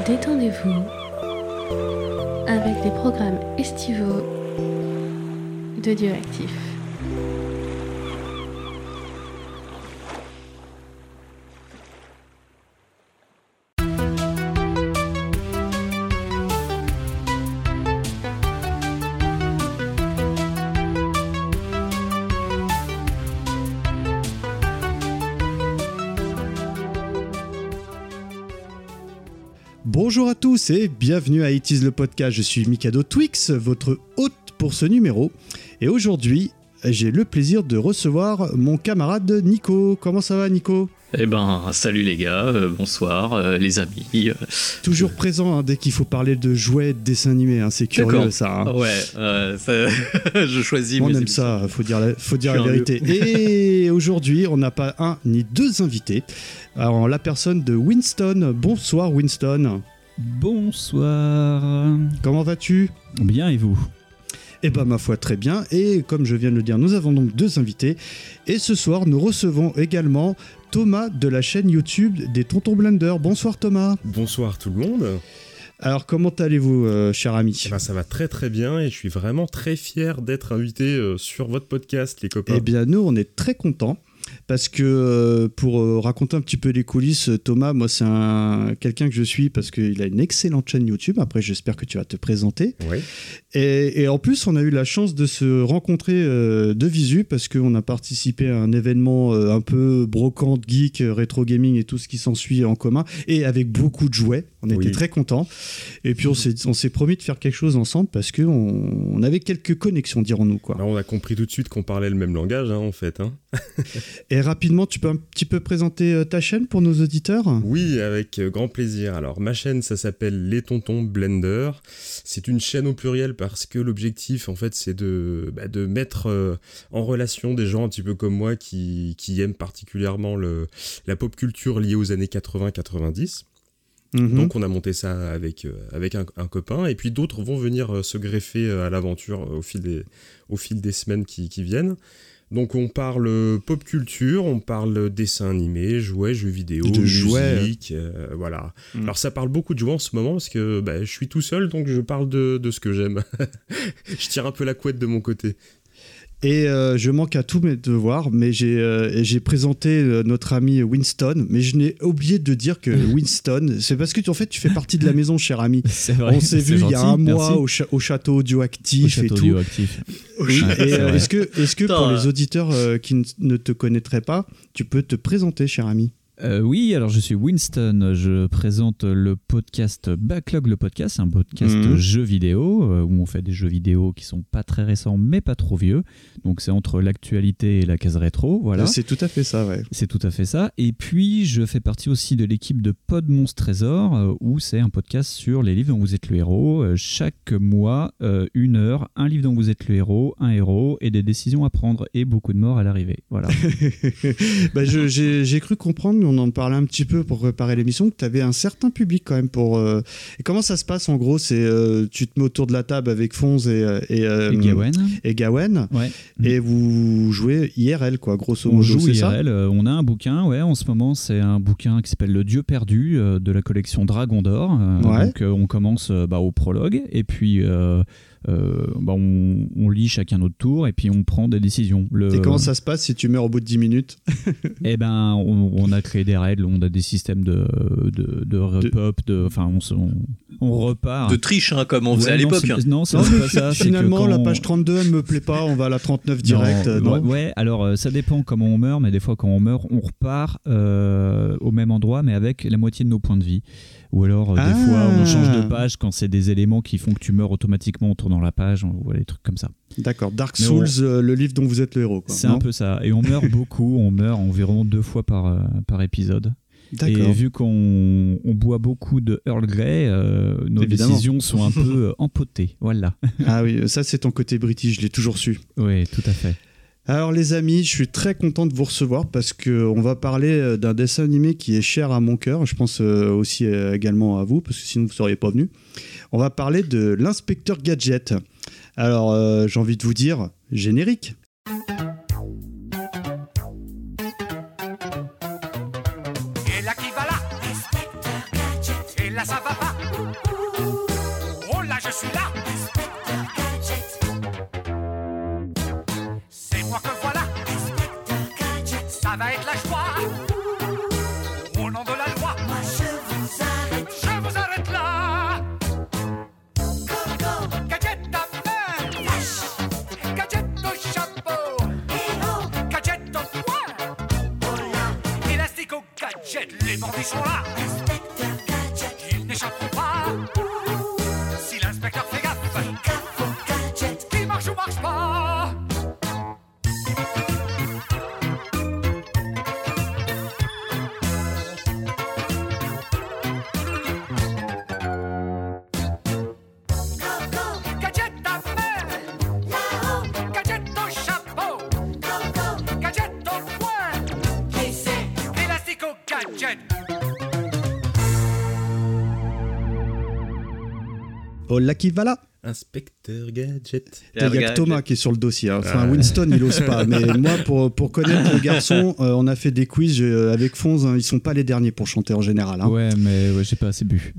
Détendez-vous avec les programmes estivaux d'Audioactif. Bonjour à tous et bienvenue à It Is le podcast. Je suis Mikado Twix, votre hôte pour ce numéro. Et aujourd'hui, j'ai le plaisir de recevoir mon camarade Nico. Comment ça va, Nico ? Eh ben, salut les gars, bonsoir les amis. Toujours présent dès qu'il faut parler de jouets, de dessins animés, c'est curieux. D'accord. Ça. Ouais, ça... je choisis. On aime ça, faut dire la vérité. Et aujourd'hui, on n'a pas un ni deux invités. Alors, la personne de Winston. Bonsoir Winston. Bonsoir. Comment vas-tu ? Bien, et vous ? Eh ben ma foi très bien, et comme je viens de le dire, nous avons donc deux invités, et ce soir nous recevons également Thomas de la chaîne YouTube des Tontons Blender. Bonsoir Thomas. Bonsoir tout le monde. Alors comment allez-vous cher ami ? Eh ben, ça va très très bien et je suis vraiment très fier d'être invité sur votre podcast les copains. Eh bien nous on est très contents. Parce que pour raconter un petit peu les coulisses, Thomas, moi c'est quelqu'un que je suis parce qu'il a une excellente chaîne YouTube. Après j'espère que tu vas te présenter. Oui. Et en plus on a eu la chance de se rencontrer de visu parce qu'on a participé à un événement un peu brocante, geek, rétro gaming et tout ce qui s'ensuit en commun. Et avec beaucoup de jouets, on était très contents. Et puis on s'est promis de faire quelque chose ensemble parce qu'on avait quelques connexions, dirons-nous, quoi. Alors, on a compris tout de suite qu'on parlait le même langage en fait. Et rapidement, tu peux un petit peu présenter ta chaîne pour nos auditeurs ? Oui, avec grand plaisir. Alors, ma chaîne, ça s'appelle Les Tontons Blender. C'est une chaîne au pluriel parce que l'objectif, en fait, c'est de mettre en relation des gens un petit peu comme moi qui aiment particulièrement la pop culture liée aux années 80-90. Donc on a monté ça avec un copain, et puis d'autres vont venir se greffer à l'aventure au fil des semaines qui viennent. Donc on parle pop culture, on parle dessin animé, jouets, jeux vidéo, musique, voilà. Alors ça parle beaucoup de jouets en ce moment parce que je suis tout seul, donc je parle de ce que j'aime. Je tire un peu la couette de mon côté. Et je manque à tous mes devoirs, mais j'ai présenté notre ami Winston, mais je n'ai oublié de dire que Winston, c'est parce que en fait tu fais partie de la maison, cher ami. C'est vrai, on s'est vu gentil, il y a un mois au château audioactif et tout. Oui, et est-ce que pour les auditeurs qui ne te connaîtraient pas, tu peux te présenter, cher ami ? Oui, alors je suis Winston, je présente le podcast Backlog le podcast, c'est un podcast jeux vidéo où on fait des jeux vidéo qui sont pas très récents mais pas trop vieux, donc c'est entre l'actualité et la case rétro, voilà. C'est tout à fait ça, ouais. C'est tout à fait ça, et puis je fais partie aussi de l'équipe de Pod Monstre Trésor où c'est un podcast sur les livres dont vous êtes le héros, chaque mois, 1 heure, un livre dont vous êtes le héros, un héros et des décisions à prendre et beaucoup de morts à l'arrivée, voilà. J'ai cru comprendre, on en parlait un petit peu pour préparer l'émission, que tu avais un certain public quand même pour... Et comment ça se passe en gros ? C'est tu te mets autour de la table avec Fonz et Gawen, ouais. Et vous jouez IRL, quoi, grosso modo. On joue c'est IRL, ça on a un bouquin, en ce moment c'est un bouquin qui s'appelle Le Dieu perdu de la collection Dragon d'Or. Donc on commence au prologue et puis... on lit chacun notre tour et puis on prend des décisions. Et comment ça se passe si tu meurs au bout de 10 minutes ? Eh ben, on a créé des règles, on a des systèmes de repop, on repart. De triche, comme on faisait à l'époque. Non, c'est pas ça. Finalement, la page 32, elle me plaît pas, on va à la 39 direct. Non. Ouais, alors ça dépend comment on meurt, mais des fois quand on meurt, on repart au même endroit, mais avec la moitié de nos points de vie. Ou alors, des fois, on change de page quand c'est des éléments qui font que tu meurs automatiquement en tournant la page, des trucs comme ça. D'accord, Dark Souls, le livre dont vous êtes le héros, quoi. C'est un peu ça. Et on meurt beaucoup, on meurt environ 2 fois par épisode. D'accord. Et vu qu'on boit beaucoup de Earl Grey, nos décisions sont un peu empotées. Voilà. Ah oui, ça c'est ton côté british, je l'ai toujours su. Oui, tout à fait. Alors les amis, je suis très content de vous recevoir parce qu'on va parler d'un dessin animé qui est cher à mon cœur, je pense aussi également à vous, parce que sinon vous ne seriez pas venus. On va parler de l'Inspecteur Gadget. Alors j'ai envie de vous dire, générique. Et là qui va là, Inspecteur Gadget. Et là ça va pas, Oh là, je suis là. Inspecteur Gadget. C'est moi que voilà. Inspecteur Gadget. Ça va être la joie. Au nom de la loi. Moi je vous arrête. Je vous arrête là. Go, Gadget à main. Flash. Gadget au chapeau. Hello. Gadget au poing. Oh là. Élastique au gadget. Les bandits sont là. Inspecteur Gadget. Ils n'échapperont pas. Si l'inspecteur fait gaffe. Fais gaffe au gadget. Qui marche ou marche pas. Gadget à main. Là-haut. Gadget au chapeau. Gadget au poing. Qui c'est? Élastique au gadget. Oh là qui va là. Inspecteur Gadget. Il y a que Thomas qui est sur le dossier. Hein. Enfin, Winston, il ose pas. Mais moi, pour connaître le garçon, on a fait des quiz avec Fonz. Hein, ils sont pas les derniers pour chanter en général. Hein. Ouais, mais j'ai pas assez bu.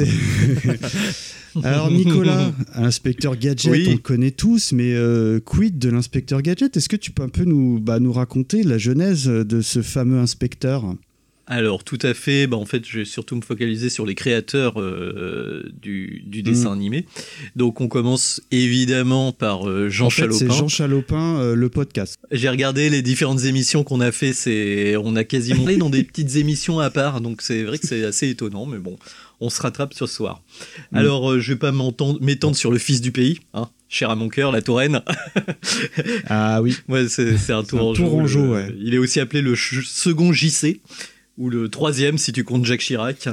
Alors, Nicolas, inspecteur Gadget, Oui. on le connaît tous, mais quid de l'inspecteur Gadget? Est-ce que tu peux un peu nous raconter la genèse de ce fameux inspecteur? Alors, tout à fait. En fait, je vais surtout me focaliser sur les créateurs du dessin animé. Donc, on commence évidemment par Jean Chalopin. C'est Jean Chalopin, le podcast. J'ai regardé les différentes émissions qu'on a fait. On a quasiment été dans des petites émissions à part. Donc, c'est vrai que c'est assez étonnant. Mais bon, on se rattrape ce soir. Alors, je vais pas m'étendre sur le fils du pays, hein, cher à mon cœur, la Touraine. Ah oui. Ouais, c'est un Tourangeau. Tourangeau, ouais. Il est aussi appelé le second JC. Ou le troisième si tu comptes Jacques Chirac.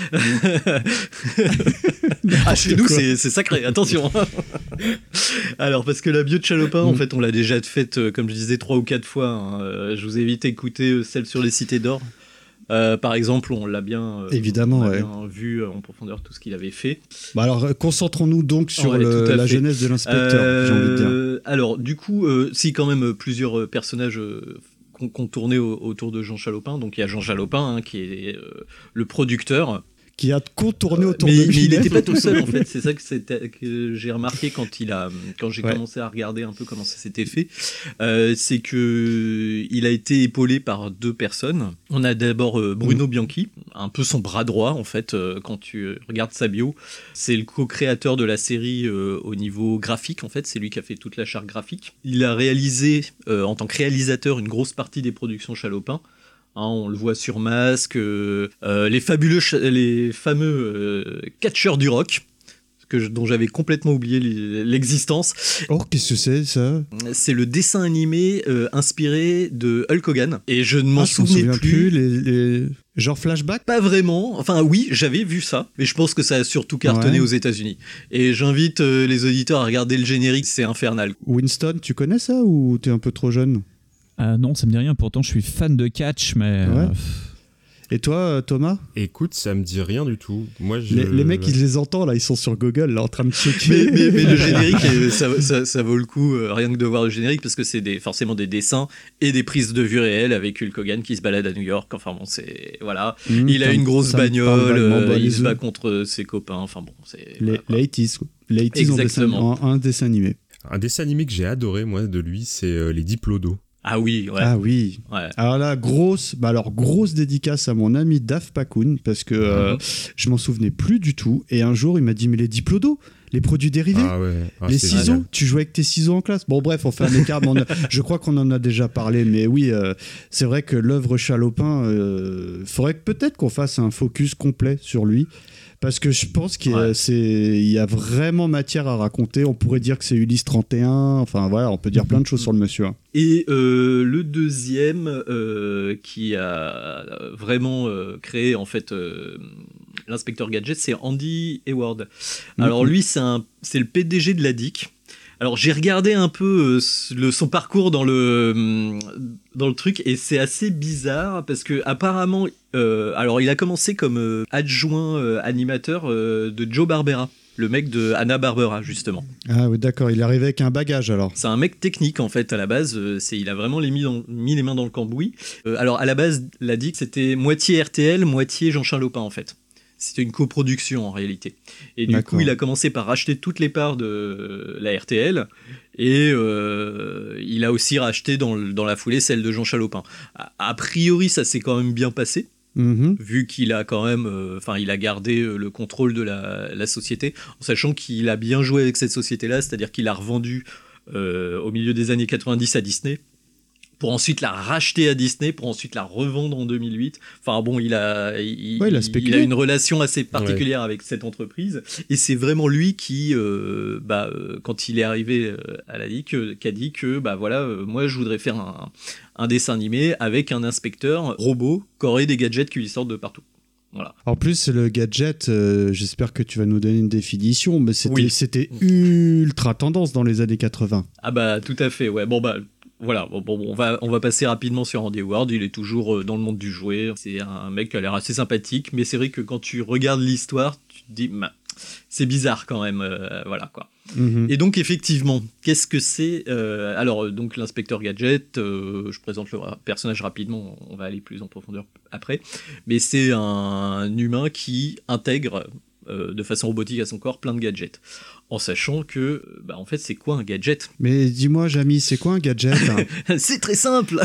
Ah, chez nous, c'est sacré, attention. Alors, parce que la bio de Chalopin, en fait, on l'a déjà faite, comme je disais, 3 ou 4 fois. Hein. Je vous invite à écouter celle sur les cités d'or. Par exemple, on l'a bien, Évidemment, bien vu en profondeur tout ce qu'il avait fait. Alors, concentrons-nous donc sur Ouais, tout à la fait. genèse de l'inspecteur, j'ai envie de dire. Alors, du coup, si quand même plusieurs personnages qu'on tournait autour de Jean Chalopin. Donc il y a Jean Chalopin hein, qui est le producteur. Qui a contourné autour mais, de lui. Mais il n'était pas tout seul en fait. C'est ça que j'ai remarqué quand j'ai commencé à regarder un peu comment ça s'était fait. C'est que il a été épaulé par 2 personnes. On a d'abord Bruno Bianchi, un peu son bras droit en fait. Quand tu regardes sa bio, c'est le co-créateur de la série au niveau graphique en fait. C'est lui qui a fait toute la charte graphique. Il a réalisé en tant que réalisateur une grosse partie des productions Chalopin. Hein, on le voit sur Masque, les fameux catcheurs du rock, dont j'avais complètement oublié l'existence. Oh, qu'est-ce que c'est ça? C'est le dessin animé inspiré de Hulk Hogan. Et je ne m'en je m'en souvenais souviens plus. Les... Genre flashback? Pas vraiment. Enfin oui, j'avais vu ça. Mais je pense que ça a surtout cartonné aux États-Unis. Et j'invite les auditeurs à regarder le générique, c'est infernal. Winston, tu connais ça ou t'es un peu trop jeune? Non, ça me dit rien. Pourtant, je suis fan de catch, mais... Ouais. Et toi, Thomas? Écoute, ça me dit rien du tout. Moi, les mecs, ils les entendent, là, ils sont sur Google, là, en train de checker. mais le générique, ça vaut le coup, rien que de voir le générique, parce que c'est forcément des dessins et des prises de vue réelles avec Hulk Hogan qui se balade à New York. Enfin bon, c'est... Voilà. Il a une grosse bagnole, il se bat contre ses copains. Enfin bon, c'est... Les 80s, quoi. Les 80s Exactement. en dessin animé. Un dessin animé que j'ai adoré, moi, de lui, c'est Les Diplodos. Ah oui, ouais. Ah oui. Ouais. Alors là, grosse dédicace à mon ami Daf Pakoun, parce que je m'en souvenais plus du tout. Et un jour, il m'a dit, mais les diplodos, les produits dérivés, les ciseaux, génial. tu jouais avec tes ciseaux en classe. Bon bref, on fait un écart, mais je crois qu'on en a déjà parlé, mais oui, c'est vrai que l'œuvre Chalopin, faudrait que peut-être qu'on fasse un focus complet sur lui. Parce que je pense qu'il y a vraiment matière à raconter. On pourrait dire que c'est Ulysse 31. Enfin voilà, on peut dire plein de choses sur le monsieur. Hein. Et le deuxième qui a vraiment créé en fait l'inspecteur Gadget, c'est Andy Hayward. Alors lui, c'est le PDG de la DIC. Alors j'ai regardé un peu son parcours dans le truc et c'est assez bizarre parce que apparemment, alors il a commencé comme adjoint animateur de Joe Barbera, le mec de Hanna-Barbera justement. Ah oui, d'accord, il est arrivé avec un bagage alors. C'est un mec technique en fait à la base, il a vraiment mis les mains dans le cambouis. Alors à la base, la DIC c'était moitié RTL, moitié Jean Chalopin en fait. C'était une coproduction en réalité. Et du coup, il a commencé par racheter toutes les parts de la RTL et il a aussi racheté dans la foulée celle de Jean Chalopin. A priori, ça s'est quand même bien passé. Vu qu'il a quand même, il a gardé le contrôle de la société, en sachant qu'il a bien joué avec cette société-là, c'est-à-dire qu'il a revendu au milieu des années 90 à Disney, pour ensuite la racheter à Disney, pour ensuite la revendre en 2008. Enfin bon, il a une relation assez particulière avec cette entreprise, et c'est vraiment lui qui, quand il est arrivé à la DIC, qui a dit que moi je voudrais faire un dessin animé avec un inspecteur robot qui aurait des gadgets qui lui sortent de partout. Voilà. En plus, le gadget, j'espère que tu vas nous donner une définition, mais c'était ultra tendance dans les années 80. Ah bah tout à fait, ouais. Voilà, on va passer rapidement sur Andy Howard. Il est toujours dans le monde du jouet. C'est un mec qui a l'air assez sympathique, mais c'est vrai que quand tu regardes l'histoire, tu te dis, c'est bizarre quand même, voilà quoi. Et donc effectivement, qu'est-ce que c'est alors donc l'inspecteur Gadget, je présente le personnage rapidement, on va aller plus en profondeur après, mais c'est un humain qui intègre de façon robotique à son corps plein de gadgets, en sachant que en fait c'est quoi un gadget? Mais dis-moi Jamy, c'est quoi un gadget? C'est très simple.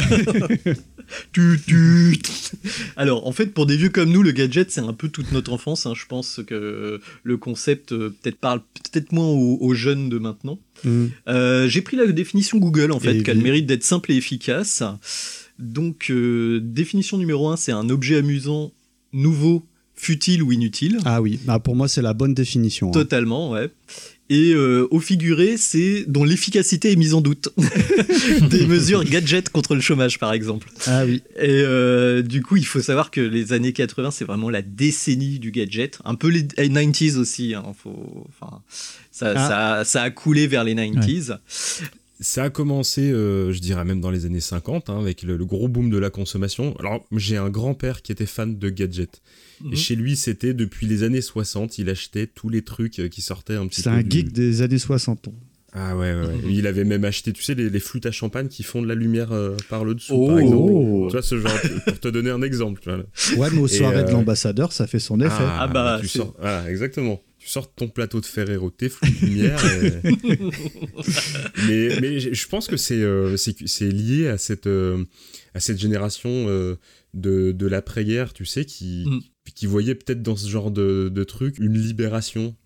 Alors en fait, pour des vieux comme nous, le gadget c'est un peu toute notre enfance, hein. Je pense que le concept parle peut-être moins aux jeunes de maintenant. J'ai pris la définition Google en fait, qui a le mérite d'être simple et efficace. Donc définition numéro 1, c'est un objet amusant, nouveau, futile ou inutile. Ah oui, pour moi c'est la bonne définition. Totalement, ouais. Et au figuré, c'est dont l'efficacité est mise en doute. Des mesures gadgets contre le chômage, par exemple. Ah oui. Et du coup, il faut savoir que les années 80, c'est vraiment la décennie du gadget. Un peu les 90s aussi. Hein, ça a coulé vers les 90s. Ouais. Ça a commencé, je dirais même dans les années 50, avec le gros boom de la consommation. Alors, j'ai un grand-père qui était fan de gadgets. Et chez lui, c'était depuis les années 60, il achetait tous les trucs qui sortaient un petit peu. C'est un geek des années 60. Ah ouais. Il avait même acheté, tu sais, les flûtes à champagne qui font de la lumière par le dessous, par exemple. Tu vois, ce genre, pour te donner un exemple. Voilà. Ouais, mais aux soirées de l'ambassadeur, ça fait son effet. Voilà, exactement. Tu sors ton plateau de Ferrero, tes flûtes de lumière. mais je pense que c'est lié à cette génération de l'après-guerre, tu sais, qui voyait peut-être dans ce genre de truc une libération.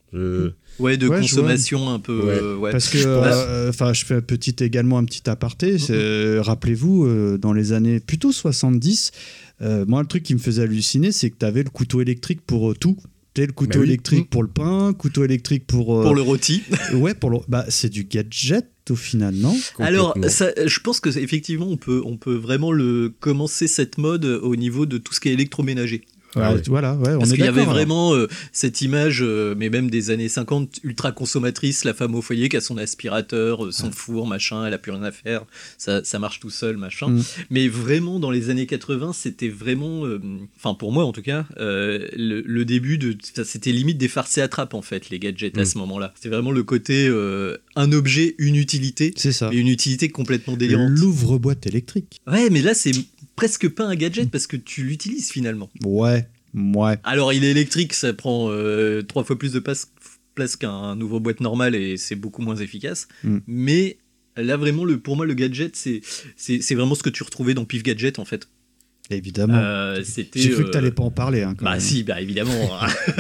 De consommation un peu. Parce que, je fais également un petit aparté. Rappelez-vous, dans les années plutôt 70, moi, le truc qui me faisait halluciner, c'est que tu avais le couteau électrique pour tout. Tu sais, le couteau électrique pour le pain, couteau électrique pour le rôti. Ouais, c'est du gadget au final, non? Alors, je pense que effectivement, on peut vraiment commencer cette mode au niveau de tout ce qui est électroménager. Voilà, on parce est qu'il y avait alors. vraiment cette image, mais même des années 50, ultra consommatrice, la femme au foyer qui a son aspirateur, son four, machin, elle a plus rien à faire, ça marche tout seul, machin. Mais vraiment, dans les années 80, c'était vraiment, pour moi en tout cas, le début c'était limite des farces et attrapes en fait, les gadgets à ce moment-là. C'était vraiment le côté un objet, une utilité, c'est ça. Et une utilité complètement délirante. L'ouvre-boîte électrique. Ouais, mais là c'est presque pas un gadget parce que tu l'utilises finalement. Ouais. Alors il est électrique, ça prend 3 fois plus de place qu'un ouvre-boîte normal et c'est beaucoup moins efficace. Mais là vraiment, pour moi le gadget c'est vraiment ce que tu retrouvais dans Pif Gadget en fait. Évidemment. J'ai cru que t'allais pas en parler. Si, évidemment.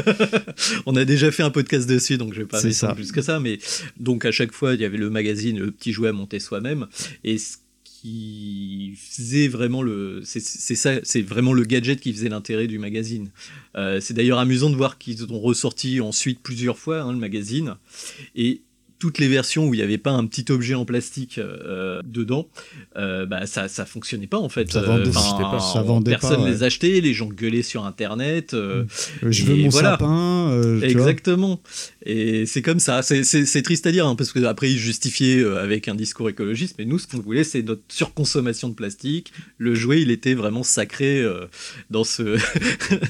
On a déjà fait un podcast dessus, donc je vais pas mettre plus que ça. Mais donc à chaque fois, il y avait le magazine, le petit jouet à monter soi-même. Et ce qui faisait vraiment c'est vraiment le gadget qui faisait l'intérêt du magazine. C'est d'ailleurs amusant de voir qu'ils ont ressorti ensuite plusieurs fois le magazine. Et toutes les versions où il n'y avait pas un petit objet en plastique dedans, ça fonctionnait pas en fait. Ça vendait pas. Personne les achetait, les gens gueulaient sur internet. Je veux mon sapin. Exactement. Et c'est comme ça. C'est triste à dire parce que après ils justifiaient avec un discours écologiste, mais nous ce qu'on voulait c'est notre surconsommation de plastique. Le jouet il était vraiment sacré dans ce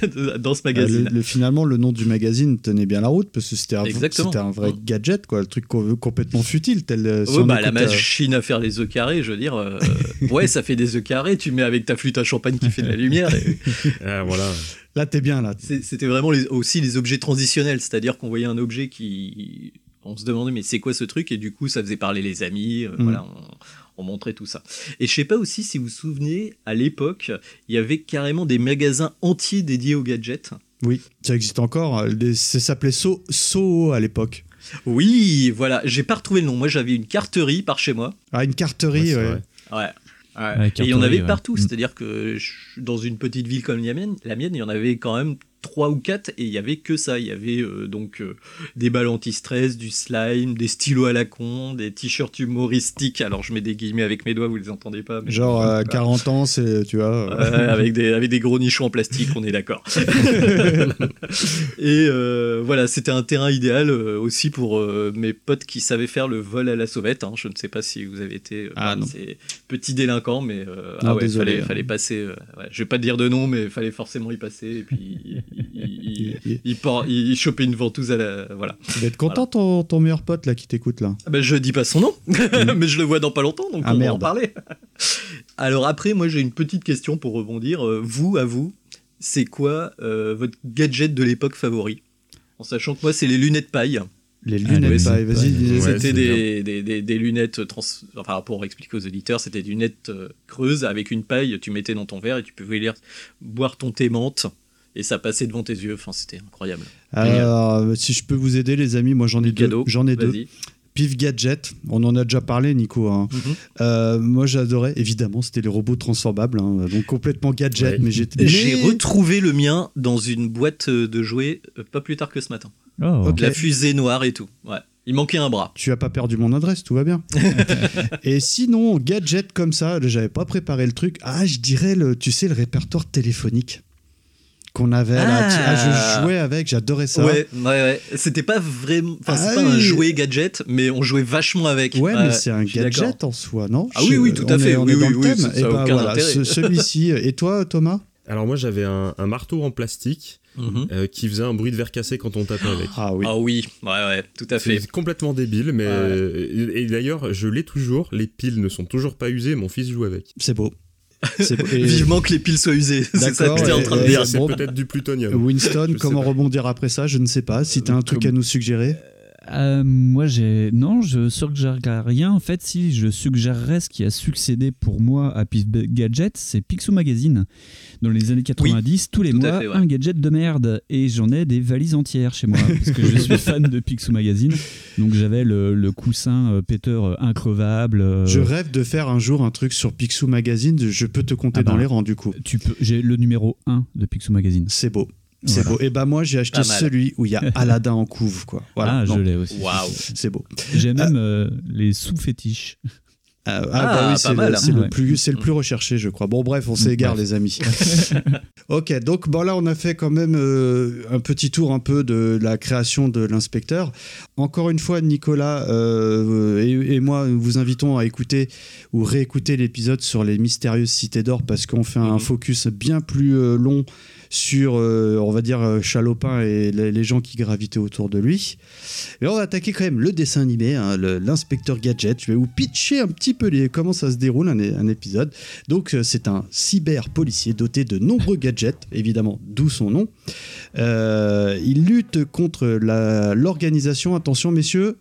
magazine. Finalement le nom du magazine tenait bien la route parce que c'était un vrai gadget quoi, le truc complètement futile. La machine à faire les œufs carrés, je veux dire, ouais, ça fait des œufs carrés, tu mets avec ta flûte à champagne qui fait de la lumière. Ah, voilà. Là, t'es bien, là. C'était vraiment aussi les objets transitionnels, c'est-à-dire qu'on voyait un objet qui... On se demandait, mais c'est quoi ce truc? Et du coup, ça faisait parler les amis, voilà, on montrait tout ça. Et je sais pas aussi si vous vous souvenez, à l'époque, il y avait carrément des magasins entiers dédiés aux gadgets. Oui, ça existe encore. Ça s'appelait Soho à l'époque. Oui, voilà. J'ai pas retrouvé le nom. Moi, j'avais une carterie par chez moi. Ah, une carterie, ouais. Ouais. Ouais, et il y en avait partout. C'est-à-dire que dans une petite ville comme la mienne, il y en avait quand même 3 ou 4 et il y avait que ça. Il y avait des balles anti-stress, du slime, des stylos à la con, des t-shirts humoristiques. Alors je mets des guillemets avec mes doigts, vous les entendez pas. Mais genre 40 ans, c'est, tu vois. avec des gros nichons en plastique, on est d'accord. Et voilà, c'était un terrain idéal aussi pour mes potes qui savaient faire le vol à la sauvette. Hein. Je ne sais pas si vous avez été ces petits délinquants, mais désolé, fallait passer. Je vais pas te dire de nom, mais il fallait forcément y passer. Et puis il chopait une ventouse à la... Voilà. Tu vas être content, ton meilleur pote là qui t'écoute là. Ben, je dis pas son nom, mais je le vois dans pas longtemps, donc on va en parler. Alors après, moi j'ai une petite question pour rebondir. À vous, c'est quoi votre gadget de l'époque favori? En sachant que moi c'est les lunettes paille. Les lunettes paille, vas-y. C'était des lunettes, enfin pour expliquer aux auditeurs, c'était des lunettes creuses avec une paille, tu mettais dans ton verre et tu pouvais boire ton thé menthe. Et ça passait devant tes yeux, enfin c'était incroyable. Alors, si je peux vous aider les amis, moi j'en ai deux. Pif Gadget, on en a déjà parlé Nico. Hein. Moi j'adorais, évidemment, c'était les robots transformables, hein, donc complètement gadget. Ouais. Mais j'ai retrouvé le mien dans une boîte de jouets pas plus tard que ce matin. Oh, okay. La fusée noire et tout. Ouais. Il manquait un bras. Tu as pas perdu mon adresse, tout va bien. Et sinon, gadget comme ça, j'avais pas préparé le truc. Ah, je dirais le répertoire téléphonique qu'on avait je jouais avec, j'adorais ça. Ouais. C'était pas vraiment, enfin c'est pas un jouet gadget, mais on jouait vachement avec. Ouais, mais c'est un gadget en soi, non? Ah oui, tout à fait. On est dans le thème. Ça et aucun intérêt. Celui-ci. Et toi, Thomas? Alors moi, j'avais un marteau en plastique qui faisait un bruit de verre cassé quand on tapait avec. Ah oui, ouais, tout à fait. C'est complètement débile, mais et d'ailleurs, je l'ai toujours. Les piles ne sont toujours pas usées. Mon fils joue avec. C'est beau. Vivement que les piles soient usées. C'est ça que tu es en train de dire. C'est peut-être du plutonium. Winston, comment rebondir après ça? Je ne sais pas. Si tu as un truc à nous suggérer. Moi, je suggérerais rien. En fait, si je suggérerais ce qui a succédé pour moi à Pif Gadget, c'est Picsou Magazine. Dans les années 90, tous les mois, un gadget de merde. Et j'en ai des valises entières chez moi, parce que je suis fan de Picsou Magazine. Donc j'avais le coussin péteur increvable. Je rêve de faire un jour un truc sur Picsou Magazine. Je peux te compter dans les rangs, du coup. J'ai le numéro 1 de Picsou Magazine. C'est beau. C'est beau. Et moi j'ai acheté celui où il y a Aladdin en couve, quoi. Voilà. Je l'ai aussi. Waouh. C'est beau. J'ai même les sous-fétiches. C'est le plus recherché, je crois. Bon, bref, on s'égare, les amis. Ok, donc là, on a fait quand même un petit tour un peu de la création de l'inspecteur. Encore une fois, Nicolas et moi, nous vous invitons à écouter ou réécouter l'épisode sur les mystérieuses cités d'or, parce qu'on fait un focus bien plus long sur, on va dire, Chalopin et les gens qui gravitaient autour de lui. Et on va attaquer quand même le dessin animé, hein, l'inspecteur Gadget. Je vais vous pitcher un petit peu comment ça se déroule un épisode. Donc c'est un cyber-policier doté de nombreux gadgets, évidemment, d'où son nom. Il lutte contre l'organisation, attention messieurs,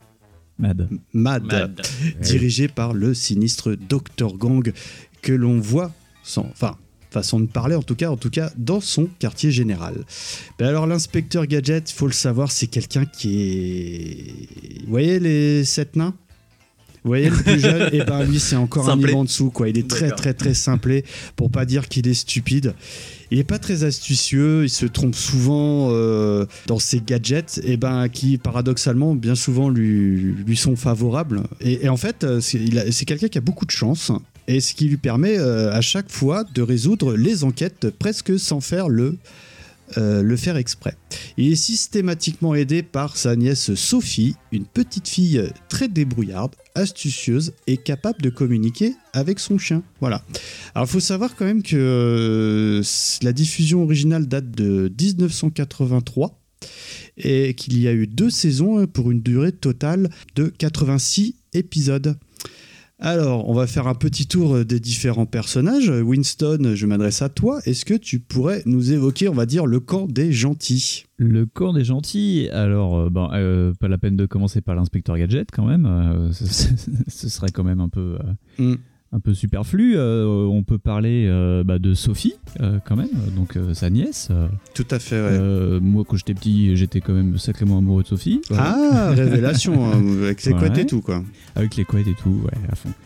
MAD. Dirigée par le sinistre Dr Gang, que l'on voit façon de parler en tout cas dans son quartier général. Alors l'inspecteur Gadget, il faut le savoir, c'est quelqu'un qui est... Vous voyez les 7 nains? Vous voyez le plus jeune? Et lui c'est encore un niveau en dessous, quoi. Il est très très très simplé, pour pas dire qu'il est stupide. Il est pas très astucieux, il se trompe souvent dans ses gadgets, qui paradoxalement bien souvent lui sont favorables. Et en fait c'est quelqu'un qui a beaucoup de chance. Et ce qui lui permet à chaque fois de résoudre les enquêtes presque sans faire le faire exprès. Il est systématiquement aidé par sa nièce Sophie, une petite fille très débrouillarde, astucieuse et capable de communiquer avec son chien. Voilà. Alors il faut savoir quand même que la diffusion originale date de 1983. et qu'il y a eu 2 saisons pour une durée totale de 86 épisodes. Alors, on va faire un petit tour des différents personnages. Winston, je m'adresse à toi. Est-ce que tu pourrais nous évoquer, on va dire, le camp des gentils ? Le camp des gentils, alors, pas la peine de commencer par l'inspecteur Gadget quand même. Ce serait quand même un peu superflu. On peut parler de Sophie quand même, donc sa nièce. Tout à fait, ouais. Moi, quand j'étais petit, j'étais quand même sacrément amoureux de Sophie. Voilà. Ah, révélation, hein, avec les couettes et tout, quoi. Avec les couettes et tout, ouais, à fond.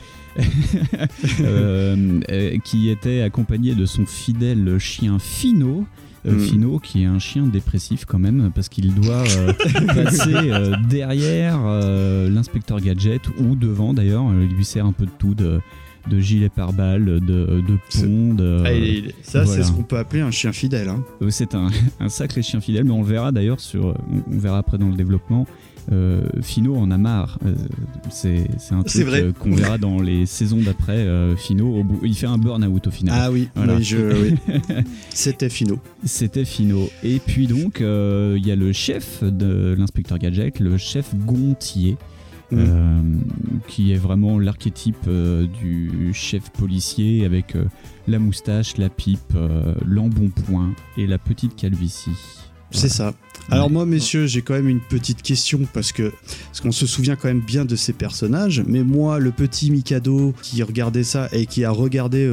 Qui était accompagné de son fidèle chien Fino. Fino, qui est un chien dépressif quand même, parce qu'il doit passer derrière l'inspecteur Gadget, ou devant d'ailleurs. Il lui sert un peu de tout, de gilet pare-balles, de pont. Ça, voilà. C'est ce qu'on peut appeler un chien fidèle. Hein. C'est un sacré chien fidèle, mais on le verra d'ailleurs, on verra après dans le développement. Fino en a marre. C'est un truc qu'on verra dans les saisons d'après. Fino, il fait un burn-out au final. Ah oui, voilà. Oui. C'était Fino. C'était Fino. Et puis donc, il y a le chef de l'inspecteur Gadget, le chef Gontier. Qui est vraiment l'archétype du chef policier avec la moustache, la pipe, l'embonpoint et la petite calvitie. C'est ça. Alors moi, messieurs, j'ai quand même une petite question parce qu'on se souvient quand même bien de ces personnages, mais moi, le petit Mikado qui regardait ça et qui a regardé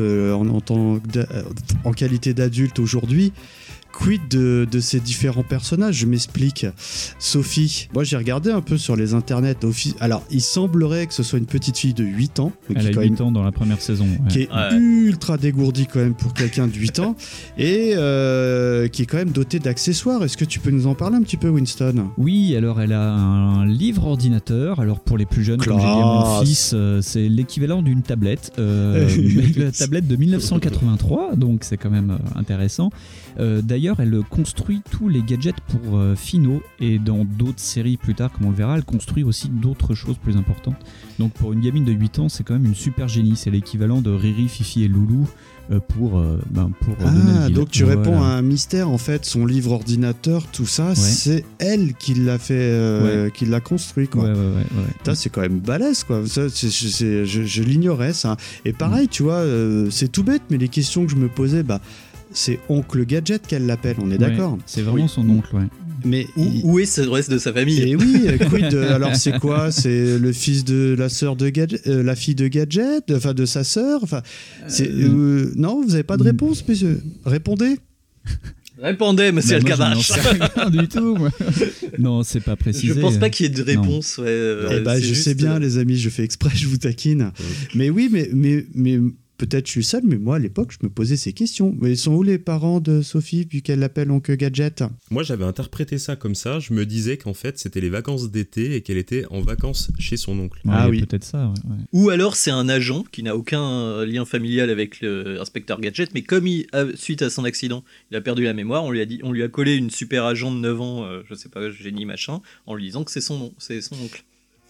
en qualité d'adulte aujourd'hui, quid de ces différents personnages ? Je m'explique. Sophie, moi j'ai regardé un peu sur les internets. Alors, il semblerait que ce soit une petite fille de 8 ans. Elle a 8 ans dans la première saison. Ouais. Qui est ultra dégourdie quand même pour quelqu'un de 8 ans et qui est quand même dotée d'accessoires. Est-ce que tu peux nous en parler un petit peu, Winston ? Oui, alors elle a un livre ordinateur. Alors pour les plus jeunes, comme j'ai dit à mon fils, c'est l'équivalent d'une tablette. La tablette de 1983, donc c'est quand même intéressant. D'ailleurs, elle construit tous les gadgets pour Fino, et dans d'autres séries plus tard, comme on le verra, elle construit aussi d'autres choses plus importantes. Donc pour une gamine de 8 ans, c'est quand même une super génie. C'est l'équivalent de Riri, Fifi et Loulou pour donner le donc tu réponds à un mystère en fait. Son livre ordinateur, tout ça, c'est elle qui l'a fait, qui l'a construit, quoi. Ouais. C'est quand même balèze, quoi. Ça, je l'ignorais, ça. Et pareil, tu vois, c'est tout bête, mais les questions que je me posais, c'est Oncle Gadget qu'elle l'appelle, on est d'accord ? C'est vraiment son oncle, ouais. Mais où est le reste de sa famille ? Et oui, quid alors c'est quoi ? C'est le fils de la sœur de Gadget, la fille de Gadget, enfin de sa sœur, enfin non, vous avez pas de réponse, messieurs. Répondez, monsieur Alcabache. Rien du tout, moi. Non, c'est pas précisé. Je pense pas qu'il y ait de réponse. Je sais bien, les amis, je fais exprès, je vous taquine. Mais oui, mais peut-être je suis seul, mais moi à l'époque je me posais ces questions. Mais ils sont où les parents de Sophie puis qu'elle l'appelle Oncle Gadget ? Moi j'avais interprété ça comme ça, je me disais qu'en fait c'était les vacances d'été et qu'elle était en vacances chez son oncle. Oui, peut-être ça. Ouais. Ou alors c'est un agent qui n'a aucun lien familial avec l'inspecteur Gadget, mais comme suite à son accident il a perdu la mémoire, on lui a collé une super agent de 9 ans, je sais pas, génie machin, en lui disant que c'est son oncle.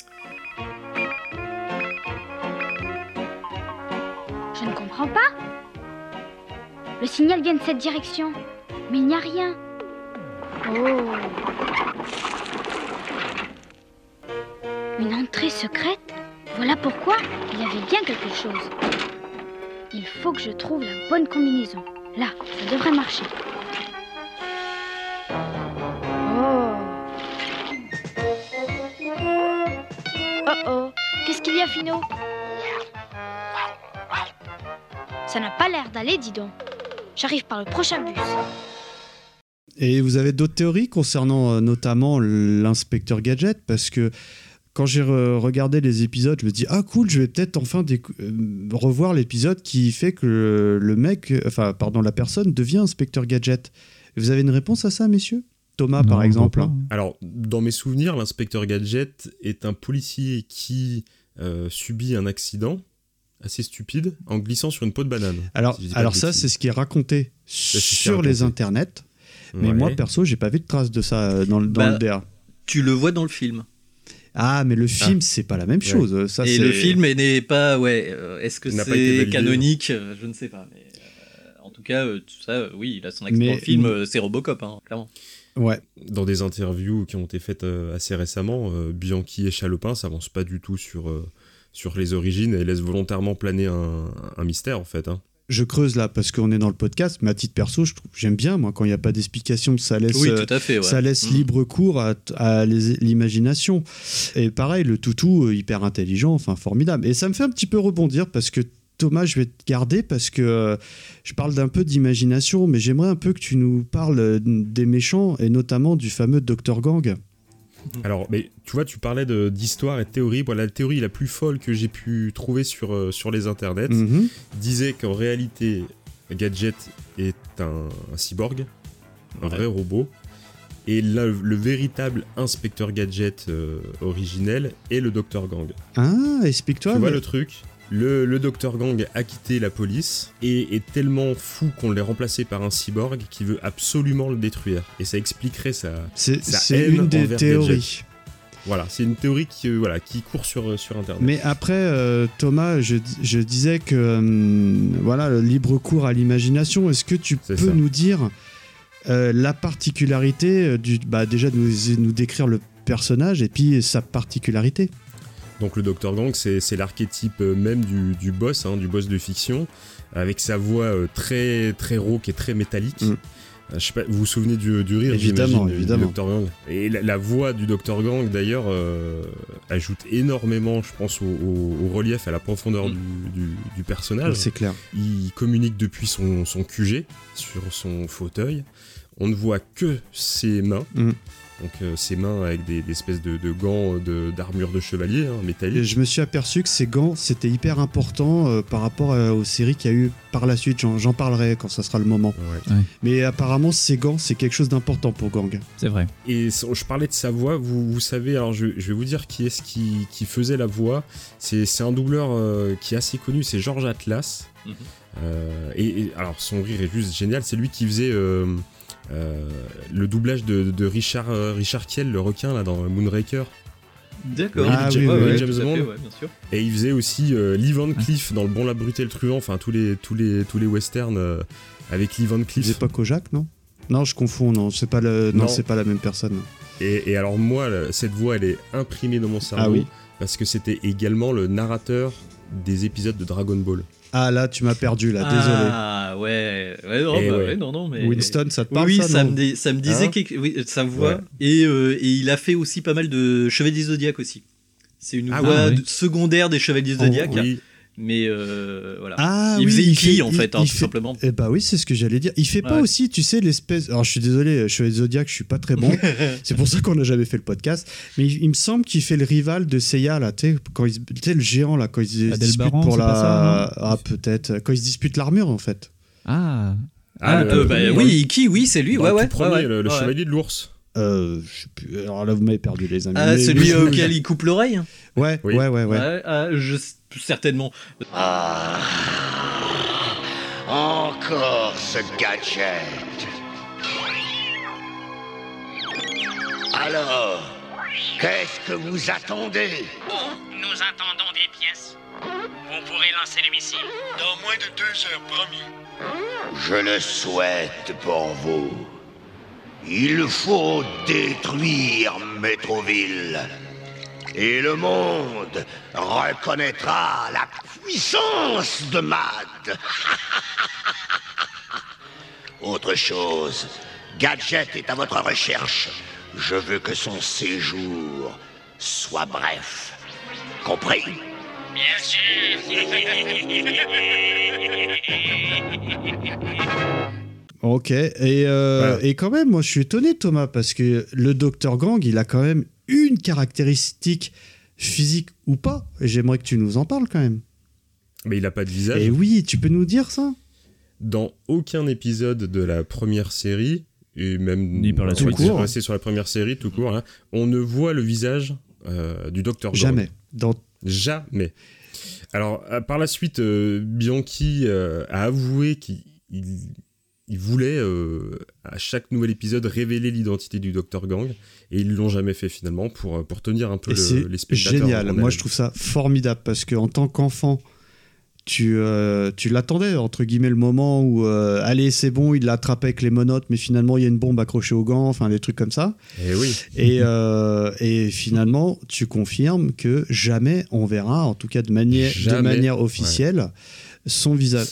Je ne comprends pas. Le signal vient de cette direction, mais il n'y a rien. Oh. Une entrée secrète ? Voilà pourquoi il y avait bien quelque chose. Il faut que je trouve la bonne combinaison. Là, ça devrait marcher. Oh. Oh. Qu'est-ce qu'il y a, Fino ? Ça n'a pas l'air d'aller, dis donc. J'arrive par le prochain bus. Et vous avez d'autres théories concernant notamment l'inspecteur Gadget ? Parce que quand j'ai regardé les épisodes, je me dis « Ah cool, je vais peut-être enfin revoir l'épisode qui fait que la personne devient inspecteur Gadget. » Vous avez une réponse à ça, messieurs ? Thomas, par exemple. Alors, dans mes souvenirs, l'inspecteur Gadget est un policier qui subit un accident assez stupide en glissant sur une peau de banane. Alors ça, c'est ce qui est raconté sur les internets. Mais moi, perso, j'ai pas vu de traces de ça dans le DA. Tu le vois dans le film. Ah, mais le film, c'est pas la même chose. Ça, le film n'est pas... est-ce que c'est canonique ? Je ne sais pas. Mais en tout cas, tout ça, oui, il a son accident. Le film, c'est Robocop, clairement. Ouais. Dans des interviews qui ont été faites assez récemment, Bianchi et Chalopin s'avancent pas du tout sur les origines et laissent volontairement planer un mystère en fait. Hein. Je creuse là parce qu'on est dans le podcast, mais à titre perso, j'aime bien moi quand il n'y a pas d'explication, ça laisse, Oui, tout à fait, ouais. ça laisse libre cours à l'imagination. Et pareil, le toutou, hyper intelligent, enfin formidable. Et ça me fait un petit peu rebondir parce que Thomas, je vais te garder parce que je parle d'un peu d'imagination, mais j'aimerais un peu que tu nous parles des méchants et notamment du fameux Dr Gang. Alors, mais tu vois, tu parlais d'histoire et de théorie. Voilà, la théorie la plus folle que j'ai pu trouver sur les internets disait qu'en réalité, Gadget est un cyborg, un vrai robot, et le véritable inspecteur Gadget originel est le Dr Gang. Ah, explique-toi. Tu vois le truc ? Le Dr Gang a quitté la police et est tellement fou qu'on l'ait remplacé par un cyborg qui veut absolument le détruire. Et ça expliquerait sa haine une des envers théories. Gadget. Voilà, c'est une théorie qui court sur Internet. Mais après, Thomas, je disais que voilà, le libre cours à l'imagination. Est-ce que tu peux nous dire la particularité déjà de nous décrire le personnage et puis sa particularité? Donc le Dr Gang, c'est l'archétype même du boss, du boss de fiction, avec sa voix très très rauque et très métallique. Je sais pas, vous vous souvenez du rire, évidemment. du Dr Gang. Et la voix du Dr Gang, d'ailleurs, ajoute énormément, je pense, au relief, à la profondeur du personnage. C'est clair. Il communique depuis son QG, sur son fauteuil. On ne voit que ses mains. Donc ses mains avec des espèces de gants d'armure de chevalier, métallique. Et je me suis aperçu que ces gants, c'était hyper important par rapport aux séries qu'il y a eu par la suite. J'en parlerai quand ça sera le moment. Ouais. Mais apparemment, ces gants, c'est quelque chose d'important pour Gang. C'est vrai. Et je parlais de sa voix, vous savez, alors je vais vous dire qui est-ce qui faisait la voix. C'est un doubleur qui est assez connu, c'est Georges Atlas. Et alors son rire est juste génial, c'est lui qui faisait... le doublage de Richard Kiel, le requin là dans Moonraker. D'accord. James Bond. Fait, bien sûr. Et il faisait aussi Lee Van Cleef dans Le Bon, la Brute et le Truand, enfin tous les westerns avec Lee Van Cleef. Il faisait pas Kojak, non ? Non, je confonds, non, c'est pas c'est pas la même personne. Et alors moi, cette voix, elle est imprimée dans mon cerveau parce que c'était également le narrateur des épisodes de Dragon Ball. Ah là, tu m'as perdu là, désolé. Ah ouais, non, mais... Winston, ça te parle? Oui, ça me disait sa voix. Ouais. Et il a fait aussi pas mal de Chevaliers Zodiac aussi. C'est une voix secondaire des Chevaliers Zodiac. Oui. Mais voilà. Il faisait Iki en fait, tout simplement. Eh bah oui, c'est ce que j'allais dire. Il fait pas aussi, tu sais, l'espèce. Alors je suis désolé, Chevalier Zodiac, je suis pas très bon. C'est pour ça qu'on n'a jamais fait le podcast. Mais il me semble qu'il fait le rival de Seiya là, tu sais, le géant là, quand il se dispute pour la. Peut-être. Quand il se dispute l'armure en fait. Oui, Iki, oui, c'est lui. Le chevalier de l'ours. Je sais plus. Alors là, vous m'avez perdu les amis. Celui auquel il coupe l'oreille. Ouais. Certainement. Encore ce Gadget. Alors, qu'est-ce que vous attendez? Nous attendons des pièces. Vous pourrez lancer le missile. Dans moins de 2 heures, promis. Je le souhaite pour vous. Il faut détruire Métroville. Et le monde reconnaîtra la puissance de Mad. Autre chose, Gadget est à votre recherche. Je veux que son séjour soit bref. Compris? Bien sûr. Ok, et quand même, moi je suis étonné Thomas, parce que le Dr Gang, il a quand même une caractéristique physique ou pas, et j'aimerais que tu nous en parles quand même. Mais il a pas de visage. Et oui, tu peux nous dire ça? Dans aucun épisode de la première série, et même ni par la suite, rester sur la première série tout court, hein, on ne voit le visage du Dr Gang. Jamais. Jamais. Alors, par la suite, Bianchi a avoué qu'il voulait, à chaque nouvel épisode, révéler l'identité du Dr Gang, et ils l'ont jamais fait finalement pour tenir un peu les spectateurs. Génial, moi je trouve ça formidable, parce qu'en tant qu'enfant, tu l'attendais, entre guillemets, le moment où allez, c'est bon, il l'a attrapé avec les monotes, mais finalement il y a une bombe accrochée au gant, enfin des trucs comme ça. Et oui. Et finalement, tu confirmes que jamais on verra, en tout cas de manière officielle, son visage.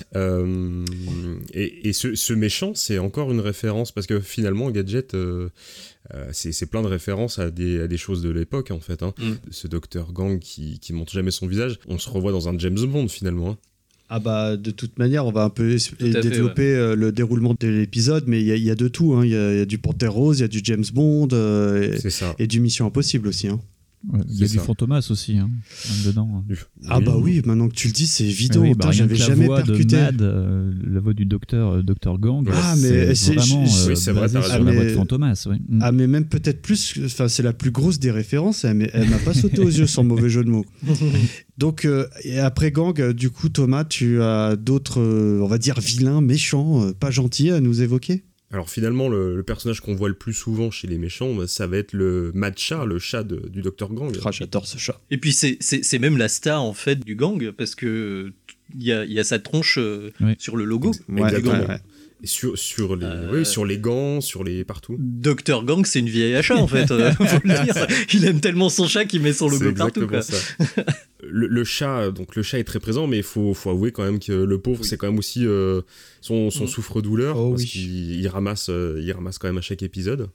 Et ce méchant, c'est encore une référence, parce que finalement, Gadget, c'est plein de références à des choses de l'époque, en fait. Hein. Ce Dr. Gang qui montre jamais son visage, on se revoit dans un James Bond, finalement. Hein. Ah bah, de toute manière, on va un peu développer le déroulement de l'épisode, mais il y a de tout. Hein. Il y a du Panthère Rose, il y a du James Bond, et du Mission Impossible aussi. Hein. Ouais, il y a du Fantomas aussi, hein, dedans. Ah bah oui, maintenant que tu le dis, c'est évident. Oui, j'avais jamais percuté. La voix du docteur Gang. Ah, mais c'est vraiment c'est vrai, basé sur la voix de Fantomas. Oui. Ah, mais même peut-être plus. Enfin, c'est la plus grosse des références. Elle m'a pas sauté aux yeux, sans mauvais jeu de mots. Donc, et après Gang, du coup, Thomas, tu as d'autres, on va dire, vilains, méchants, pas gentils à nous évoquer? Alors finalement, le personnage qu'on voit le plus souvent chez les méchants, ça va être le Mad Chat, le chat du Dr. Gang. J'adore ce chat. Et puis c'est même la star en fait du gang, parce que il y a sa tronche sur le logo du gang. Ouais. Et sur les gants, partout. Dr. Gang, c'est une vieille achat en fait, faut le dire. Il aime tellement son chat qu'il met son logo partout. Quoi. Ça. Le chat, donc le chat est très présent, mais il faut avouer quand même que le pauvre, c'est quand même aussi son souffre-douleur, parce qu'il ramasse quand même à chaque épisode.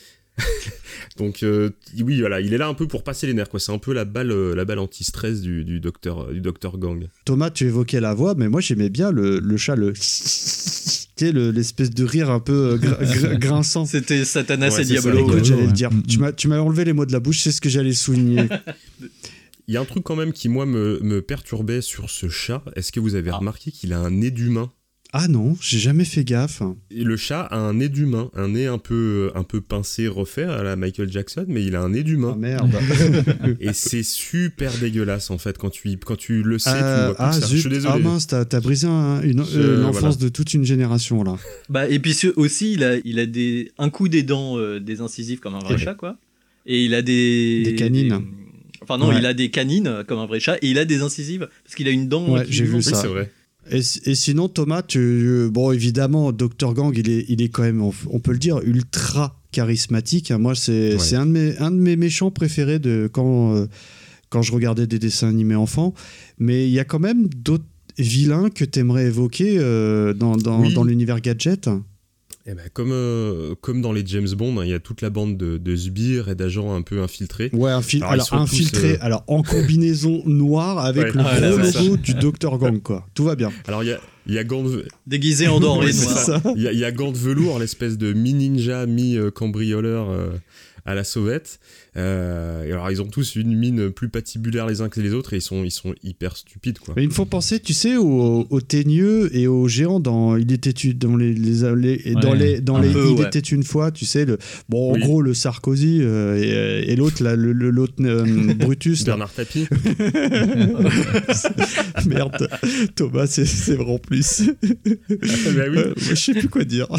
Donc oui, voilà, il est là un peu pour passer les nerfs, quoi. C'est un peu la balle anti-stress du docteur Gang. Thomas, tu évoquais la voix, mais moi j'aimais bien le chat, l'espèce de rire un peu grinçant. C'était Satanas et Diabolo. Écoute, j'allais le dire. Tu m'as enlevé les mots de la bouche, c'est ce que j'allais souligner. Il y a un truc quand même qui, moi, me perturbait sur ce chat. Est-ce que vous avez remarqué qu'il a un nez d'humain ? Ah non, j'ai jamais fait gaffe. Et le chat a un nez d'humain, un nez un peu pincé, refait à la Michael Jackson, mais il a un nez d'humain. Ah merde. Et c'est super dégueulasse, en fait, quand tu le sais, tu vois comme ça. Zut. Je suis désolé. Ah mince, t'as brisé l'enfance de toute une génération, là. Bah, et puis aussi, il a un coup des dents, des incisives comme un vrai chat, quoi. Et il a des canines. Enfin non, il a des canines comme un vrai chat, et il a des incisives, parce qu'il a une dent. Ouais, j'ai vu ça. Oui, c'est vrai. Et sinon, Thomas, bon, évidemment, Dr. Gang, il est quand même, on peut le dire, ultra charismatique. Moi, c'est un de mes méchants préférés quand je regardais des dessins animés enfants. Mais il y a quand même d'autres vilains que tu aimerais évoquer dans l'univers Gadget. Eh ben, comme dans les James Bond, il y a toute la bande de sbires et d'agents un peu infiltrés. Ouais, infiltrés, alors en combinaison noire avec le gros logo du Dr. Gang, quoi. Tout va bien. Alors il y a gant de... déguisé en denrées noires. Il y a gant de velours, l'espèce de mi-ninja, mi-cambrioleur à la sauvette. Et alors ils ont tous une mine plus patibulaire les uns que les autres, et ils sont hyper stupides, quoi. Mais il me faut penser, tu sais, aux teigneux et aux géants dans Il était une fois, tu sais, en gros le Sarkozy et l'autre là, l'autre Brutus Bernard Tapie. Merde, Thomas, c'est vraiment plus. Bah oui. Je sais plus quoi dire.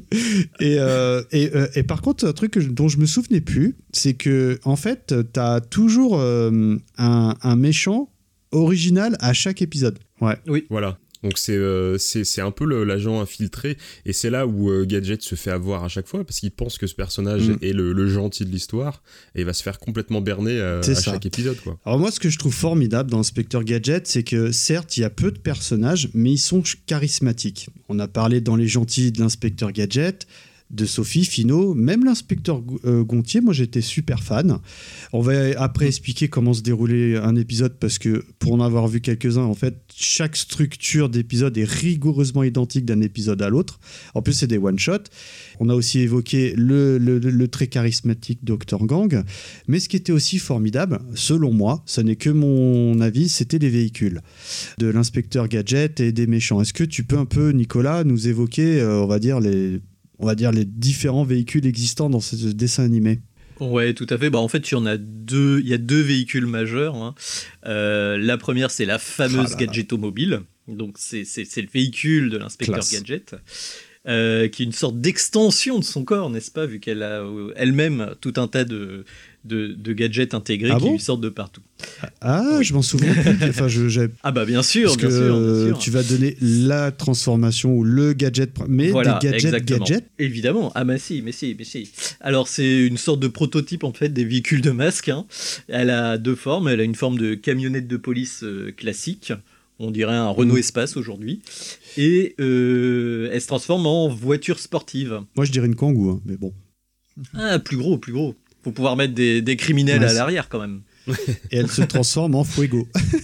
Et par contre, un truc dont je me souvenais plus, c'est que en fait, t'as toujours un méchant original à chaque épisode. Ouais. Oui. Voilà. Donc c'est un peu l'agent infiltré, et c'est là où Gadget se fait avoir à chaque fois, parce qu'il pense que ce personnage est le gentil de l'histoire, et il va se faire complètement berner à chaque épisode, quoi. Alors moi, ce que je trouve formidable dans Inspecteur Gadget, c'est que certes il y a peu de personnages, mais ils sont charismatiques. On a parlé dans Les Gentils de l'Inspecteur Gadget, de Sophie, Fino, même l'inspecteur Gontier, moi j'étais super fan. On va après expliquer comment se déroulait un épisode, parce que pour en avoir vu quelques-uns, en fait, chaque structure d'épisode est rigoureusement identique d'un épisode à l'autre. En plus, c'est des one-shots. On a aussi évoqué le très charismatique Dr. Gang, mais ce qui était aussi formidable, selon moi, ce n'est que mon avis, c'était les véhicules de l'inspecteur Gadget et des méchants. Est-ce que tu peux un peu, Nicolas, nous évoquer, on va dire les différents véhicules existants dans ce dessin animé? Ouais, tout à fait. Bah, en fait, il y a deux véhicules majeurs. Hein. La première, c'est la fameuse Gadgetomobile. Donc, c'est le véhicule de l'inspecteur Gadget. qui est une sorte d'extension de son corps, n'est-ce pas, vu qu'elle a elle-même tout un tas de gadgets intégrés qui lui sortent de partout. Oui. Je m'en souviens plus. Enfin, ah bah bien sûr, parce que bien sûr. Tu vas donner la transformation ou le gadget, mais voilà, des gadgets. Évidemment. Ah mais si. Alors c'est une sorte de prototype en fait des véhicules de masque. Hein. Elle a deux formes. Elle a une forme de camionnette de police classique. On dirait un Renault Espace aujourd'hui. Et elle se transforme en voiture sportive. Moi je dirais une Kangoo, hein, mais bon. Ah, plus gros. Faut pouvoir mettre des criminels à l'arrière quand même. Et elle se transforme en Fuego.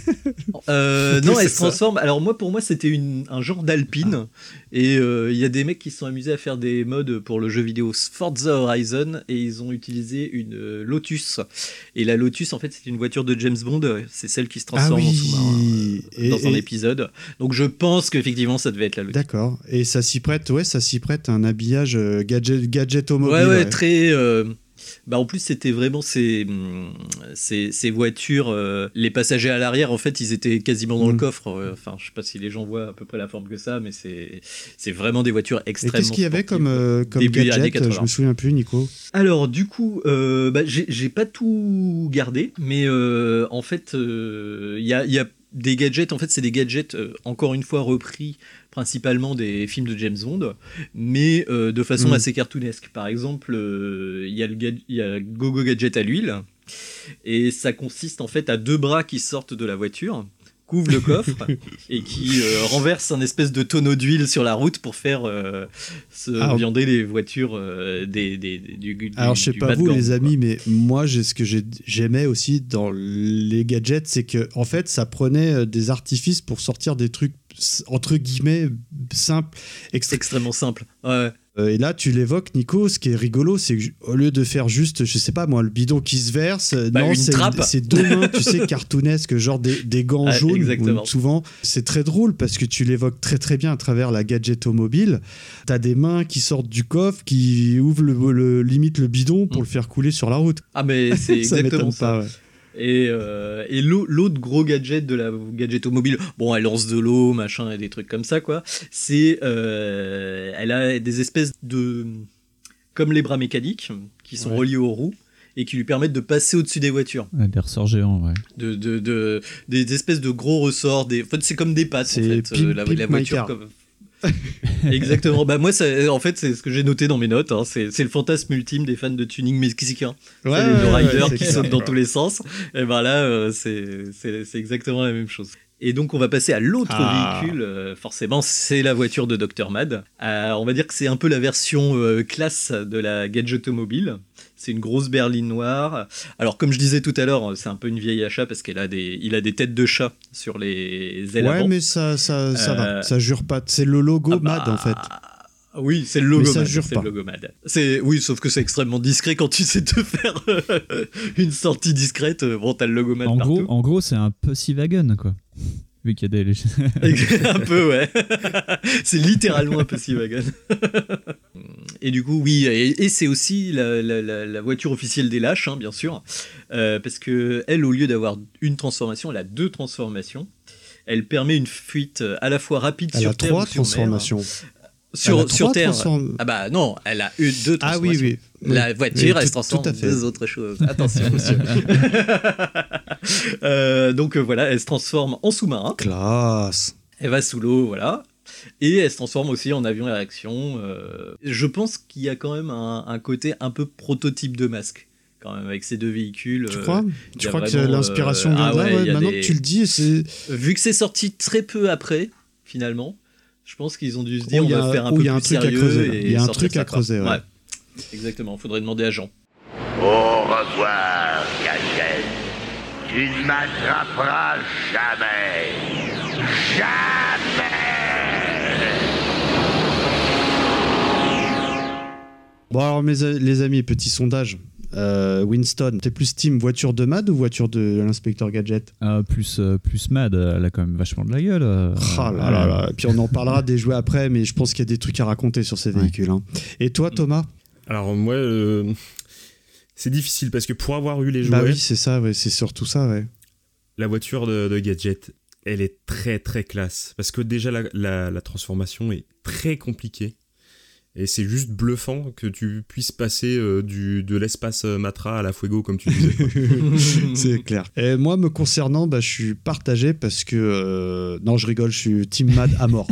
Non, elle se transforme. Alors pour moi, c'était un genre d'Alpine. Et il y a des mecs qui se sont amusés à faire des mods pour le jeu vidéo Forza Horizon et ils ont utilisé une Lotus. Et la Lotus, en fait, c'est une voiture de James Bond. C'est celle qui se transforme en sous-marin dans un épisode. Donc je pense qu'effectivement, ça devait être la Lotus. D'accord. Et ça s'y prête à un habillage gadget automobile. Ouais, très. En plus, c'était vraiment ces voitures. Les passagers à l'arrière, en fait, ils étaient quasiment dans le coffre. Enfin, je sais pas si les gens voient à peu près la forme que ça, mais c'est vraiment des voitures extrêmement. Et qu'est-ce qu'il y avait comme gadget ? Je me souviens plus, Nico. Alors, du coup, j'ai pas tout gardé, mais en fait, il y a des gadgets. En fait, c'est des gadgets encore une fois repris principalement des films de James Bond, mais de façon assez cartoonesque. Par exemple, il y a Go-Go Gadget à l'huile, et ça consiste en fait à deux bras qui sortent de la voiture, couvrent le coffre, et qui renversent un espèce de tonneau d'huile sur la route pour faire viander les voitures du Alors, je sais pas vous, les amis, mais moi, ce que j'aimais aussi dans les gadgets, c'est que en fait, ça prenait des artifices pour sortir des trucs entre guillemets simple, extrêmement simple. Ouais. Et là, tu l'évoques, Nico. Ce qui est rigolo, c'est qu'au lieu de faire juste, je sais pas moi, le bidon qui se verse, non, c'est deux mains, tu sais, cartoonesques, genre des gants jaunes. Souvent, c'est très drôle parce que tu l'évoques très très bien à travers la gadget mobile. T'as des mains qui sortent du coffre, qui ouvrent limite le bidon pour le faire couler sur la route. Ah mais c'est exactement ça. Pas, ouais. Et l'autre gros gadget de la gadget mobile, bon, elle lance de l'eau, machin, et des trucs comme ça, quoi. C'est, elle a des espèces de, comme les bras mécaniques, qui sont reliés aux roues et qui lui permettent de passer au-dessus des voitures. Des ressorts géants, ouais. Des espèces de gros ressorts. En fait, c'est comme des pattes, en fait. La voiture comme. Exactement. Moi, en fait, c'est ce que j'ai noté dans mes notes. Hein. C'est le fantasme ultime des fans de tuning mexicain. Le rider qui saute dans tous les sens. Et là, c'est exactement la même chose. Et donc, on va passer à l'autre véhicule. Forcément, c'est la voiture de Dr. Mad. On va dire que c'est un peu la version classe de la gadget automobile. C'est une grosse berline noire. Alors, comme je disais tout à l'heure, c'est un peu une vieille achat parce qu'il a des têtes de chat sur les ailes avant. Ouais, mais ça va. Ça jure pas. C'est le logo Mad, en fait. Oui, c'est le logo Mad. C'est le logo Mad. Oui, sauf que c'est extrêmement discret quand tu sais te faire une sortie discrète. Bon, t'as le logo Mad partout. En gros, c'est un Pussy Wagon, quoi. Vu qu'il y a des... un peu, ouais. C'est littéralement un Pussy Wagon. Et du coup, oui, et c'est aussi la voiture officielle des lâches, hein, bien sûr. Parce que elle, au lieu d'avoir une transformation, elle a deux transformations. Elle permet une fuite à la fois rapide sur terre ou sur mer. Sur terre. Ah bah non, elle a eu deux transformations. Ah oui. La voiture, elle se transforme en deux autres choses. Attention, monsieur. Donc voilà, elle se transforme en sous-marin. Classe. Elle va sous l'eau, voilà. Et elle se transforme aussi en avion à réaction. Je pense qu'il y a quand même un côté un peu prototype de masque. Quand même, avec ces deux véhicules. Tu crois que l'inspiration vient de là, maintenant que tu le dis, c'est... Vu que c'est sorti très peu après, finalement, je pense qu'ils ont dû se dire on va faire un peu plus sérieux. Il y a un truc à creuser. Ouais. Exactement, il faudrait demander à Jean. Au revoir, Gadget. Tu ne m'attraperas jamais. Jamais. Bon alors les amis, petit sondage. Winston, t'es plus team voiture de Mad ou voiture de l'inspecteur Gadget? Plus Mad, elle a quand même vachement de la gueule. Et puis on en parlera des jouets après, mais je pense qu'il y a des trucs à raconter sur ces véhicules. Hein. Et toi, Thomas? Alors moi, c'est difficile parce que pour avoir eu les jouets... Bah oui, c'est ça, ouais, c'est surtout ça, ouais. La voiture de Gadget, elle est très très classe. Parce que déjà la transformation est très compliquée. Et c'est juste bluffant que tu puisses passer de l'espace Matra à la Fuego, comme tu disais. C'est clair. Et moi, me concernant, je suis partagé parce que... non, je rigole, je suis Team Mad à mort.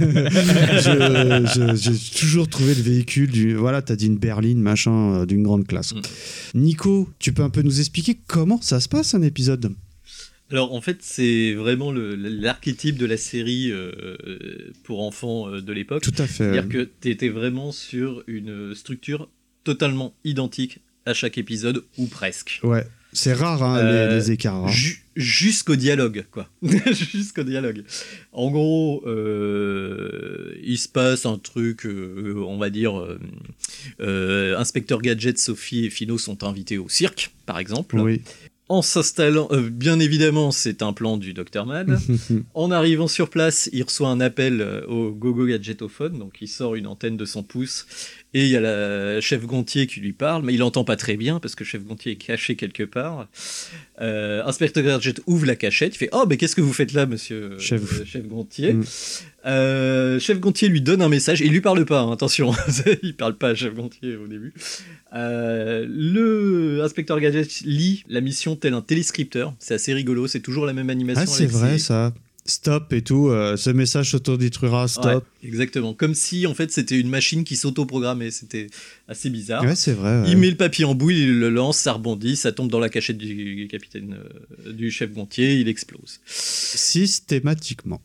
J'ai toujours trouvé le véhicule voilà, t'as dit une berline, machin, d'une grande classe. Nico, tu peux un peu nous expliquer comment ça se passe un épisode ? Alors en fait c'est vraiment l'archétype de la série pour enfants de l'époque. Tout à fait. C'est-à-dire que tu étais vraiment sur une structure totalement identique à chaque épisode, ou presque. Ouais, c'est rare les écarts. Hein. Jusqu'au dialogue, quoi. Jusqu'au dialogue. En gros, il se passe un truc, on va dire, Inspecteur Gadget, Sophie et Fino sont invités au cirque, par exemple. Oui. En s'installant, bien évidemment, c'est un plan du Dr. Mad. En arrivant sur place, il reçoit un appel au GoGo Gadgetophone, donc il sort une antenne de 100 pouces, et il y a la chef Gontier qui lui parle, mais il entend pas très bien, parce que chef Gontier est caché quelque part. Inspecteur Gadget ouvre la cachette, il fait « Oh, mais qu'est-ce que vous fêtes là, monsieur chef Gontier ?» Chef Gontier lui donne un message, et il lui parle pas, hein, attention, il parle pas à chef Gontier au début. Le Inspecteur Gadget lit la mission tel un téléscripteur, c'est assez rigolo, c'est toujours la même animation. Ah, c'est vrai ça. Stop et tout, ce message s'autodétruira, stop. Ouais, exactement, comme si en fait c'était une machine qui s'autoprogrammait, c'était assez bizarre. Ouais, c'est vrai. Ouais. Il met le papier en boule, il le lance, ça rebondit, ça tombe dans la cachette du capitaine, du chef Gontier, il explose. Systématiquement.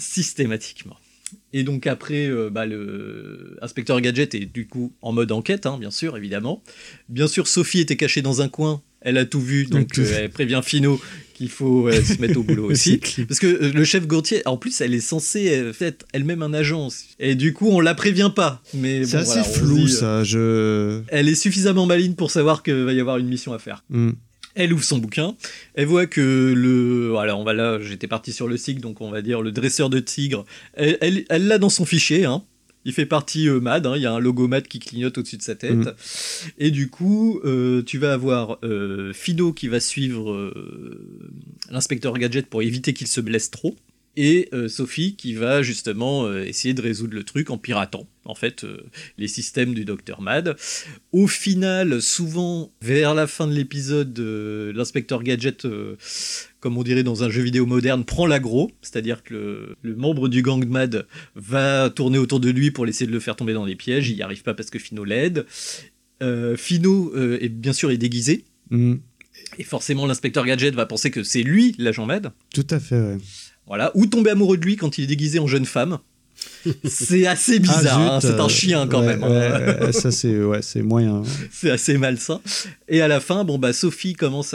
Et donc après, le Inspecteur Gadget est du coup en mode enquête, hein, bien sûr, évidemment. Bien sûr, Sophie était cachée dans un coin, elle a tout vu, donc elle prévient Fino qu'il faut se mettre au boulot aussi. Parce que le chef Gontier, en plus, elle est censée être elle-même un agent. Et du coup, on la prévient pas. Mais c'est assez flou, ça. Elle est suffisamment maligne pour savoir qu'il va y avoir une mission à faire. Elle ouvre son bouquin, elle voit que voilà, j'étais parti sur le cycle, donc on va dire le dresseur de tigre, elle l'a dans son fichier, hein. Il fait partie Mad, hein. Il y a un logo Mad qui clignote au-dessus de sa tête, et du coup, tu vas avoir Fido qui va suivre l'inspecteur Gadget pour éviter qu'il se blesse trop, et Sophie qui va justement essayer de résoudre le truc en piratant en fait les systèmes du Dr. Mad. Au final, souvent vers la fin de l'épisode, l'inspecteur Gadget, comme on dirait dans un jeu vidéo moderne, prend l'aggro, c'est-à-dire que le membre du gang Mad va tourner autour de lui pour essayer de le faire tomber dans des pièges. Il n'y arrive pas parce que Fino l'aide. Fino est bien sûr déguisé. Et forcément l'inspecteur Gadget va penser que c'est lui l'agent Mad. Tout à fait, ouais. Voilà, ou tomber amoureux de lui quand il est déguisé en jeune femme. C'est assez bizarre, c'est un chien quand même. Ça c'est moyen. C'est assez malsain. Et à la fin, Sophie commence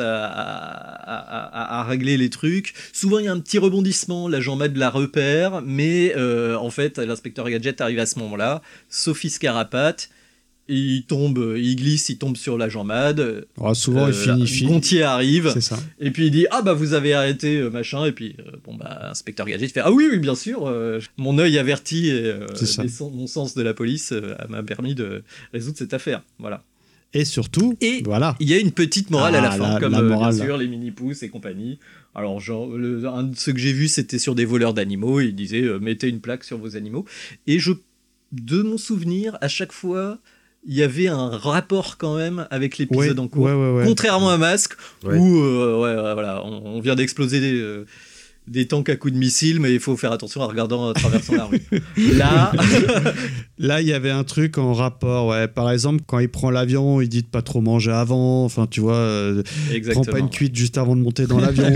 à régler les trucs. Souvent il y a un petit rebondissement, l'agent Mad la repère, mais en fait l'inspecteur Gadget arrive à ce moment-là. Sophie se carapate. Il glisse, il tombe sur l'agent Mad. Souvent, il finit. Gontier arrive. C'est ça. Et puis il dit vous avez arrêté machin. Et puis inspecteur Gadget fait oui bien sûr. Mon œil averti et mon sens de la police m'a permis de résoudre cette affaire. Voilà. Et surtout, voilà. Il y a une petite morale à la fin, comme morale, bien sûr les mini-pousses et compagnie. Alors, un de ceux que j'ai vu, c'était sur des voleurs d'animaux. Il disait mettez une plaque sur vos animaux. Et de mon souvenir, à chaque fois, il y avait un rapport quand même avec l'épisode en cours. Ouais. Contrairement à Masque, où voilà, on vient d'exploser des tanks à coups de missiles, mais il faut faire attention en regardant en traversant la rue. Là, il y avait un truc en rapport. Ouais. Par exemple, quand il prend l'avion, il dit de pas trop manger avant. Enfin, tu vois, prends pas une cuite juste avant de monter dans l'avion.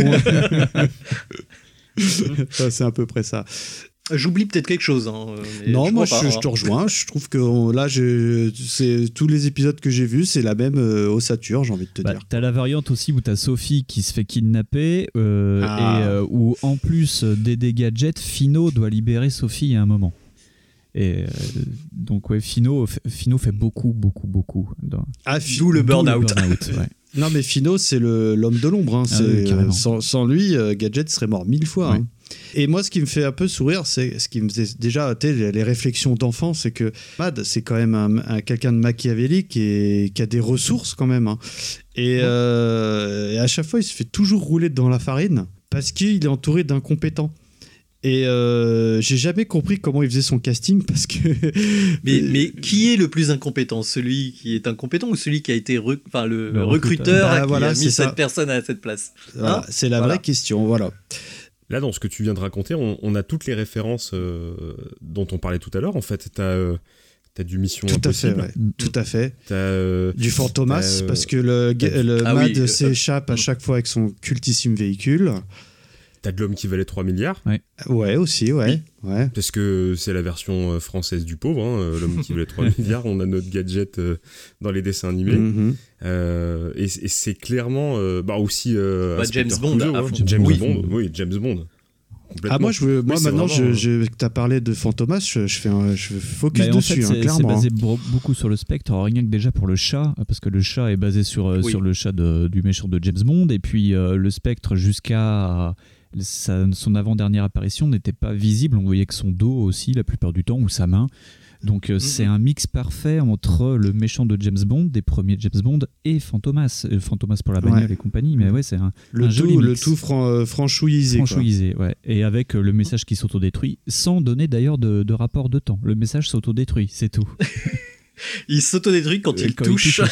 C'est à peu près ça. J'oublie peut-être quelque chose. Non, moi je te rejoins. Je trouve que là, c'est tous les épisodes que j'ai vus, c'est la même ossature, j'ai envie de te dire. T'as la variante aussi où t'as Sophie qui se fait kidnapper et où en plus d'aider Gadget, Fino doit libérer Sophie à un moment. Et donc Fino fait beaucoup. D'où le burn-out. Ouais. Non, mais Fino, c'est l'homme de l'ombre. Hein. Sans lui, Gadget serait mort 1000 fois. Ouais. Hein. Et moi, ce qui me fait un peu sourire, c'est ce qui me faisait déjà les réflexions d'enfant, c'est que Mad, c'est quand même quelqu'un de machiavélique et qui a des ressources quand même. Hein. Et à chaque fois, il se fait toujours rouler dans la farine parce qu'il est entouré d'incompétents. Et j'ai jamais compris comment il faisait son casting parce que. Mais qui est le plus incompétent ? Celui qui est incompétent ou celui qui a été le recruteur qui a mis cette personne à cette place ? Voilà, c'est la vraie question, voilà. Là, dans ce que tu viens de raconter, on a toutes les références dont on parlait tout à l'heure. En fait, t'as du Mission Impossible. Tout à fait. T'as du Fantomas, parce que le Mad s'échappe à chaque fois avec son cultissime véhicule. T'as de l'homme qui valait 3 milliards. Ouais, aussi, ouais. Parce que c'est la version française du pauvre, hein, l'homme qui valait 3 milliards. On a notre gadget dans les dessins animés. Et c'est clairement aussi James Bond. James Bond. Moi, maintenant, que tu as parlé de Fantomas, je focus dessus, clairement. C'est basé beaucoup sur le Spectre, rien que déjà pour le chat, parce que le chat est basé sur le chat du méchant de James Bond, et puis le Spectre, jusqu'à son avant-dernière apparition, n'était pas visible, on voyait que son dos aussi, la plupart du temps, ou sa main. Donc c'est un mix parfait entre le méchant de James Bond, des premiers James Bond, et Fantomas. Fantomas pour la bagnole et compagnie, mais ouais, c'est un joli mix. Le tout franchouillisé. Franchouillisé, ouais. Et avec le message qui s'autodétruit, sans donner d'ailleurs de rapport de temps. Le message s'autodétruit, c'est tout. Il s'autodétruit quand il touche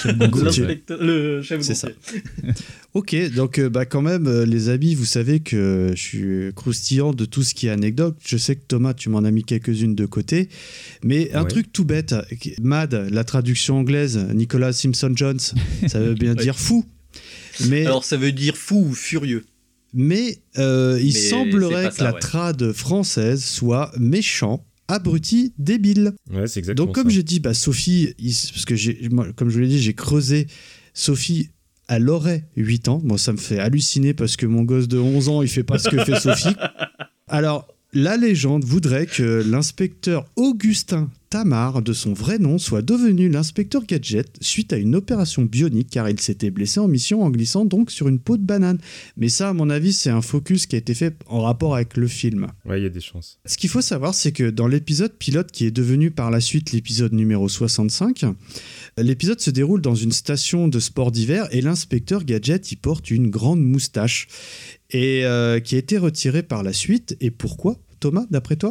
le chef c'est ça. Ok, donc quand même, les amis, vous savez que je suis croustillant de tout ce qui est anecdote. Je sais que Thomas, tu m'en as mis quelques-unes de côté. Mais un truc tout bête, Mad, la traduction anglaise, Nicholas Simpson Jones, ça veut bien dire fou. Mais... Alors ça veut dire fou ou furieux. Mais il semblerait que la trad française soit méchant, abruti, débile. Ouais, c'est exactement donc comme ça. j'ai dit, Sophie, parce que moi, comme je vous l'ai dit, j'ai creusé. Sophie, elle aurait 8 ans. Moi, ça me fait halluciner parce que mon gosse de 11 ans, il fait pas ce que fait Sophie. Alors, la légende voudrait que l'inspecteur Augustin Tamar, de son vrai nom, soit devenu l'inspecteur Gadget suite à une opération bionique car il s'était blessé en mission en glissant donc sur une peau de banane. Mais ça, à mon avis, c'est un focus qui a été fait en rapport avec le film. Ouais, il y a des chances. Ce qu'il faut savoir, c'est que dans l'épisode pilote qui est devenu par la suite l'épisode numéro 65, l'épisode se déroule dans une station de sport d'hiver et l'inspecteur Gadget y porte une grande moustache et qui a été retirée par la suite. Et pourquoi, Thomas, d'après toi ?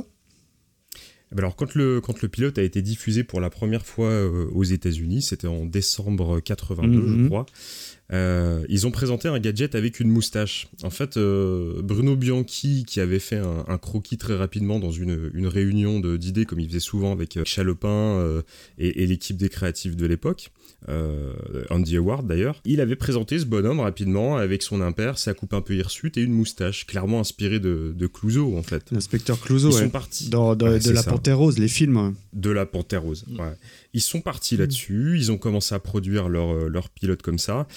Alors, quand le pilote a été diffusé pour la première fois aux États-Unis, c'était en décembre 82, je crois. Ils ont présenté un gadget avec une moustache. En fait, Bruno Bianchi, qui avait fait un croquis très rapidement dans une réunion d'idées, comme il faisait souvent avec Chalopin et l'équipe des créatifs de l'époque, Andy Award d'ailleurs, il avait présenté ce bonhomme rapidement avec son impair, sa coupe un peu hirsute et une moustache, clairement inspirée de Clouseau en fait. L'inspecteur Clouseau, Ils sont partis. de la Panthère Rose, les films. De la Panthère Rose, ouais. Ils sont partis là-dessus, ils ont commencé à produire leur pilote comme ça.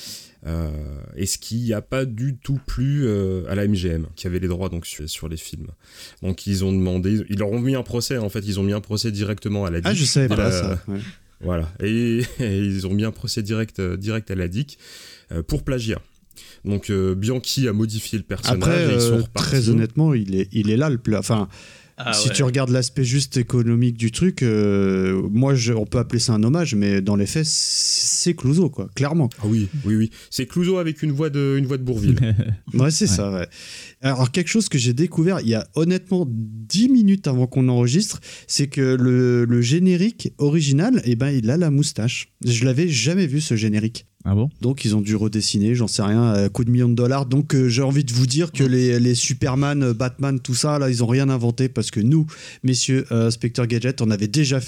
Et ce qui n'a pas du tout plu à la MGM, qui avait les droits donc sur les films. Donc ils ont demandé, ils leur ont mis un procès en fait, ils ont mis un procès directement à la DIC. Ah, je savais pas ça. Ouais. Voilà, et ils ont mis un procès direct à la DIC pour plagiat. Donc Bianchi a modifié le personnage. Après, et ils sont repartis. très honnêtement, il est là le plat. Enfin. Si tu regardes l'aspect juste économique du truc, on peut appeler ça un hommage, mais dans les faits, c'est Clouseau, quoi, clairement. Ah oui. C'est Clouseau avec une voix de Bourvil. Ouais, c'est ça, ouais. Alors, quelque chose que j'ai découvert il y a honnêtement 10 minutes avant qu'on enregistre, c'est que le générique original, il a la moustache. Je l'avais jamais vu, ce générique. Ah bon ? Donc ils ont dû redessiner, j'en sais rien, à coup de millions de dollars. Donc j'ai envie de vous dire que les Superman, Batman, tout ça, là, ils ont rien inventé parce que nous, messieurs, Inspecteur Gadget, on avait déjà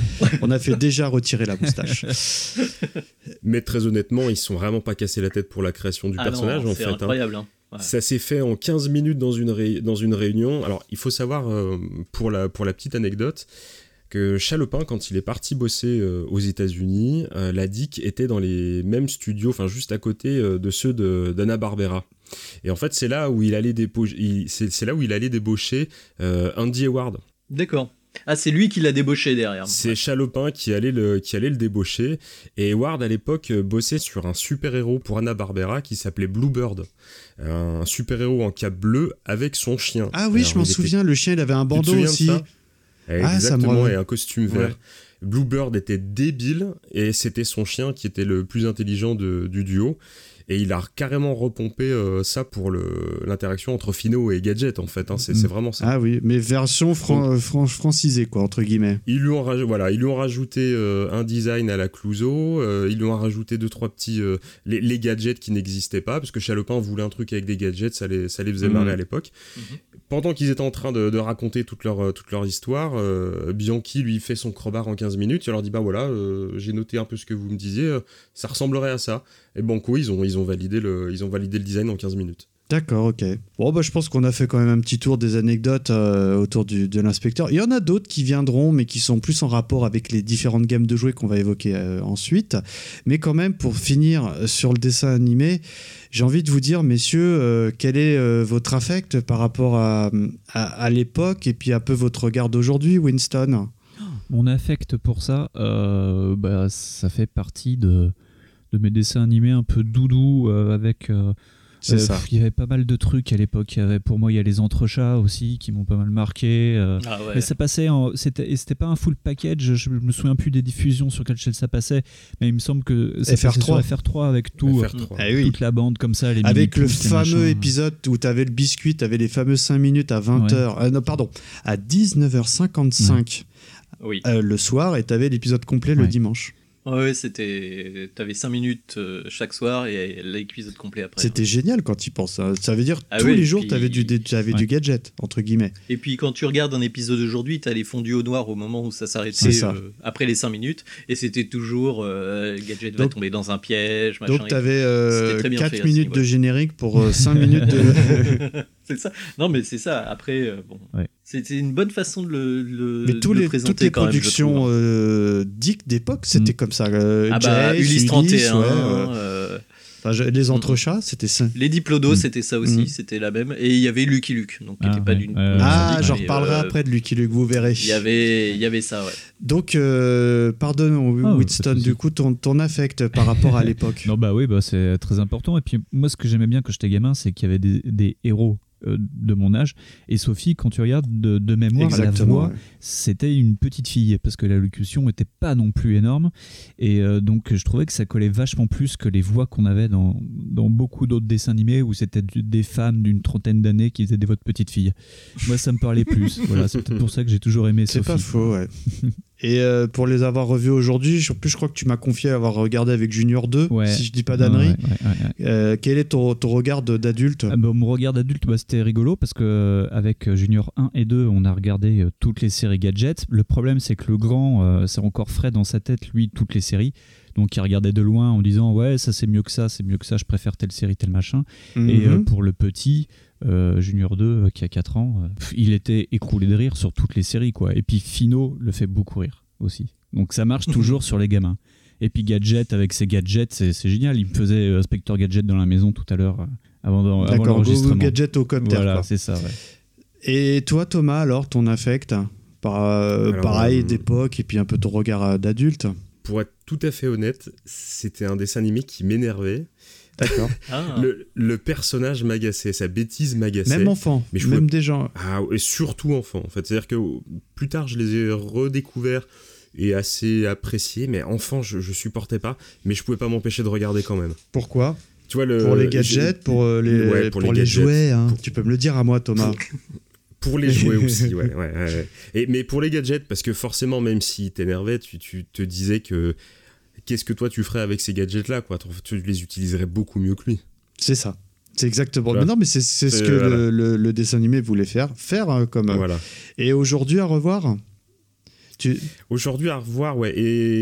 déjà retiré la moustache. Mais très honnêtement, ils se sont vraiment pas cassé la tête pour la création du personnage. Non, c'est incroyable. Hein. Ouais. Ça s'est fait en 15 minutes dans une réunion. Alors il faut savoir, pour la petite anecdote, que Chalopin, quand il est parti bosser aux États-Unis, la DIC était dans les mêmes studios, enfin juste à côté de ceux d'Hanna-Barbera. Et en fait, c'est là où il allait débaucher Andy Award. D'accord. Ah, c'est lui qui l'a débauché derrière. C'est Chalopin qui allait le débaucher. Et Award, à l'époque, bossait sur un super-héros pour Hanna-Barbera qui s'appelait Bluebird. Un super-héros en cape bleue avec son chien. Ah oui, alors, je m'en souviens, le chien, il avait un bandeau aussi. Exactement, et un costume vert. Bluebird était débile et c'était son chien qui était le plus intelligent du duo. Et il a carrément repompé ça pour l'interaction entre Fino et Gadget, en fait. Hein. C'est vraiment ça. Ah oui, mais version francisée, quoi, entre guillemets. Ils lui ont rajouté un design à la Clouseau. Ils lui ont rajouté 2-3 petits... les gadgets qui n'existaient pas, parce que Chalopin voulait un truc avec des gadgets, ça les faisait marrer à l'époque. Pendant qu'ils étaient en train de raconter toute leur histoire, Bianchi lui fait son crowbar en 15 minutes. Il leur dit, bah voilà, j'ai noté un peu ce que vous me disiez, ça ressemblerait à ça. Et Banco, ils ont validé le design en 15 minutes. D'accord, ok. Bon, bah, je pense qu'on a fait quand même un petit tour des anecdotes autour de l'inspecteur. Il y en a d'autres qui viendront, mais qui sont plus en rapport avec les différentes gammes de jouets qu'on va évoquer ensuite. Mais quand même, pour finir sur le dessin animé, j'ai envie de vous dire, messieurs, quel est votre affect par rapport à l'époque et puis un peu votre regard d'aujourd'hui, Winston ? Mon affect pour ça, ça fait partie de mes dessins animés un peu doudou avec... C'est ça. Il y avait pas mal de trucs à l'époque. Pour moi, il y a les entrechats aussi qui m'ont pas mal marqué. Mais ça passait c'était pas un full package. Je me souviens plus des diffusions sur quelle chaîne ça passait, mais il me semble que ça passait sur FR3 avec tout, toute la bande comme ça. Les avec le fameux épisode où t'avais le biscuit, t'avais les fameux 5 minutes à 20h. À 19h55 le soir, et t'avais l'épisode complet le dimanche. Ouais, t'avais 5 minutes chaque soir et l'épisode complet après. C'était génial quand tu y penses. Ça veut dire tous les jours, t'avais du gadget, entre guillemets. Et puis quand tu regardes un épisode d'aujourd'hui, t'as les fondus au noir au moment où ça s'arrêtait après les 5 minutes, et c'était toujours gadget va tomber dans un piège, machin. Donc t'avais 4 minutes de générique pour 5 minutes de... C'est ça. Non, mais c'est ça. Après, c'était une bonne façon de le présenter. Toutes les quand productions Dick d'époque, c'était comme ça. Ulysse 31. Les entrechats, c'était ça. Les Diplodos, c'était ça aussi. C'était la même. Et il y avait Lucky Luke, donc qui n'était pas d'une. J'en reparlerai après de Lucky Luke, vous verrez. Il y avait ça, ouais. Donc, pardonne, Winston, du coup, ton affect par rapport à l'époque. Non, c'est très important. Et puis, moi, ce que j'aimais bien quand j'étais gamin, c'est qu'il y avait des héros de mon âge, et Sophie, quand tu regardes de mémoire, la voix, c'était une petite fille, parce que l'allocution n'était pas non plus énorme, et donc je trouvais que ça collait vachement plus que les voix qu'on avait dans beaucoup d'autres dessins animés où c'était des femmes d'une trentaine d'années qui faisaient des voix de petites filles. Moi, ça me parlait plus. Voilà, c'est peut-être pour ça que j'ai toujours aimé Sophie. C'est pas faux, ouais. Et pour les avoir revus aujourd'hui, en plus je crois que tu m'as confié avoir regardé avec Junior 2, si je dis pas d'ânerie. Quel est ton regard d'adulte ? Mon regard d'adulte, c'était rigolo parce que avec Junior 1 et 2, on a regardé toutes les séries gadgets. Le problème, c'est que le grand, c'est encore frais dans sa tête, lui, toutes les séries. Donc il regardait de loin en disant ouais, ça c'est mieux que ça, je préfère telle série, tel machin. Et pour le petit, Junior 2 qui a 4 ans, il était écroulé de rire sur toutes les séries, quoi. Et puis Fino le fait beaucoup rire aussi. Donc ça marche toujours sur les gamins. Et puis Gadget, avec ses gadgets, c'est génial. Il me faisait Inspecteur Gadget dans la maison tout à l'heure avant l'enregistrement. Gadget au copter. Voilà, quoi. c'est ça, ouais. Et toi, Thomas, alors, ton affect pareil, d'époque, et puis un peu ton regard d'adulte. Pour être tout à fait honnête, c'était un dessin animé qui m'énervait. D'accord. Le personnage m'agaçait, sa bêtise m'agaçait. Même enfant, même des gens. Et surtout enfant, en fait. C'est-à-dire que plus tard, je les ai redécouverts et assez appréciés, mais enfant, je supportais pas, mais je pouvais pas m'empêcher de regarder quand même. Pourquoi ? Tu vois, pour les gadgets, pour les jouets, hein. Tu peux me le dire à moi, Thomas. Pour les jouets aussi, ouais. Mais pour les gadgets, parce que forcément, même s'ils t'énervaient, tu te disais que qu'est-ce que toi tu ferais avec ces gadgets-là, quoi. Tu les utiliserais beaucoup mieux que lui. C'est ça. C'est exactement. Mais non, mais c'est ce que le dessin animé voulait faire comme. Voilà. Et aujourd'hui à revoir. Aujourd'hui à revoir, ouais.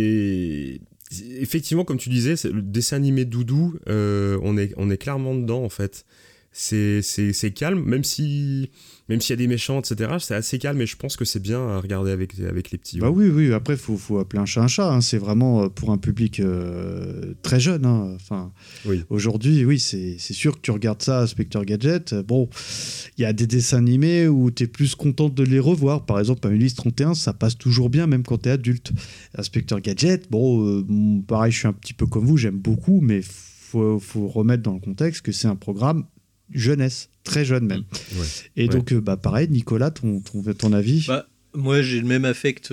Et effectivement, comme tu disais, le dessin animé doudou, on est clairement dedans en fait. C'est calme, même s'il y a des méchants, etc. C'est assez calme, et je pense que c'est bien à regarder avec les petits. Bah oui. Après, faut appeler un chat un chat. Hein. C'est vraiment pour un public très jeune. Hein. Enfin, aujourd'hui, oui, c'est sûr que tu regardes ça, Inspecteur Gadget. Bon, il y a des dessins animés où tu es plus content de les revoir. Par exemple, Ulysse 31, ça passe toujours bien, même quand tu es adulte. Inspecteur Gadget, pareil, je suis un petit peu comme vous, j'aime beaucoup, mais faut remettre dans le contexte que c'est un programme jeunesse, très jeune même. Et donc, pareil, Nicolas, ton avis ? Moi, j'ai le même affect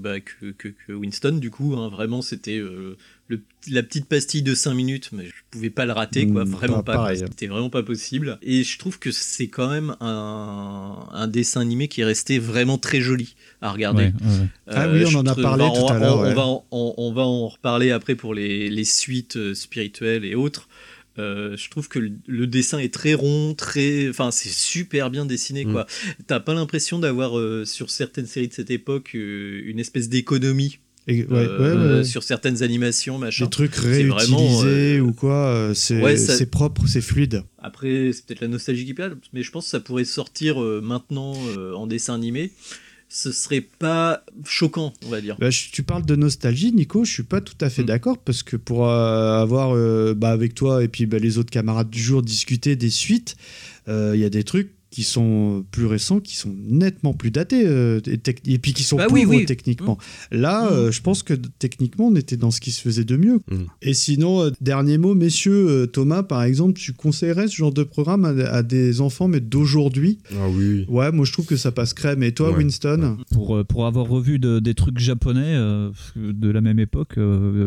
que Winston, du coup. Hein. Vraiment, c'était la petite pastille de 5 minutes, mais je pouvais pas le rater, quoi. Vraiment pas. Pareil. C'était vraiment pas possible. Et je trouve que c'est quand même un dessin animé qui est resté vraiment très joli à regarder. Ah oui, on en a parlé tout à l'heure. On va en reparler après pour les suites spirituelles et autres. Je trouve que le dessin est très rond, c'est super bien dessiné, quoi. T'as pas l'impression d'avoir sur certaines séries de cette époque une espèce d'économie sur certaines animations, machin. Des trucs réutilisés ou quoi, c'est propre, c'est fluide. Après, c'est peut-être la nostalgie qui parle, mais je pense que ça pourrait sortir maintenant en dessin animé. Ce serait pas choquant, on va dire. Tu parles de nostalgie, Nico, je suis pas tout à fait d'accord, parce que pour avoir avec toi et puis les autres camarades du jour discuté des suites, il y a des trucs qui sont plus récents, qui sont nettement plus datés et puis qui sont pauvres techniquement. Là, je pense que techniquement, on était dans ce qui se faisait de mieux. Et sinon, dernier mot, messieurs, Thomas, par exemple, tu conseillerais ce genre de programme à des enfants, mais d'aujourd'hui? Ah oui. Ouais, moi je trouve que ça passe crème. Et toi, Winston? Pour avoir revu des trucs japonais de la même époque,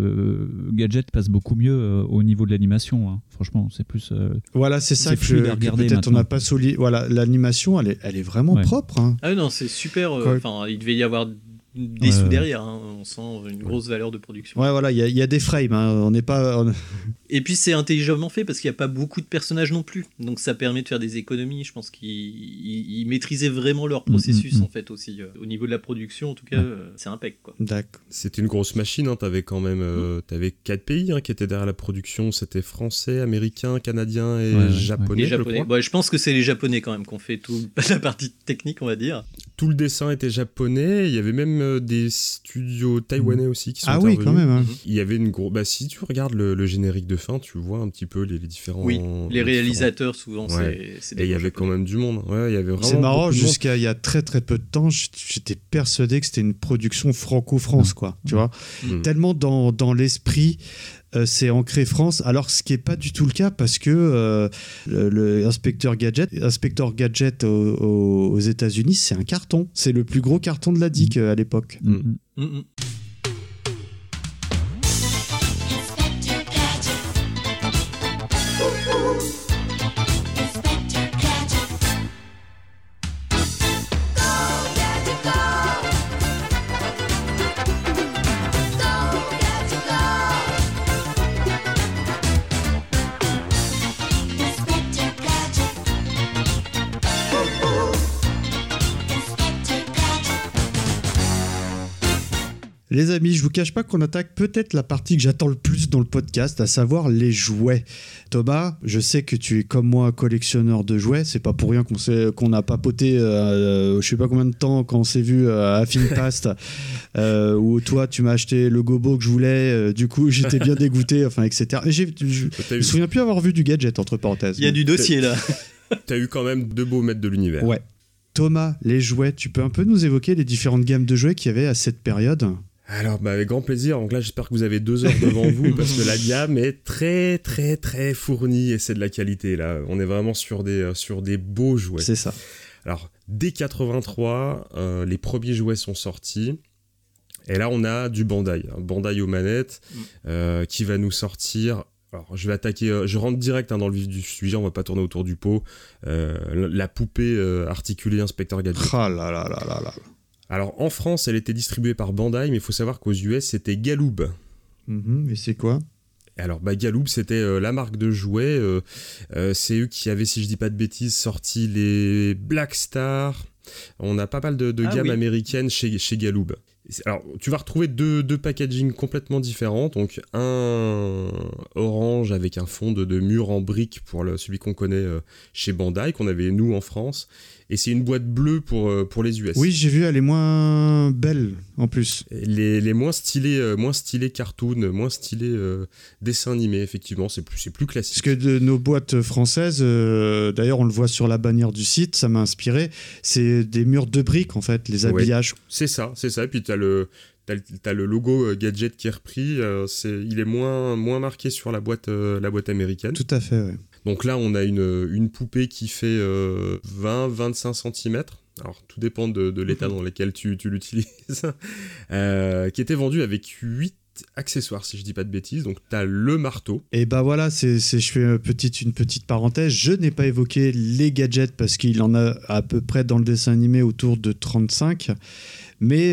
Gadget passe beaucoup mieux au niveau de l'animation. Hein. Franchement, c'est plus. Voilà, c'est ça que peut-être on n'a pas solide. Voilà, l'animation, elle est vraiment propre. Hein. Ah non, c'est super. Il devait y avoir des sous derrière. Hein. On sent une grosse valeur de production. Ouais, voilà, il y a des frames. Hein. On n'est pas. Et puis c'est intelligemment fait parce qu'il n'y a pas beaucoup de personnages non plus. Donc ça permet de faire des économies. Je pense qu'ils maîtrisaient vraiment leur processus en fait aussi. Au niveau de la production, en tout cas, c'est impec, quoi. D'accord. C'était une grosse machine. Hein. T'avais quand même t'avais 4 pays qui étaient derrière la production. C'était français, américain, canadien et japonais. Les japonais. Je pense que c'est les japonais quand même qui ont fait toute la partie technique, on va dire. Tout le dessin était japonais. Il y avait même des studios taïwanais aussi qui sont intervenus. Ah oui, quand même. Hein. Il y avait une grosse. Si tu regardes le générique de fin, tu vois un petit peu les différents. Oui, les réalisateurs souvent, c'est des. Et il y avait quand même du monde. Ouais, il y avait vraiment. C'est marrant. Jusqu'à il y a très très peu de temps, j'étais persuadé que c'était une production franco-France, quoi. Tu vois, tellement dans l'esprit. C'est ancré France, alors ce qui n'est pas du tout le cas parce que le Inspecteur Gadget aux États-Unis, c'est un carton. C'est le plus gros carton de la DIC à l'époque. Les amis, je vous cache pas qu'on attaque peut-être la partie que j'attends le plus dans le podcast, à savoir les jouets. Thomas, je sais que tu es comme moi collectionneur de jouets. C'est pas pour rien qu'on a papoté je sais pas combien de temps quand on s'est vu à Finpast où toi tu m'as acheté le gobo que je voulais. Du coup, j'étais bien dégoûté, etc. Et je me souviens plus avoir vu du Gadget, entre parenthèses. Il y a du dossier là. T'as eu quand même 2 beaux maîtres de l'univers. Ouais. Thomas, les jouets, tu peux un peu nous évoquer les différentes gammes de jouets qu'il y avait à cette période ? Alors, avec grand plaisir. Donc là, j'espère que vous avez 2 heures devant vous parce que la gamme est très, très, très fournie et c'est de la qualité. Là, on est vraiment sur des beaux jouets. C'est ça. Alors, dès 83, les premiers jouets sont sortis. Et là, on a du Bandai. Bandai aux manettes qui va nous sortir... Alors, je vais attaquer... je rentre direct dans le vif du sujet. On va pas tourner autour du pot. La poupée articulée Inspecteur Gadget. Ah là là là là là. Alors, en France, elle était distribuée par Bandai, mais il faut savoir qu'aux US, c'était Galoob. Et c'est quoi ? Alors, Galoob, c'était la marque de jouets. C'est eux qui avaient, si je dis pas de bêtises, sorti les Black Star. On a pas mal de gammes américaines chez Galoob. Alors, tu vas retrouver deux packaging complètement différents. Donc, un orange avec un fond de mur en briques pour celui qu'on connaît chez Bandai, qu'on avait nous en France. Et c'est une boîte bleue pour les US. Oui, j'ai vu, elle est moins belle en plus. Les moins stylés cartoon, moins stylés dessin animé, effectivement, c'est plus classique. Parce que de nos boîtes françaises, d'ailleurs on le voit sur la bannière du site, ça m'a inspiré, c'est des murs de briques en fait, les habillages. Ouais, c'est ça. Et puis t'as t'as le logo gadget qui est repris, il est moins marqué sur la boîte américaine. Tout à fait, ouais. Donc là, on a une poupée qui fait 20-25 cm. Alors, tout dépend de l'état dans lequel tu l'utilises. Qui était vendue avec 8 accessoires, si je dis pas de bêtises. Donc, t'as le marteau. Et bah voilà, je fais une petite parenthèse. Je n'ai pas évoqué les gadgets parce qu'il en a à peu près dans le dessin animé autour de 35. Mais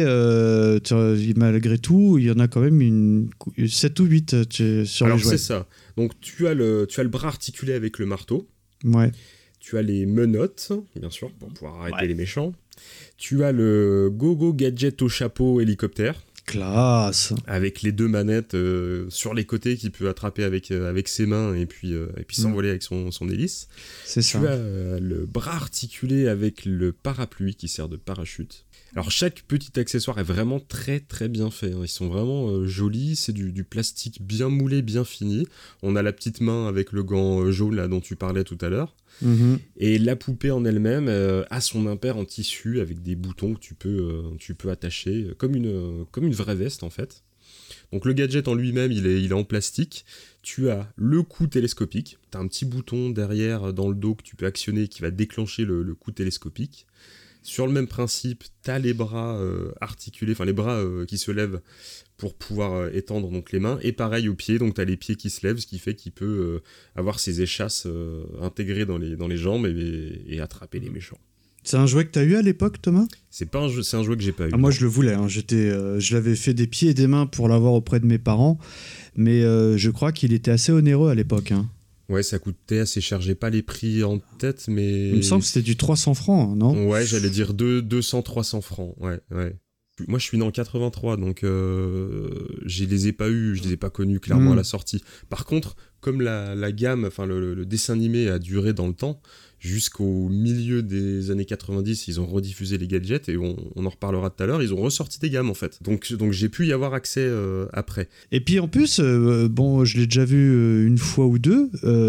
malgré tout, il y en a quand même 7 ou 8 sur les jouets. C'est ça. Donc, tu as le bras articulé avec le marteau. Ouais. Tu as les menottes, bien sûr, pour pouvoir arrêter les méchants. Tu as le Go-Go Gadget au chapeau hélicoptère. Classe. Avec les 2 manettes sur les côtés qu'il peut attraper avec ses mains et puis s'envoler avec son hélice. C'est ça. Tu as le bras articulé avec le parapluie qui sert de parachute. Alors chaque petit accessoire est vraiment très très bien fait, hein. Ils sont vraiment jolis, c'est du plastique bien moulé, bien fini. On a la petite main avec le gant jaune là dont tu parlais tout à l'heure. Mm-hmm. Et la poupée en elle-même a son impair en tissu avec des boutons que tu peux attacher comme une vraie veste en fait. Donc le gadget en lui-même il est en plastique. Tu as le coup télescopique, tu as un petit bouton derrière dans le dos que tu peux actionner qui va déclencher le coup télescopique. Sur le même principe, tu as les bras articulés, enfin les bras qui se lèvent pour pouvoir étendre donc les mains. Et pareil aux pieds, donc tu as les pieds qui se lèvent, ce qui fait qu'il peut avoir ses échasses intégrées dans les jambes et attraper les méchants. C'est un jouet que tu as eu à l'époque, Thomas ? C'est un jouet que j'ai pas eu. Moi, je le voulais. Hein. Je l'avais fait des pieds et des mains pour l'avoir auprès de mes parents. Mais je crois qu'il était assez onéreux à l'époque. Hein. Ouais, ça coûtait assez cher. J'ai pas les prix en tête, mais... Il me semble que c'était du 300 francs, non ? Ouais, j'allais dire 200-300 francs. Ouais. Moi, je suis né en 83, donc je les ai pas eus, je les ai pas connus clairement à la sortie. Par contre, comme la gamme, enfin le dessin animé a duré dans le temps, jusqu'au milieu des années 90, ils ont rediffusé les gadgets et on en reparlera tout à l'heure, ils ont ressorti des gammes en fait. Donc j'ai pu y avoir accès après. Et puis en plus, je l'ai déjà vu une fois ou deux,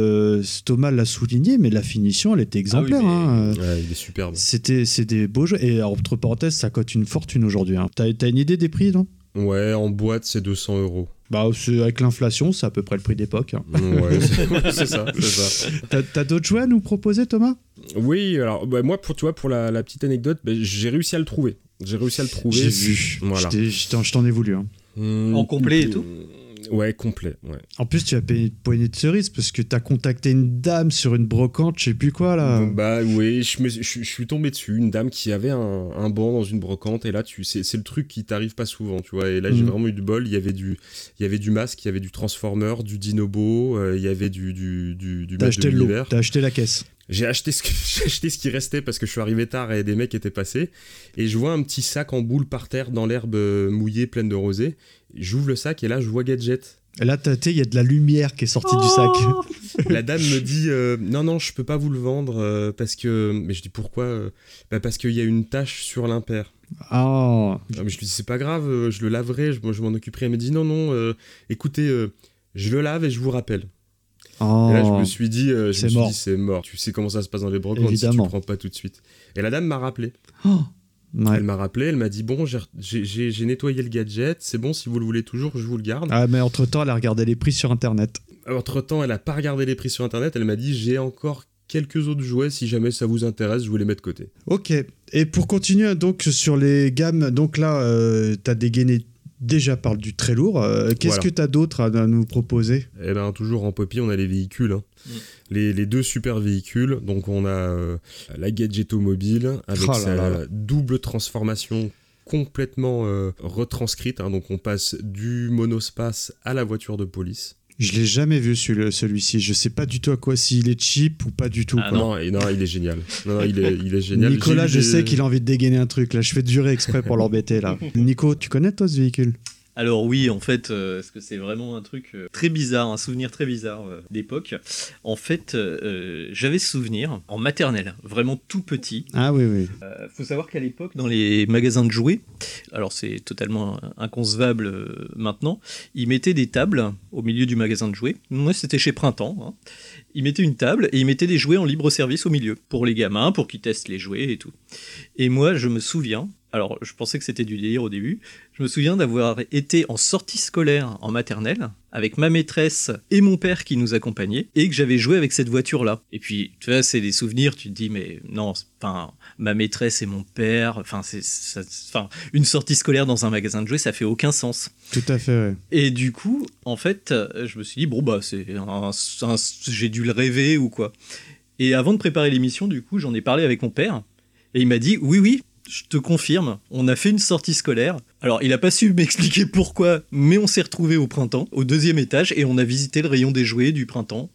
Thomas l'a souligné, mais la finition elle était exemplaire. Ouais, il est superbe. C'est des beaux jeux. Et entre parenthèses, ça coûte une fortune aujourd'hui. Hein. T'as une idée des prix, non ? Ouais, en boîte c'est 200 €. Bah, avec l'inflation, c'est à peu près le prix d'époque. Hein. Ouais, c'est ça. T'as d'autres jouets à nous proposer, Thomas ? Oui, alors moi, pour la petite anecdote, j'ai réussi à le trouver. J'ai vu. Voilà. Je t'en ai voulu. Hein. En complet et tout ? Ouais, complet. Ouais. En plus, tu as payé une poignée de cerises parce que t'as contacté une dame sur une brocante, je sais plus quoi là. Bah oui, je suis tombé dessus, une dame qui avait un banc dans une brocante et là c'est le truc qui t'arrive pas souvent, tu vois. Et là j'ai vraiment eu du bol. Il y avait du masque, il y avait du Transformer, du Dinobo, il y avait du T'as acheté le lot, t'as acheté la caisse. J'ai acheté ce qui restait parce que je suis arrivé tard et des mecs étaient passés. Et je vois un petit sac en boule par terre dans l'herbe mouillée pleine de rosée. J'ouvre le sac et là je vois Gadget. Et là, il y a de la lumière qui est sortie du sac. La dame me dit non, je peux pas vous le vendre parce que. Mais je dis pourquoi parce qu'il y a une tache sur l'impair. Ah. Mais je lui dis c'est pas grave, je le laverai, je m'en occuperai. Elle me dit non, écoutez, je le lave et je vous rappelle. Oh. Et là, je me suis dit, mort. C'est mort. Tu sais comment ça se passe dans les brocantes si tu prends pas tout de suite. Et la dame m'a rappelé. Oh. Ouais. Elle m'a rappelé, elle m'a dit bon, j'ai nettoyé le gadget, c'est bon, si vous le voulez toujours, je vous le garde. Ah, mais entre-temps, elle a regardé les prix sur Internet. Entre-temps, elle a pas regardé les prix sur Internet, elle m'a dit j'ai encore quelques autres jouets, si jamais ça vous intéresse, je vous les mets de côté. Ok, et pour continuer donc sur les gammes, donc là, t'as dégainé déjà par du très lourd. Qu'est-ce que t'as d'autre à nous proposer ? Eh ben, toujours en Poppy, on a les véhicules. Hein. Les 2 super véhicules. Donc, on a la Gadgeto Mobile avec sa double transformation complètement retranscrite. Hein. Donc, on passe du monospace à la voiture de police. Je l'ai jamais vu celui-ci. Je sais pas du tout à quoi, s'il est cheap ou pas du tout. Ah non, il est génial. Non, il est génial. Nicolas, je sais qu'il a envie de dégainer un truc. Là, je fais durer exprès pour l'embêter là. Nico, tu connais toi ce véhicule ? Alors oui, en fait, parce que c'est vraiment un truc très bizarre, un souvenir très bizarre d'époque. En fait, j'avais ce souvenir en maternelle, vraiment tout petit. Ah oui. Faut savoir qu'à l'époque, dans les magasins de jouets, alors c'est totalement inconcevable maintenant, ils mettaient des tables au milieu du magasin de jouets. Moi, c'était chez Printemps. Hein. Ils mettaient une table et ils mettaient des jouets en libre service au milieu, pour les gamins, pour qu'ils testent les jouets et tout. Et moi, je me souviens alors je pensais que c'était du délire au début, je me souviens d'avoir été en sortie scolaire en maternelle avec ma maîtresse et mon père qui nous accompagnaient et que j'avais joué avec cette voiture-là. Et puis, tu vois, c'est des souvenirs, tu te dis, mais non, enfin, ma maîtresse et mon père, enfin, une sortie scolaire dans un magasin de jouets, ça fait aucun sens. Tout à fait, ouais. Et du coup, en fait, je me suis dit, bon, bah, j'ai dû le rêver ou quoi. Et avant de préparer l'émission, du coup, j'en ai parlé avec mon père et il m'a dit, oui, je te confirme, on a fait une sortie scolaire. Alors, il a pas su m'expliquer pourquoi, mais on s'est retrouvés au printemps, au 2e étage, et on a visité le rayon des jouets du printemps.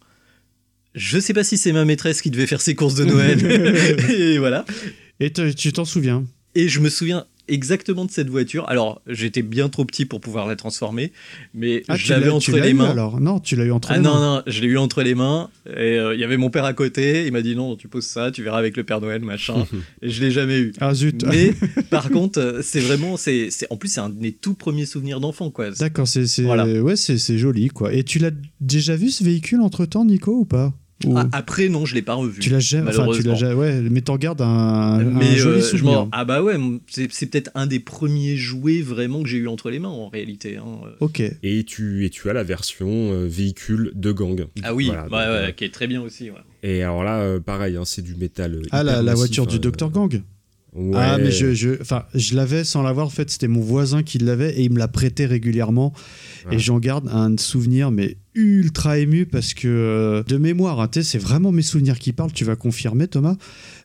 Je sais pas si c'est ma maîtresse qui devait faire ses courses de Noël. Et voilà. Et tu t'en souviens? Et je me souviens exactement de cette voiture. Alors, j'étais bien trop petit pour pouvoir la transformer, mais je l'avais entre les mains. Alors non, tu l'as eu entre les mains. Non, je l'ai eu entre les mains. Et il y avait mon père à côté. Il m'a dit non, tu poses ça, tu verras avec le Père Noël, machin. Et je l'ai jamais eu. Ah zut. Mais par contre, c'est vraiment, en plus, c'est un de mes tout premiers souvenirs d'enfant, quoi. D'accord, Voilà. Ouais, c'est joli, quoi. Et tu l'as déjà vu ce véhicule entre temps, Nico, ou pas? Après, non, je l'ai pas revu. Tu l'as jamais, ouais, mais t'en gardes un joli souvenir. Ah bah ouais, c'est peut-être un des premiers jouets vraiment que j'ai eu entre les mains en réalité. Hein. Ok. Et tu as la version véhicule de gang. Ah oui, voilà, qui est très bien aussi. Ouais. Et alors là, pareil, hein, c'est du métal. La voiture du Dr Gang. Ouais. Ah mais je l'avais sans l'avoir, en fait c'était mon voisin qui l'avait et il me l'a prêté régulièrement. Et j'en garde un souvenir mais ultra ému parce que de mémoire, hein, c'est vraiment mes souvenirs qui parlent, tu vas confirmer Thomas.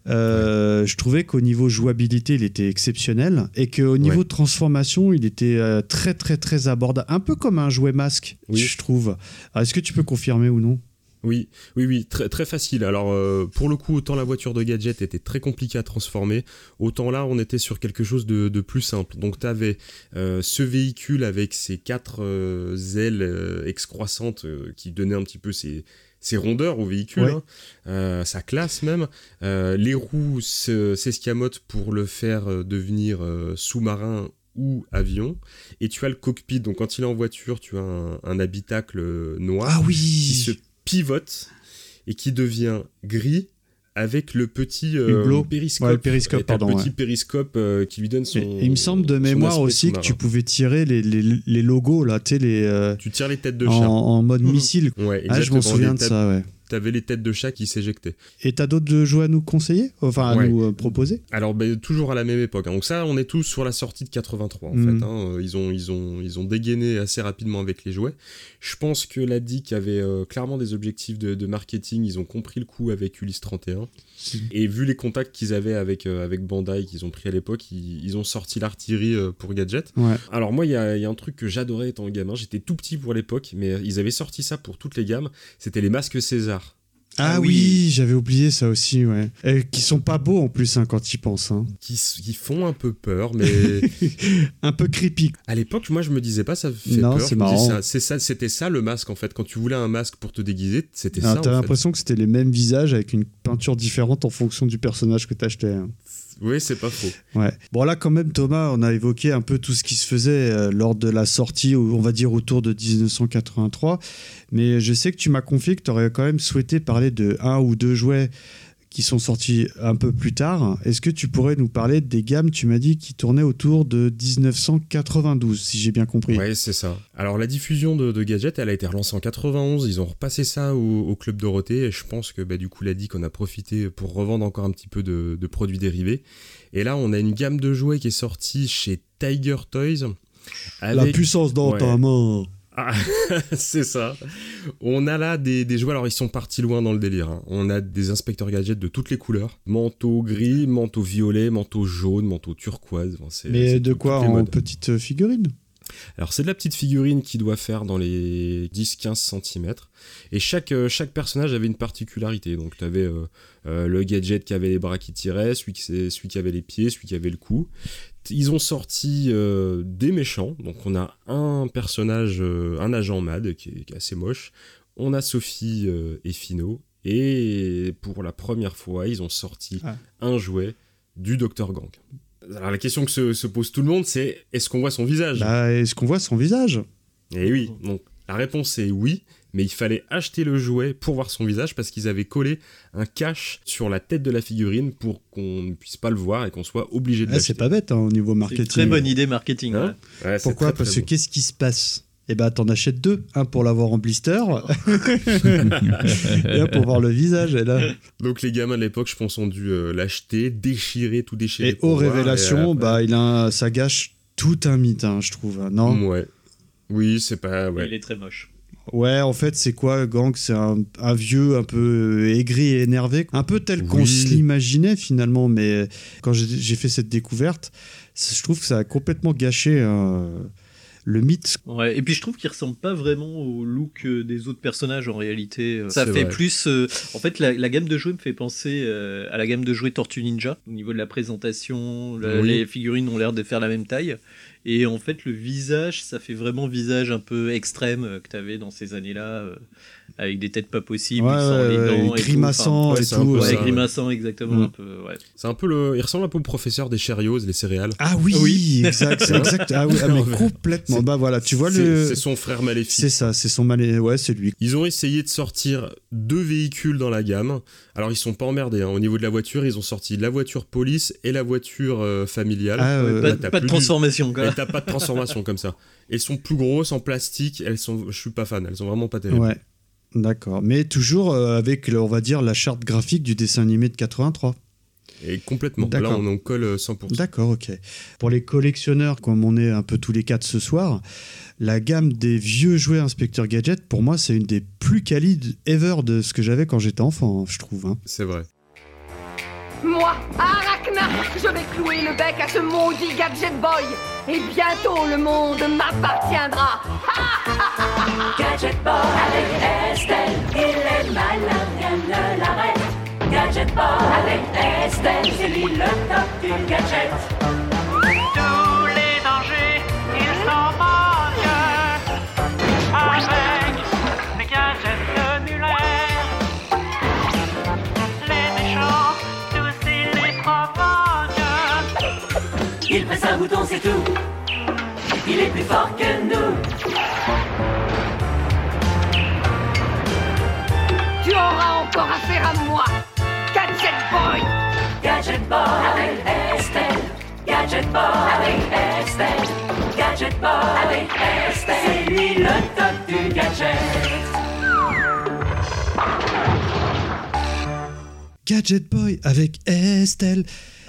Je trouvais qu'au niveau jouabilité il était exceptionnel et qu'au niveau de transformation il était très très très abordable, un peu comme un jouet masque, je trouve. Alors, est-ce que tu peux confirmer ou non? Oui, très, très facile. Alors, pour le coup, autant la voiture de Gadget était très compliquée à transformer, autant là, on était sur quelque chose de plus simple. Donc, tu avais ce véhicule avec ses 4 ailes excroissantes qui donnaient un petit peu ses rondeurs au véhicule, sa classe même. Les roues s'escamotent pour le faire devenir sous-marin ou avion, et tu as le cockpit. Donc, quand il est en voiture, tu as un habitacle noir qui se pivote et qui devient gris avec le petit périscope. Le périscope, petit périscope qui lui donne son. Et il me semble de mémoire aussi que tu pouvais tirer les logos là, tu tires les têtes de chat en mode missile. Ouais, je m'en souviens de ça. Ouais. T'avais les têtes de chat qui s'éjectaient. Et t'as d'autres jeux à nous conseiller, à nous proposer? Alors toujours à la même époque. Hein. Donc ça, on est tous sur la sortie de 83 en fait. Hein. Ils ont dégainé assez rapidement avec les jouets. Je pense que la DIC avait clairement des objectifs de marketing. Ils ont compris le coup avec Ulysse 31. Et vu les contacts qu'ils avaient avec Bandai qu'ils ont pris à l'époque, ils ont sorti l'artillerie pour Gadget. Ouais. Alors moi, il y a un truc que j'adorais étant gamin. J'étais tout petit pour l'époque, mais ils avaient sorti ça pour toutes les gammes. C'était les masques César. Ah oui, j'avais oublié ça aussi, ouais. Et qui sont pas beaux en plus, hein, quand tu y penses. Hein. Qui font un peu peur, mais... un peu creepy. À l'époque, moi, je me disais pas, ça fait non, peur. C'est marrant. C'était ça le masque, en fait. Quand tu voulais un masque pour te déguiser, c'était ça, t'as l'impression que c'était les mêmes visages avec une peinture différente en fonction du personnage que t'achetais. Hein. Oui, c'est pas faux. Ouais. Bon, là, quand même, Thomas, on a évoqué un peu tout ce qui se faisait lors de la sortie, on va dire autour de 1983. Mais je sais que tu m'as confié que tu aurais quand même souhaité parler de 1 ou 2 jouets qui sont sortis un peu plus tard. Est-ce que tu pourrais nous parler des gammes, tu m'as dit, qui tournaient autour de 1992, si j'ai bien compris? Ouais, c'est ça. Alors, la diffusion de Gadget, elle a été relancée en 91. Ils ont repassé ça au Club Dorothée. Et je pense que, du coup, la DIC en a profité pour revendre encore un petit peu de produits dérivés. Et là, on a une gamme de jouets qui est sortie chez Tiger Toys. La puissance dans ta main. Ah, c'est ça. On a là des jouets, alors ils sont partis loin dans le délire. Hein. On a des inspecteurs gadgets de toutes les couleurs. Manteau gris, manteau violet, manteau jaune, manteau turquoise. Mais de quoi, en petite figurine? Alors c'est de la petite figurine qui doit faire dans les 10-15 cm. Et chaque personnage avait une particularité. Donc tu avais le gadget qui avait les bras qui tiraient, celui qui avait les pieds, celui qui avait le cou. Ils ont sorti des méchants. Donc on a un personnage, un agent MAD qui est assez moche. On a Sophie et Fino. Et pour la première fois, ils ont sorti un jouet du Dr Gang. Alors la question que se pose tout le monde, c'est est-ce qu'on voit son visage? Est-ce qu'on voit son visage? Eh oui, donc la réponse est oui, mais il fallait acheter le jouet pour voir son visage parce qu'ils avaient collé un cache sur la tête de la figurine pour qu'on ne puisse pas le voir et qu'on soit obligé de l'acheter. C'est pas bête au niveau marketing. C'est une très bonne idée marketing. Hein ouais, pourquoi ? très, Parce très que qu'est-ce qui se passe ? Eh ben, t'en achètes 2, un pour l'avoir en blister et un pour voir le visage. Et là... Donc les gamins de l'époque, je pense, ont dû l'acheter, tout déchirer. Et aux révélations, ça gâche tout un mythe, je trouve. Non ? Ouais. Oui, c'est pas... Ouais. Il est très moche. Ouais, en fait, c'est quoi, Gang ? C'est un vieux un peu aigri et énervé, un peu tel qu'on se l'imaginait finalement, mais quand j'ai fait cette découverte, je trouve que ça a complètement gâché... le mythe. Ouais, et puis je trouve qu'il ressemble pas vraiment au look des autres personnages en réalité. Ça c'est fait vrai. Plus. En fait, la gamme de jouets me fait penser à la gamme de jouets Tortue Ninja. Au niveau de la présentation, les figurines ont l'air de faire la même taille. Et en fait, le visage, ça fait vraiment visage un peu extrême que t'avais dans ces années-là, avec des têtes pas possibles, sans les dents, grimaçant et tout. Grimaçant, exactement. Un peu, c'est un peu il ressemble un peu au professeur des Cheerios, les céréales. Ah oui, exact, c'est exact. Ah oui, mais complètement. Bah voilà, tu vois c'est son frère maléfique. C'est ça, c'est son maléfique. Ouais, c'est lui. Ils ont essayé de sortir 2 véhicules dans la gamme. Alors ils sont pas emmerdés. Au niveau de la voiture, ils ont sorti la voiture police et la voiture familiale. Pas de transformation, quoi. T'as pas de transformation comme ça. Elles sont plus grosses en plastique. Je suis pas fan. Elles sont vraiment pas terribles. Ouais, d'accord. Mais toujours avec, on va dire, la charte graphique du dessin animé de 83. Et complètement. D'accord. Là, on en colle 100%. D'accord, ok. Pour les collectionneurs, comme on est un peu tous les 4 ce soir, la gamme des vieux jouets Inspecteur Gadget, pour moi, c'est une des plus qualides ever de ce que j'avais quand j'étais enfant, je trouve. C'est vrai. Moi, Arachna, je vais clouer le bec à ce maudit Gadget Boy. Et bientôt, le monde m'appartiendra. Gadget Boy avec Estelle, il est malin, rien ne l'arrête. Gadget Boy avec Estelle, c'est lui le top du gadget. Tous les dangers, ils s'en moquent avec les gadgets de Muller. Les méchants, tous ils les provoquent. Il presse un bouton, c'est tout. Il est plus fort que nous. Tu auras encore affaire à moi, Gadget Boy. Gadget Boy avec Estelle. Gadget Boy avec Estelle. Gadget Boy avec Estelle. C'est lui le top du gadget. Gadget Boy avec Estelle.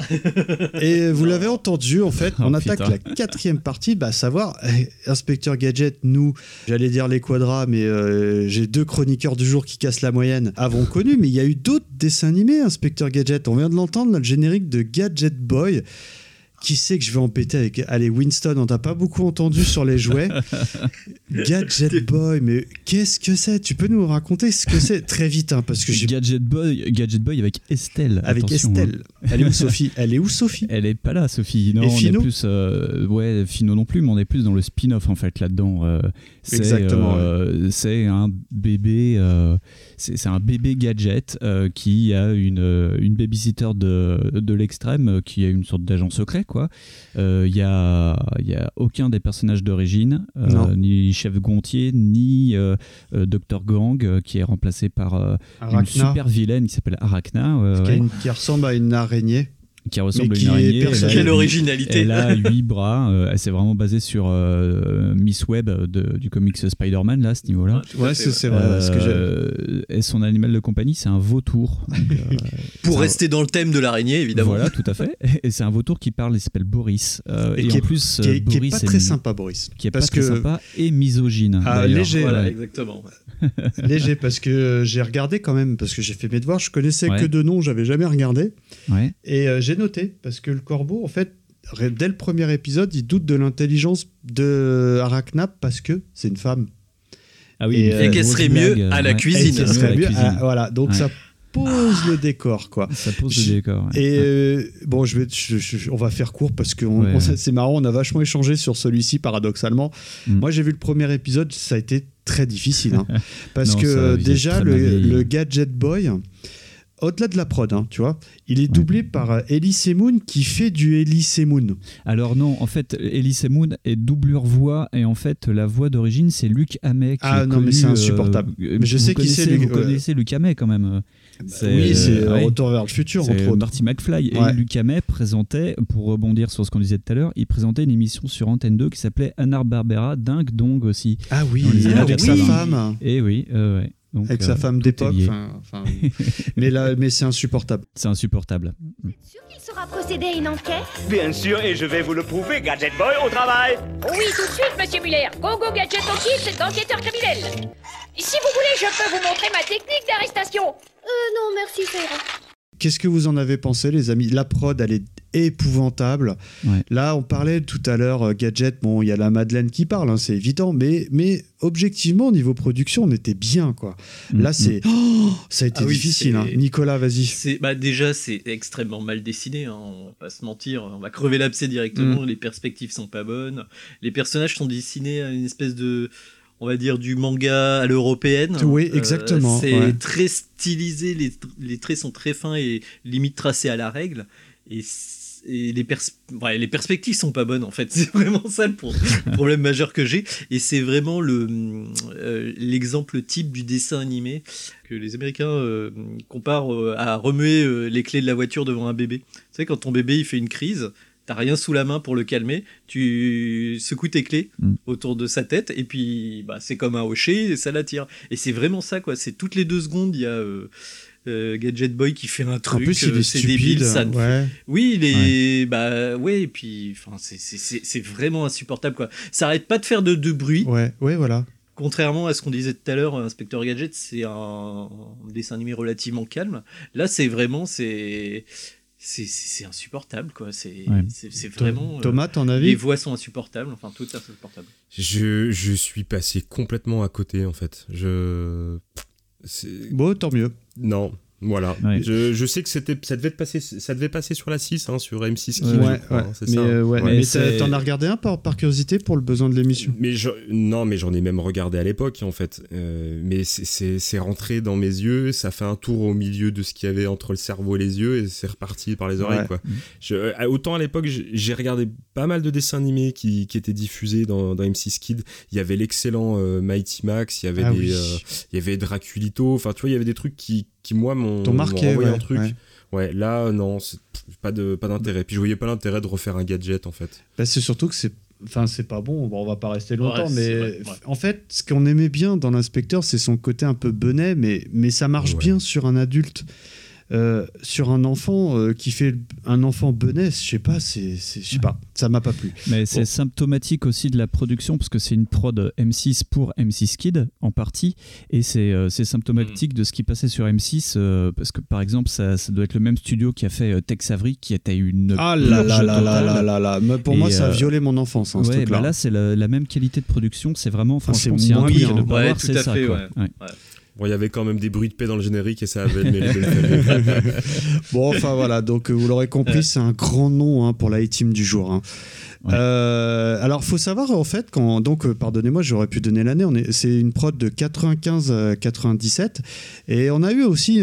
Et vous l'avez entendu, en fait, on attaque la 4e partie, à savoir Inspecteur Gadget. Nous, j'allais dire les quadras, mais j'ai 2 chroniqueurs du jour qui cassent la moyenne, avons connu, mais il y a eu d'autres dessins animés Inspecteur Gadget. On vient de l'entendre, le générique de Gadget Boy. Qui sait que je vais embêter avec... Allez, Winston, on t'a pas beaucoup entendu sur les jouets. Gadget Boy, mais qu'est-ce que c'est ? Tu peux nous raconter ce que c'est très vite, parce que j'ai... Gadget Boy avec Estelle. Avec attention, Estelle. Elle est où Sophie ? Elle est pas là, Sophie. Non, et Fino ? On est plus... Fino non plus, mais on est plus dans le spin-off, en fait, là-dedans. Exactement. C'est un bébé... c'est un bébé gadget qui a une babysitter de l'extrême, qui a une sorte d'agent secret, quoi. Il y a aucun des personnages d'origine, ni Chef Gontier, ni Dr Gang, qui est remplacé par une super vilaine qui s'appelle Arachna. Qui ressemble à une araignée. Qui ressemble à une araignée. Quelle originalité. Elle a 8 bras. Elle s'est vraiment basée sur Miss Webb du comics Spider-Man, là, à ce niveau-là. Ouais, c'est vrai. Ce que j'aime. Et son animal de compagnie, c'est un vautour. Donc, pour rester dans le thème de l'araignée, évidemment. Voilà, tout à fait. Et c'est un vautour qui parle, il s'appelle Boris. Et en plus, qui Boris est pas très sympa, Boris. Qui est pas très sympa et misogyne. Léger. Voilà, exactement. Léger, parce que j'ai regardé quand même, parce que j'ai fait mes devoirs, je connaissais que de nom, j'avais jamais regardé. Ouais. Et j'ai noté, parce que le corbeau, en fait, dès le premier épisode, il doute de l'intelligence de Arachna parce que c'est une femme. Ah oui, et qu'elle serait mieux à la cuisine. Voilà, donc ça pose le décor, quoi. Ça pose le décor. Ouais. Et bon, on va faire court parce que c'est marrant, on a vachement échangé sur celui-ci, paradoxalement. Moi, j'ai vu le premier épisode, ça a été très difficile. Parce que déjà, le Gadget Boy, au-delà de la prod, hein, tu vois, il est doublé par Elise Moon qui fait du Elise Moon. Alors non, en fait, Elise Moon est doublure voix et en fait la voix d'origine c'est Luc Hamet. Mais c'est insupportable. Mais je sais qui c'est. Vous connaissez Luc Hamet quand même. C'est Retour vers le futur, entre autres. Marty McFly. Et Luc Hamet présentait, pour rebondir sur ce qu'on disait tout à l'heure, il présentait une émission sur Antenne 2 qui s'appelait Hanna-Barbera Ding Dong aussi. Ah oui, avec sa femme. Et oui, ouais. Donc, avec sa femme d'époque. Mais c'est insupportable. C'est insupportable. Vous êtes sûr qu'il saura procéder à une enquête? Bien sûr, et je vais vous le prouver, Gadget Boy, au travail. Oui, tout de suite, monsieur Muller. Go, go, Gadget Monkey, c'est enquêteur criminel. Si vous voulez, je peux vous montrer ma technique d'arrestation. Non, merci, ça ira. Qu'est-ce que vous en avez pensé, les amis? La prod, elle est épouvantable. Ouais. Là, on parlait tout à l'heure, Gadget, bon, il y a la Madeleine qui parle, hein, c'est évident, mais objectivement, au niveau production, on était bien, quoi. Là, c'est... Oh, ça a été difficile. Hein. Nicolas, vas-y. Déjà, c'est extrêmement mal dessiné, hein, on va pas se mentir, on va crever l'abcès directement, les perspectives sont pas bonnes, les personnages sont dessinés à une espèce de... on va dire du manga à l'européenne. Oui, exactement. C'est très stylisé, les traits sont très fins et limite tracés à la règle. Et les perspectives sont pas bonnes, en fait. C'est vraiment ça le problème majeur que j'ai. Et c'est vraiment l'exemple type du dessin animé que les Américains comparent à remuer les clés de la voiture devant un bébé. Tu sais, quand ton bébé il fait une crise, t'as rien sous la main pour le calmer, tu secoues tes clés autour de sa tête et puis c'est comme un hocher et ça l'attire. Et c'est vraiment ça, quoi. C'est toutes les 2 secondes, il y a Gadget Boy qui fait un truc, en plus, il est c'est stupide, débile, ça. Ouais. Oui, il est et puis c'est vraiment insupportable, quoi. Ça arrête pas de faire de bruit. Ouais, voilà. Contrairement à ce qu'on disait tout à l'heure, Inspecteur Gadget, c'est un dessin animé relativement calme. Là, c'est vraiment c'est insupportable, quoi. C'est vraiment... Thomas, ton avis? Les voix sont insupportables, enfin, tout est insupportable. Je suis passé complètement à côté, en fait. Bon, tant mieux. Non, voilà. Ouais. Je sais que ça devait passer sur la 6, hein, sur M6 Kids. Mais t'en as regardé un par curiosité pour le besoin de l'émission? Non, mais j'en ai même regardé à l'époque, en fait. Mais c'est rentré dans mes yeux, ça fait un tour au milieu de ce qu'il y avait entre le cerveau et les yeux, et c'est reparti par les oreilles, quoi. Autant à l'époque, j'ai regardé pas mal de dessins animés qui étaient diffusés dans M6 Kids. Il y avait l'excellent Mighty Max, il y avait il y avait Draculito, enfin, tu vois, il y avait des trucs qui moi m'ont envoyé un truc. Ouais, là, non, pas d'intérêt. Puis je voyais pas l'intérêt de refaire un gadget, en fait. C'est surtout que c'est pas bon, on va pas rester longtemps, mais en fait, ce qu'on aimait bien dans l'Inspecteur, c'est son côté un peu benet, mais ça marche bien sur un adulte. Sur un enfant qui fait un enfant benet, je sais pas, ça m'a pas plu. Mais c'est symptomatique aussi de la production parce que c'est une prod M6 pour M6 Kids en partie, et c'est symptomatique de ce qui passait sur M6 parce que par exemple ça doit être le même studio qui a fait Tex Avery, qui était une pour moi ça a violé mon enfance, hein, ce truc-là. Là c'est la même qualité de production, c'est vraiment franchement c'est un truc à ne pas voir, c'est ça, quoi. Bon, il y avait quand même des bruits de paix dans le générique et ça avait le mérite. Bon, enfin voilà, donc vous l'aurez compris, c'est un grand nom, hein, pour la A-Team du jour. Hein. Ouais. Alors, faut savoir en fait, pardonnez-moi, j'aurais pu donner l'année. C'est une prod de 95 à 97, et on a eu aussi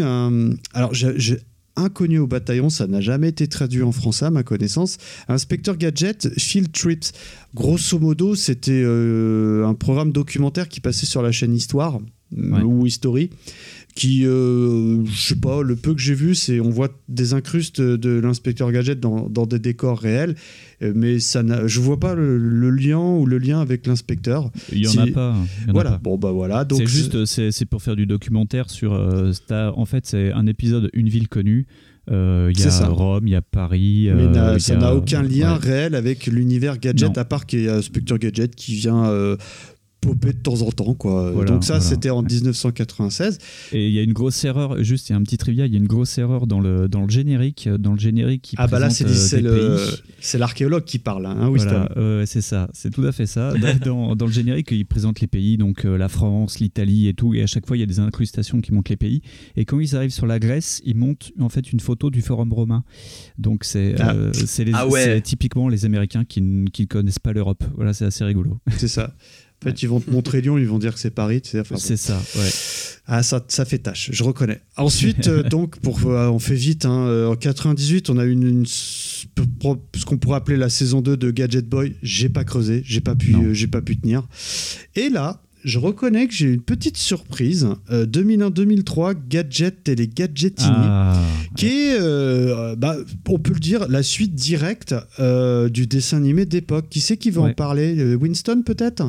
Inconnu au bataillon, ça n'a jamais été traduit en français à ma connaissance. Inspecteur Gadget, Field Trips. Grosso modo, c'était un programme documentaire qui passait sur la chaîne Histoire ou History, qui, je sais pas, le peu que j'ai vu, c'est on voit des incrustes de l'inspecteur Gadget dans des décors réels, mais je vois pas le lien avec l'inspecteur. Il y en a pas. Voilà. Bon bah voilà. Donc c'est juste, c'est pour faire du documentaire sur. En fait, c'est un épisode, une ville connue. Il y a Rome, il y a Paris. Mais ça n'a aucun lien réel avec l'univers Gadget, à part qu'il y a Inspecteur Gadget qui vient popper de temps en temps, quoi. Voilà, donc ça, c'était en 1996. Et il y a une grosse erreur, juste il y a un petit trivia, il y a une grosse erreur dans le générique qui présente là c'est des pays. C'est l'archéologue qui parle, hein, Winston. Voilà, c'est ça, c'est tout à fait ça. dans le générique, il présente les pays, donc la France, l'Italie et tout, et à chaque fois il y a des incrustations qui montrent les pays. Et quand ils arrivent sur la Grèce, ils montent en fait une photo du Forum romain. Donc c'est typiquement les Américains qui ne connaissent pas l'Europe. Voilà, c'est assez rigolo. C'est ça. En fait, ils vont te montrer Lyon, ils vont dire que c'est Paris. Tu sais, c'est ça, ouais. Ah, ça fait tâche, je reconnais. Ensuite, donc, on fait vite. En 98, on a eu ce qu'on pourrait appeler la saison 2 de Gadget Boy. J'ai pas creusé, j'ai pas pu tenir. Et là, je reconnais que j'ai une petite surprise. 2001-2003, Gadget et les Gadgetini, qui est, on peut le dire, la suite directe du dessin animé d'époque. Qui c'est qui va en parler? Winston, peut-être?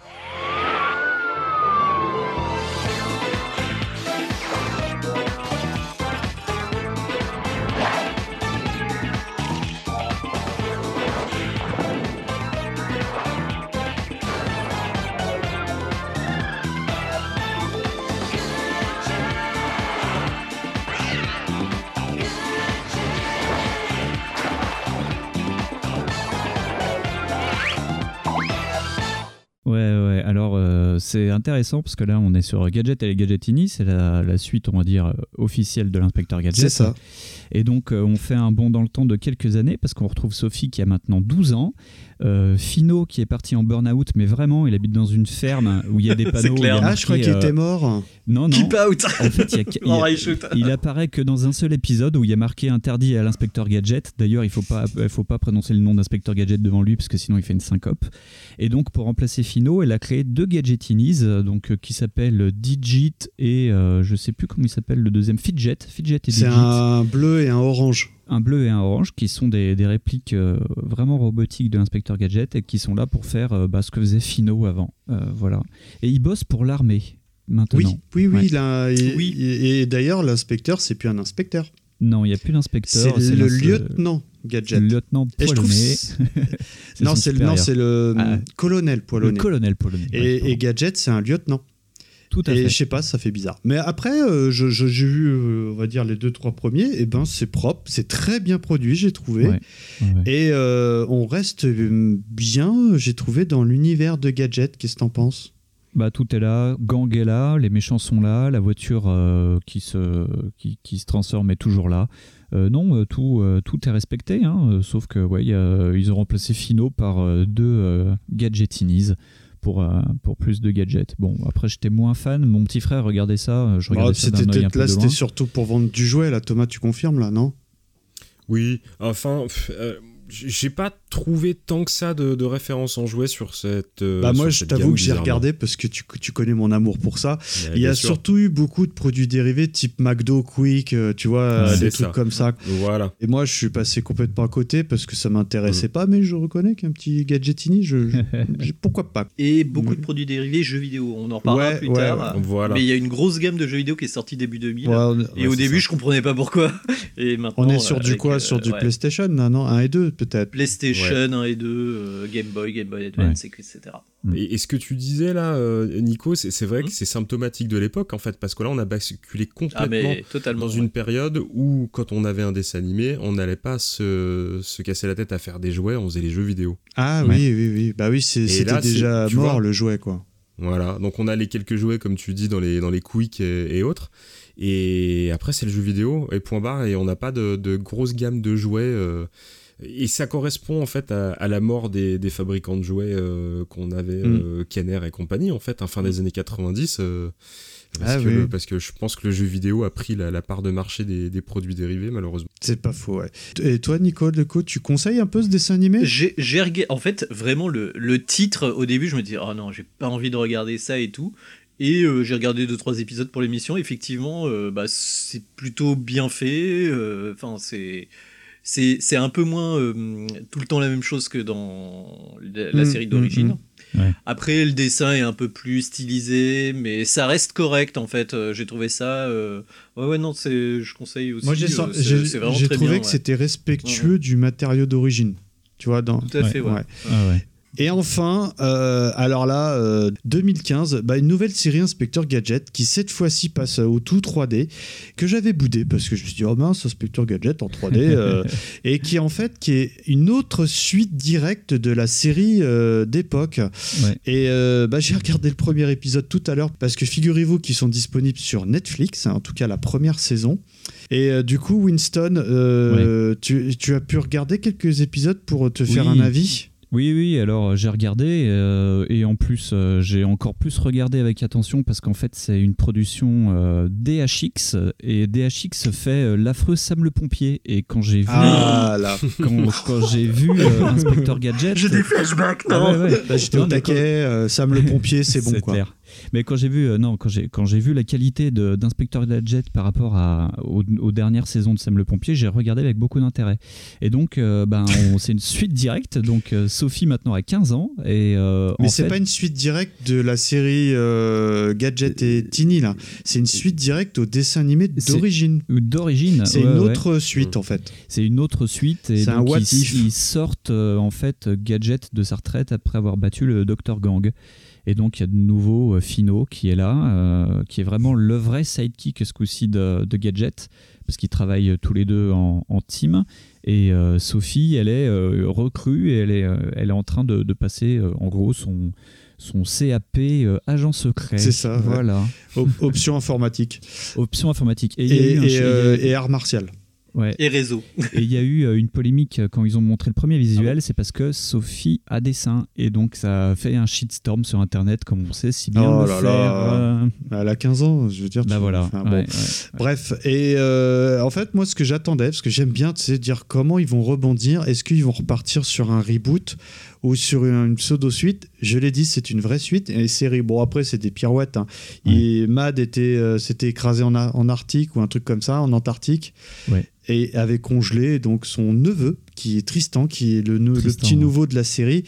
C'est intéressant parce que là on est sur Gadget et les Gadgetini, c'est la suite on va dire officielle de l'inspecteur Gadget. C'est ça. Et donc on fait un bond dans le temps de quelques années parce qu'on retrouve Sophie qui a maintenant 12 ans, Fino qui est parti en burn-out, mais vraiment il habite dans une ferme où il y a des panneaux. Je crois qu'il était mort. Non. Keep out. En fait, il apparaît que dans un seul épisode où il y a marqué interdit à l'inspecteur Gadget. D'ailleurs, il faut pas prononcer le nom d'inspecteur Gadget devant lui parce que sinon il fait une syncope. Et donc pour remplacer Fino, elle a créé 2 Gadgetinis, donc qui s'appellent Digit et je sais plus comment il s'appelle le deuxième, Fidget et Digit. C'est un bleu et un orange. Un bleu et un orange qui sont des répliques vraiment robotiques de l'inspecteur Gadget et qui sont là pour faire ce que faisait Fino avant. Voilà. Et ils bossent pour l'armée maintenant. Oui. Et d'ailleurs, l'inspecteur, c'est plus un inspecteur. Non, il n'y a plus d'inspecteur. C'est le lieutenant Gadget. Le lieutenant Poilonné. c'est le colonel Poilonné. Le colonel Poilonné. Et Gadget, c'est un lieutenant. Tout à fait. Et je sais pas, ça fait bizarre. Mais après, j'ai vu, on va dire, les 2-3 premiers, et ben c'est propre, c'est très bien produit, j'ai trouvé. Ouais. Et on reste bien, j'ai trouvé, dans l'univers de Gadget. Qu'est-ce que t'en penses? Tout est là, Gang est là, les méchants sont là, la voiture qui se transforme est toujours là. Tout est respecté, sauf que ils ont remplacé Fino par 2 Gadgetinis pour plus de gadgets. Bon, après j'étais moins fan, mon petit frère regardait ça, je regardais ça d'un œil un peu de loin. C'était surtout pour vendre du jouet, là, Thomas, tu confirmes là, non? Oui, enfin... j'ai pas trouvé tant que ça de références en jouets sur cette moi je t'avoue que j'ai regardé parce que tu connais mon amour pour ça. Il y a surtout eu beaucoup de produits dérivés type McDo, Quick, tu vois, des trucs comme ça. Voilà. Et moi je suis passé complètement à côté parce que ça m'intéressait pas, mais je reconnais qu'un petit Gadgetini, pourquoi pas. Et beaucoup de produits dérivés jeux vidéo, on en reparlera plus tard. Voilà. Mais il y a une grosse gamme de jeux vidéo qui est sortie début 2000 et au début je comprenais pas pourquoi. Et maintenant, on est sur du quoi? Sur du PlayStation, non, 1 et 2 peut-être. PlayStation 1 et 2, Game Boy Advance, etc. Et ce que tu disais là, Nico, c'est vrai que c'est symptomatique de l'époque en fait, parce que là on a basculé complètement dans une période où quand on avait un dessin animé, on n'allait pas se casser la tête à faire des jouets, on faisait les jeux vidéo. Ah oui. Bah oui, c'était déjà mort le jouet quoi. Voilà, donc on a les quelques jouets comme tu dis dans les Quick et autres. Et après c'est le jeu vidéo et point barre, et on n'a pas de grosse gamme de jouets. Et ça correspond en fait à la mort des fabricants de jouets qu'on avait, Kenner et compagnie en fait, fin des années 90, parce que je pense que le jeu vidéo a pris la part de marché des produits dérivés malheureusement. C'est pas faux, ouais. Et toi Nico, tu conseilles un peu ce dessin animé? J'ai regardé, en fait vraiment le titre au début je me dis oh non j'ai pas envie de regarder ça et tout. Et j'ai regardé 2-3 épisodes pour l'émission, effectivement c'est plutôt bien fait, c'est un peu moins tout le temps la même chose que dans la série d'origine. Ouais. Après, le dessin est un peu plus stylisé, mais ça reste correct en fait. J'ai trouvé ça. Je conseille aussi. Moi, j'ai trouvé que c'était respectueux du matériau d'origine. Tu vois, tout à fait, ouais. Et enfin, alors là, 2015, une nouvelle série Inspecteur Gadget qui cette fois-ci passe au tout 3D, que j'avais boudé parce que je me suis dit oh mince, Inspecteur Gadget en 3D, et qui est une autre suite directe de la série d'époque. Ouais. Et j'ai regardé le premier épisode tout à l'heure parce que figurez-vous qu'ils sont disponibles sur Netflix, en tout cas la première saison. Et du coup, Winston, tu as pu regarder quelques épisodes pour te faire un avis? Oui, alors j'ai regardé et en plus j'ai encore plus regardé avec attention parce qu'en fait c'est une production DHX et DHX fait l'affreux Sam le pompier et quand j'ai vu quand j'ai vu Inspecteur Gadget, j'ai des flashbacks. Non, Là, j'étais au taquet. Sam le pompier, c'est bon quoi. Clair. Mais quand j'ai vu la qualité d'Inspecteur Gadget par rapport aux dernières saisons de Sam le pompier, j'ai regardé avec beaucoup d'intérêt. Et donc c'est une suite directe. Donc Sophie maintenant a 15 ans et mais c'est pas une suite directe de la série Gadget et Tiny là. C'est une suite directe au dessin animé d'origine. C'est une autre suite en fait. C'est une autre suite et c'est donc un what if. Ils sortent en fait Gadget de sa retraite après avoir battu le Dr Gang. Et donc, il y a de nouveau Fino qui est là, qui est vraiment le vrai sidekick ce coup-ci de Gadget, parce qu'ils travaillent tous les deux en team. Et Sophie, elle est recrue et elle est en train de passer, en gros, son CAP agent secret. C'est ça. Voilà. Option informatique. Option informatique. Et art martial. Ouais. Et réseau. Et il y a eu une polémique quand ils ont montré le premier visuel, c'est parce que Sophie a des seins et donc ça a fait un shitstorm sur internet comme on sait si bien le faire. Elle a 15 ans, je veux dire. Voilà. Bref, et en fait moi ce que j'attendais, parce que j'aime bien dire comment ils vont rebondir, est-ce qu'ils vont repartir sur un reboot ou sur une pseudo-suite. Je l'ai dit, c'est une vraie suite. Et série, bon après c'est des pirouettes. Hein. Et Mad s'était écrasé en Arctique ou un truc comme ça, en Antarctique. Ouais. Et avait congelé donc son neveu, qui est Tristan, qui est le petit nouveau de la série,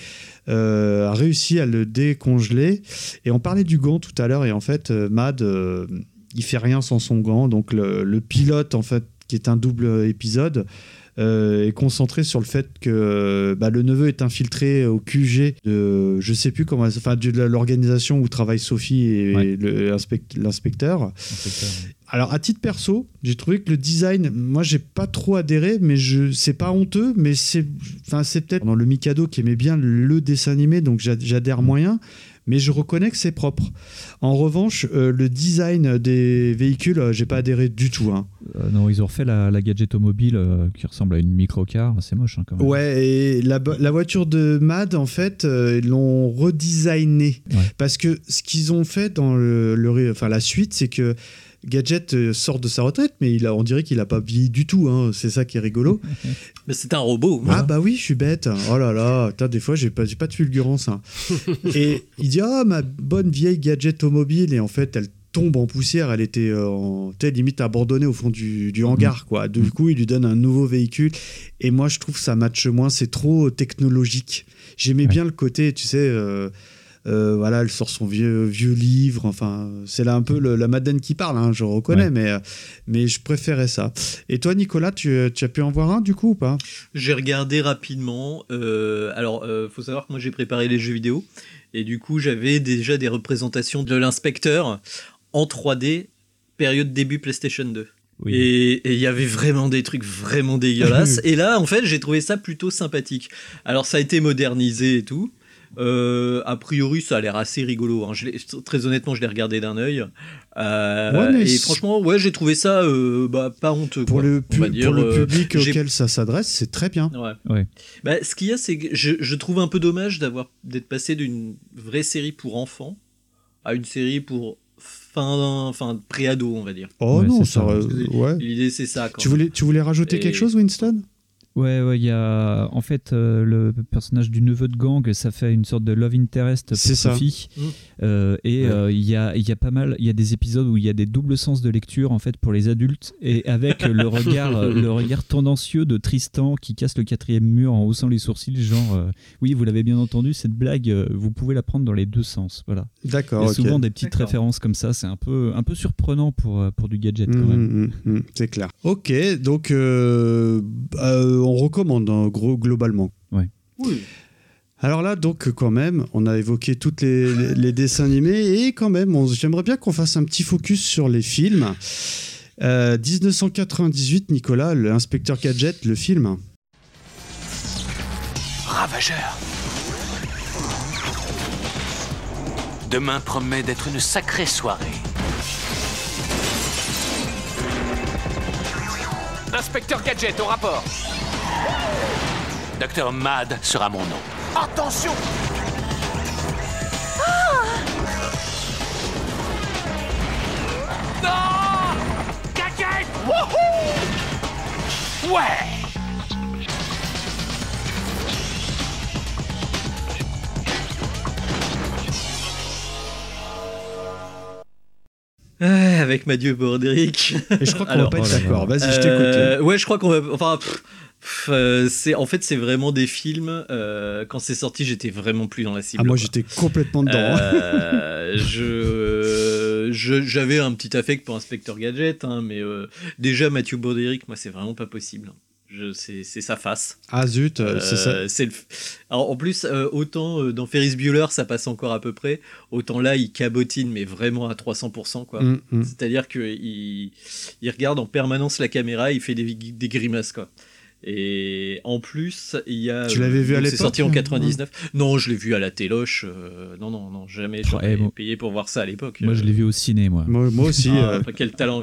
a réussi à le décongeler. Et on parlait du gant tout à l'heure, et en fait, Mad, il fait rien sans son gant. Donc le pilote, en fait, qui est un double épisode, est concentré sur le fait que le neveu est infiltré au QG de je sais plus comment, enfin de l'organisation où travaille Sophie et l'inspecteur. Alors à titre perso, j'ai trouvé que le design, moi j'ai pas trop adhéré, mais c'est pas honteux, mais c'est peut-être dans le Mikado qui aimait bien le dessin animé, donc j'adhère moyen. Mais je reconnais que c'est propre. En revanche, le design des véhicules, j'ai pas adhéré du tout. Hein. Non, ils ont refait la Gadgetomobile qui ressemble à une microcar. C'est moche hein, quand même. Ouais, et la voiture de Mad, en fait, ils l'ont redesignée. Ouais. Parce que ce qu'ils ont fait dans la suite, c'est que Gadget sort de sa retraite, mais on dirait qu'il n'a pas vieilli du tout. Hein. C'est ça qui est rigolo. Mais c'est un robot. Ah bah oui, je suis bête. Oh là là, des fois, j'ai pas de fulgurance. Hein. Et il dit, ma bonne vieille Gadgetomobile. Et en fait, elle tombe en poussière. Elle était limite abandonnée au fond du hangar. Quoi. Du coup, il lui donne un nouveau véhicule. Et moi, je trouve que ça matche moins. C'est trop technologique. J'aimais bien le côté, tu sais... elle sort son vieux livre, enfin c'est là un peu la Madeleine qui parle, hein, je reconnais, mais je préférais ça. Et toi Nicolas, tu as pu en voir un du coup ou pas? J'ai regardé rapidement, faut savoir que moi j'ai préparé les jeux vidéo et du coup j'avais déjà des représentations de l'inspecteur en 3D période début PlayStation 2. Oui. Et il y avait vraiment des trucs vraiment dégueulasses et là en fait j'ai trouvé ça plutôt sympathique. Alors ça a été modernisé et tout. A priori ça a l'air assez rigolo hein. Très honnêtement je l'ai regardé d'un œil et franchement j'ai trouvé ça pas honteux pour le public auquel ça s'adresse, c'est très bien. Ce qu'il y a c'est que je trouve un peu dommage d'être passé d'une vraie série pour enfants à une série pour pré-ado on va dire. L'idée c'est ça quand tu voulais rajouter quelque chose Winston? Ouais, il y a en fait le personnage du neveu de gang, ça fait une sorte de love interest pour Sophie. Il y a pas mal, il y a des épisodes où il y a des doubles sens de lecture en fait pour les adultes et avec le regard tendancieux de Tristan qui casse le 4e mur en haussant les sourcils, genre oui, vous l'avez bien entendu, cette blague, vous pouvez la prendre dans les deux sens, voilà. D'accord. Il y a souvent des petites références comme ça, c'est un peu surprenant pour du Gadget quand même. C'est clair. Ok, donc on recommande globalement. Ouais. Oui. Alors là, donc quand même, on a évoqué tous les dessins animés et quand même, j'aimerais bien qu'on fasse un petit focus sur les films. 1998, Nicolas, l'inspecteur Gadget, le film. Ravageur. Demain promet d'être une sacrée soirée. Inspecteur Gadget, au rapport. Docteur Mad sera mon nom. Attention! Non! Gadget! Wouhou! Ouais! Avec Mathieu Broderick. Et je crois qu'on va pas être d'accord. Vas-y, je t'écoute. Ouais, je crois qu'on va. Enfin, c'est vraiment des films. Quand c'est sorti, j'étais vraiment plus dans la cible. Ah, moi, j'étais complètement dedans. J'avais un petit affect pour Inspecteur Gadget, hein, mais déjà Mathieu Broderick, moi, c'est vraiment pas possible. C'est sa face. Ah zut, c'est ça. Alors, en plus, autant dans Ferris Bueller, ça passe encore à peu près, autant là, il cabotine, mais vraiment à 300%, quoi. C'est-à-dire qu'il regarde en permanence la caméra, il fait des grimaces, quoi. Et en plus, il y a... Tu l'avais vu à l'époque? C'est sorti en 99. Non, je l'ai vu à la téloche. Non, jamais. J'aurais payé pour voir ça à l'époque. Moi, je l'ai vu au ciné, moi. Moi aussi. Quel talent.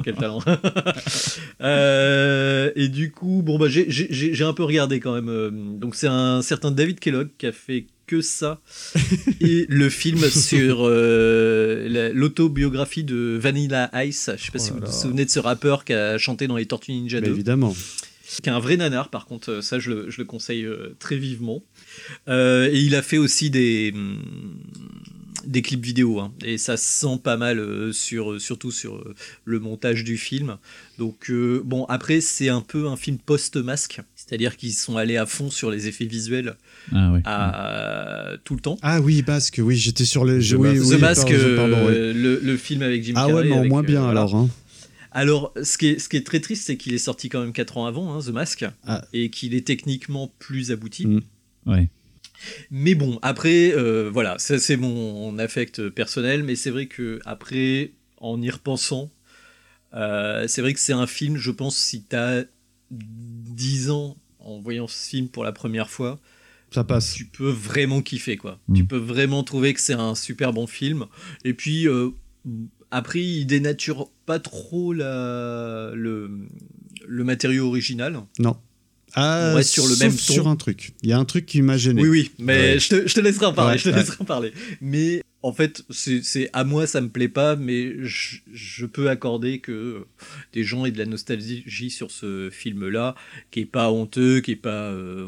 Et du coup, bon, bah, j'ai un peu regardé quand même. Donc, c'est un certain David Kellogg qui a fait que ça. Et le film sur l'autobiographie de Vanilla Ice. Je sais pas si vous vous souvenez de ce rappeur qui a chanté dans les Tortues Ninja 2. Évidemment. Qui est un vrai nanar, par contre, ça je le conseille très vivement. Et il a fait aussi des clips vidéo, hein, et ça se sent pas mal surtout sur le montage du film. Donc bon, après c'est un peu un film post-masque, c'est-à-dire qu'ils sont allés à fond sur les effets visuels tout le temps. Ah oui, Masque, oui, j'étais sur le The Mask, le film avec Jim Carrey. Ah ouais, mais en moins bien alors. Hein. Alors, ce qui est très triste, c'est qu'il est sorti quand même 4 ans avant, hein, The Mask, et qu'il est techniquement plus abouti. Ouais. Mais bon, après, voilà, ça c'est mon affect personnel, mais c'est vrai que après, en y repensant, c'est vrai que c'est un film, je pense, si t'as 10 ans en voyant ce film pour la première fois, ça passe. Tu peux vraiment kiffer, quoi. Tu peux vraiment trouver que c'est un super bon film. Et puis... après, il dénature pas trop le matériau original. Non. On reste sur le même ton. Sur un truc. Il y a un truc qui m'a gêné. Oui, mais je te laisserai en parler. En parler. Mais en fait, c'est à moi, ça me plaît pas, mais je peux accorder que des gens aient de la nostalgie sur ce film-là, qui est pas honteux, qui est pas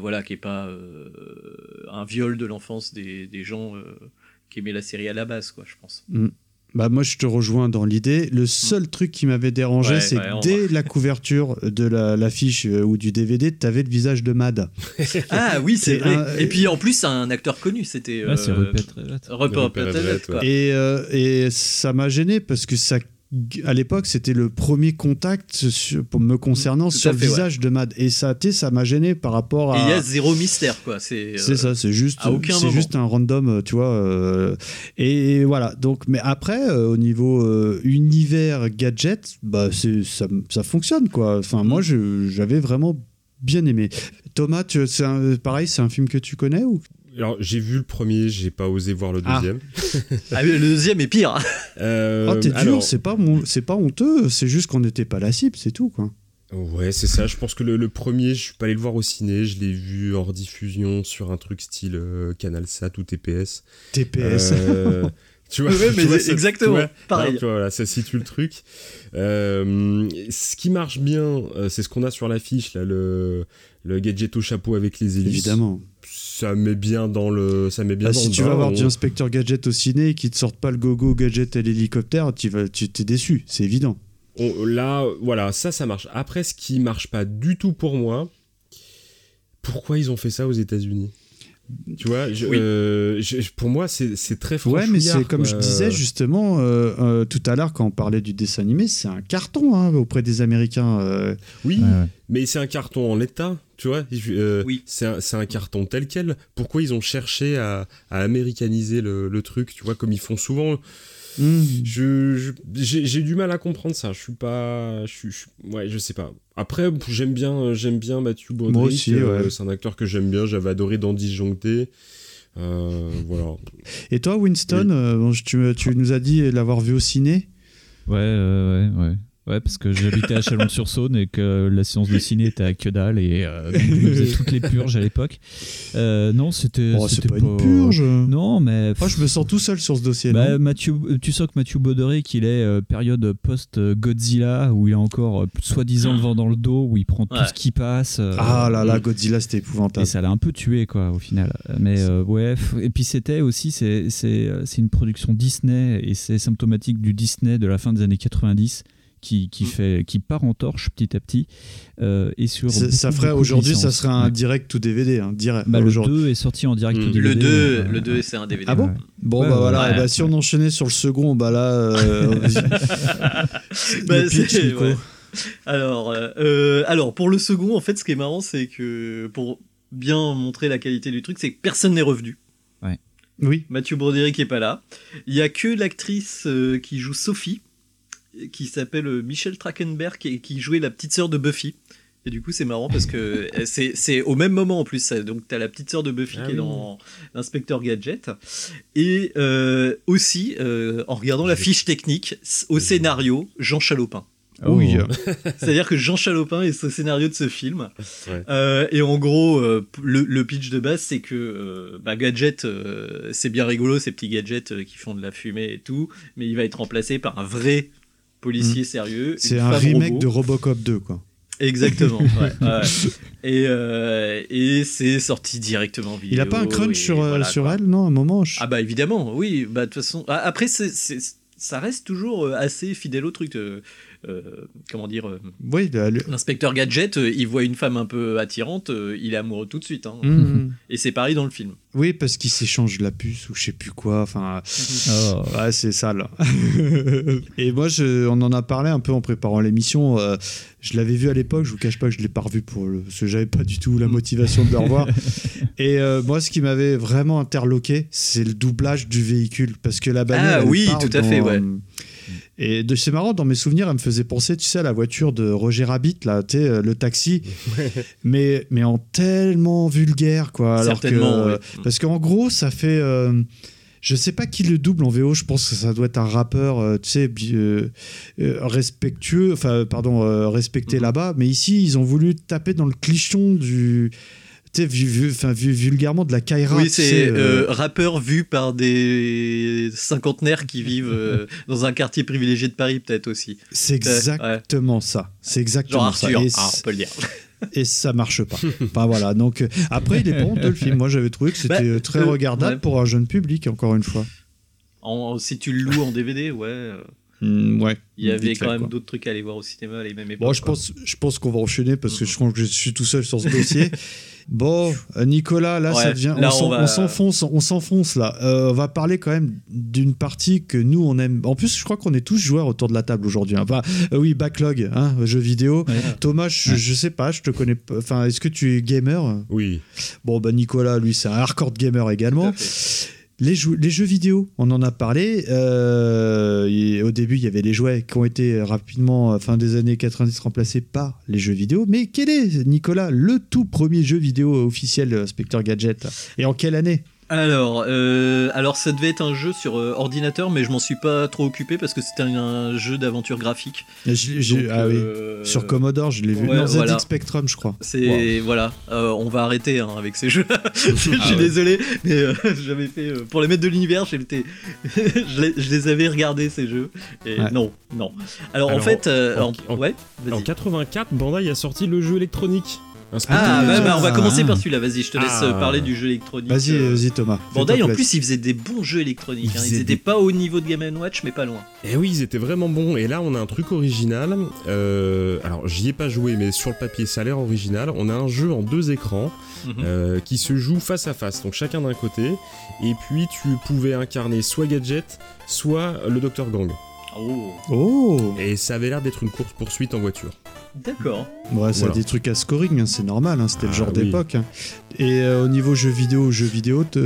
un viol de l'enfance des gens qui aimaient la série à la base, quoi, je pense. Bah moi je te rejoins dans l'idée. Le seul truc qui m'avait dérangé, c'est que dès la couverture de l'affiche ou du DVD, t'avais le visage de Mad. Ah oui, c'est vrai. Et puis en plus, c'est un acteur connu, c'était c'est Rupert Everett, quoi. Et ça m'a gêné parce que ça, à l'époque, c'était le premier contact pour me concernant sur le visage de Mad, et ça m'a gêné par rapport à... Et il y a zéro mystère, quoi. C'est ça, c'est juste un random, tu vois. Et voilà. Donc, mais après, au niveau univers gadget, bah ça fonctionne, quoi. Enfin, moi, j'avais vraiment bien aimé. Thomas, pareil, c'est un film que tu connais ou? Alors, j'ai vu le premier, j'ai pas osé voir le deuxième. Le deuxième est pire. T'es dur, c'est pas honteux, c'est juste qu'on n'était pas la cible, c'est tout, quoi. Ouais, c'est ça. Je pense que le premier, je suis pas allé le voir au ciné, je l'ai vu hors diffusion sur un truc style CanalSat ou TPS. TPS. Tu vois, exactement. Pareil. Tu vois, voilà, ça situe le truc. Ce qui marche bien, c'est ce qu'on a sur l'affiche, là, le gadget au chapeau avec les hélices. Évidemment. Ça met bien dans le. Si tu vas voir du Inspecteur Gadget au ciné et qu'ils te sortent pas le gogo gadget et l'hélicoptère, tu t'es déçu, c'est évident. Là, voilà, ça marche. Après, ce qui marche pas du tout pour moi, pourquoi ils ont fait ça aux États-Unis? Tu vois, pour moi, c'est très franchouillard. Ouais, mais c'est comme je disais justement tout à l'heure quand on parlait du dessin animé, c'est un carton auprès des Américains. Oui, mais c'est un carton en l'état, tu vois. C'est un carton tel quel. Pourquoi ils ont cherché à américaniser le truc, tu vois, comme ils font souvent. J'ai du mal à comprendre ça. Je suis pas. Ouais, je sais pas. Après, j'aime bien Matthew Broderick. Moi aussi, c'est un acteur que j'aime bien. J'avais adoré dans Disjoncté. Voilà. Et toi, Winston, tu nous as dit l'avoir vu au ciné. Ouais. Ouais, parce que j'habitais à Chalon-sur-Saône et que la séance de ciné était à que dalle et donc je faisais toutes les purges à l'époque. Non, c'était c'est pas une purge. Non, mais Moi, je me sens tout seul sur ce dossier. bah, non tu sens que Mathieu Broderick, il est période post-Godzilla où il a encore soi-disant le vent dans le dos, où il prend tout ce qui passe. Ah là là, Godzilla, c'était épouvantable. Et ça l'a un peu tué, quoi, au final. Mais ouais, et puis c'était aussi, c'est une production Disney et c'est symptomatique du Disney de la fin des années 90. Qui part en torche petit à petit et sur ça ferait aujourd'hui ça serait un direct to DVD direct. Le 2 est sorti en direct to DVD. Le 2 c'est un DVD. Ah bon. Bon bah voilà, et bah, si on enchaînait sur le second, bah là le pitch, Nico. Ouais. Alors pour le second, en fait ce qui est marrant c'est que pour bien montrer la qualité du truc, c'est que personne n'est revenu. Ouais. Oui. Mathieu Broderick est pas là. Il y a que l'actrice qui joue Sophie, qui s'appelle Michelle Trachtenberg et qui jouait la petite sœur de Buffy. Et du coup, c'est marrant parce que c'est au même moment en plus. Donc, t'as la petite sœur de Buffy qui est dans l'Inspecteur Gadget. Et aussi, en regardant la fiche technique, au scénario, Jean Chalopin. Oh oui. C'est-à-dire que Jean Chalopin est au scénario de ce film. Ouais. Et en gros, le pitch de base, c'est que Gadget, c'est bien rigolo, ces petits gadgets qui font de la fumée et tout, mais il va être remplacé par un vrai policier sérieux. C'est un remake de Robocop 2, quoi. Exactement. Et c'est sorti directement en vidéo. Il a pas un crunch sur elle, non, à un moment Ah bah évidemment, oui. Bah de toute façon. Après, ça reste toujours assez fidèle au truc. Comment dire Oui, l'inspecteur Gadget, il voit une femme un peu attirante, il est amoureux tout de suite. Hein. Et c'est pareil dans le film. Oui, parce qu'il s'échange la puce ou je sais plus quoi. Enfin, ouais, c'est ça là. Et moi, on en a parlé un peu en préparant l'émission. Je l'avais vu à l'époque. Je vous cache pas que je l'ai pas revu parce que j'avais pas du tout la motivation de le revoir. Et moi, ce qui m'avait vraiment interloqué, c'est le doublage du véhicule, parce que la bagnole. Ah oui, tout à fait, ouais. Et c'est marrant, dans mes souvenirs, elle me faisait penser, tu sais, à la voiture de Roger Rabbit, là, tu sais, le taxi, mais en tellement vulgaire, quoi. Alors certainement, que, parce qu'en gros, ça fait... je sais pas qui le double en VO, je pense que ça doit être un rappeur, tu sais, respectueux, respecté là-bas, mais ici, ils ont voulu taper dans le clichon du... vu vulgairement de la Kaira. Oui, c'est rappeur vu par des cinquantenaires qui vivent dans un quartier privilégié de Paris, peut-être aussi. C'est exactement ça. C'est exactement genre Arthur, ça. on peut le dire. Et ça marche pas. Enfin voilà. Donc après, il est pas honteux le film. Moi, j'avais trouvé que c'était très regardable pour un jeune public, encore une fois. Si tu le loues en DVD, ouais. Ouais. Il y avait quand même d'autres trucs à aller voir au cinéma à la même époque. Bon, je pense qu'on va enchaîner parce que je crois que je suis tout seul sur ce dossier. Bon, Nicolas, là, ça devient. Là, on s'enfonce là. On va parler quand même d'une partie que nous on aime. En plus, je crois qu'on est tous joueurs autour de la table aujourd'hui. Enfin, oui, backlog, jeux vidéo. Ouais. Thomas, je sais pas, je te connais pas. Enfin, est-ce que tu es gamer ? Oui. Bon, Nicolas, lui, c'est un hardcore gamer également. Les jeux vidéo, on en a parlé. Au début, il y avait les jouets qui ont été rapidement, fin des années 90, remplacés par les jeux vidéo. Mais quel est, Nicolas, le tout premier jeu vidéo officiel Inspecteur Gadget ? Et en quelle année ? Alors, ça devait être un jeu sur ordinateur, mais je m'en suis pas trop occupé parce que c'était un jeu d'aventure graphique. Sur Commodore, je l'ai vu. Non, ZX Spectrum, je crois. Voilà, on va arrêter avec ces jeux. Je suis désolé, mais j'avais fait pour les maîtres de l'univers, je les avais regardés ces jeux. Et non. Alors en fait, en 84, Bandai a sorti le jeu électronique. On va commencer par celui-là, vas-y, je te laisse parler du jeu électronique. Vas-y Thomas. Bandai en plus, ils faisaient des bons jeux électroniques, ils étaient pas au niveau de Game & Watch, mais pas loin. Et oui, ils étaient vraiment bons, et là on a un truc original, alors j'y ai pas joué, mais sur le papier ça a l'air original, on a un jeu en 2 écrans, qui se joue face à face, donc chacun d'un côté, et puis tu pouvais incarner soit Gadget, soit le Dr Gang. Oh. Et ça avait l'air d'être une course-poursuite en voiture. D'accord. Ouais, ça a des trucs à scoring, c'est normal, c'était le genre d'époque. Et au niveau jeux vidéo, Nico ?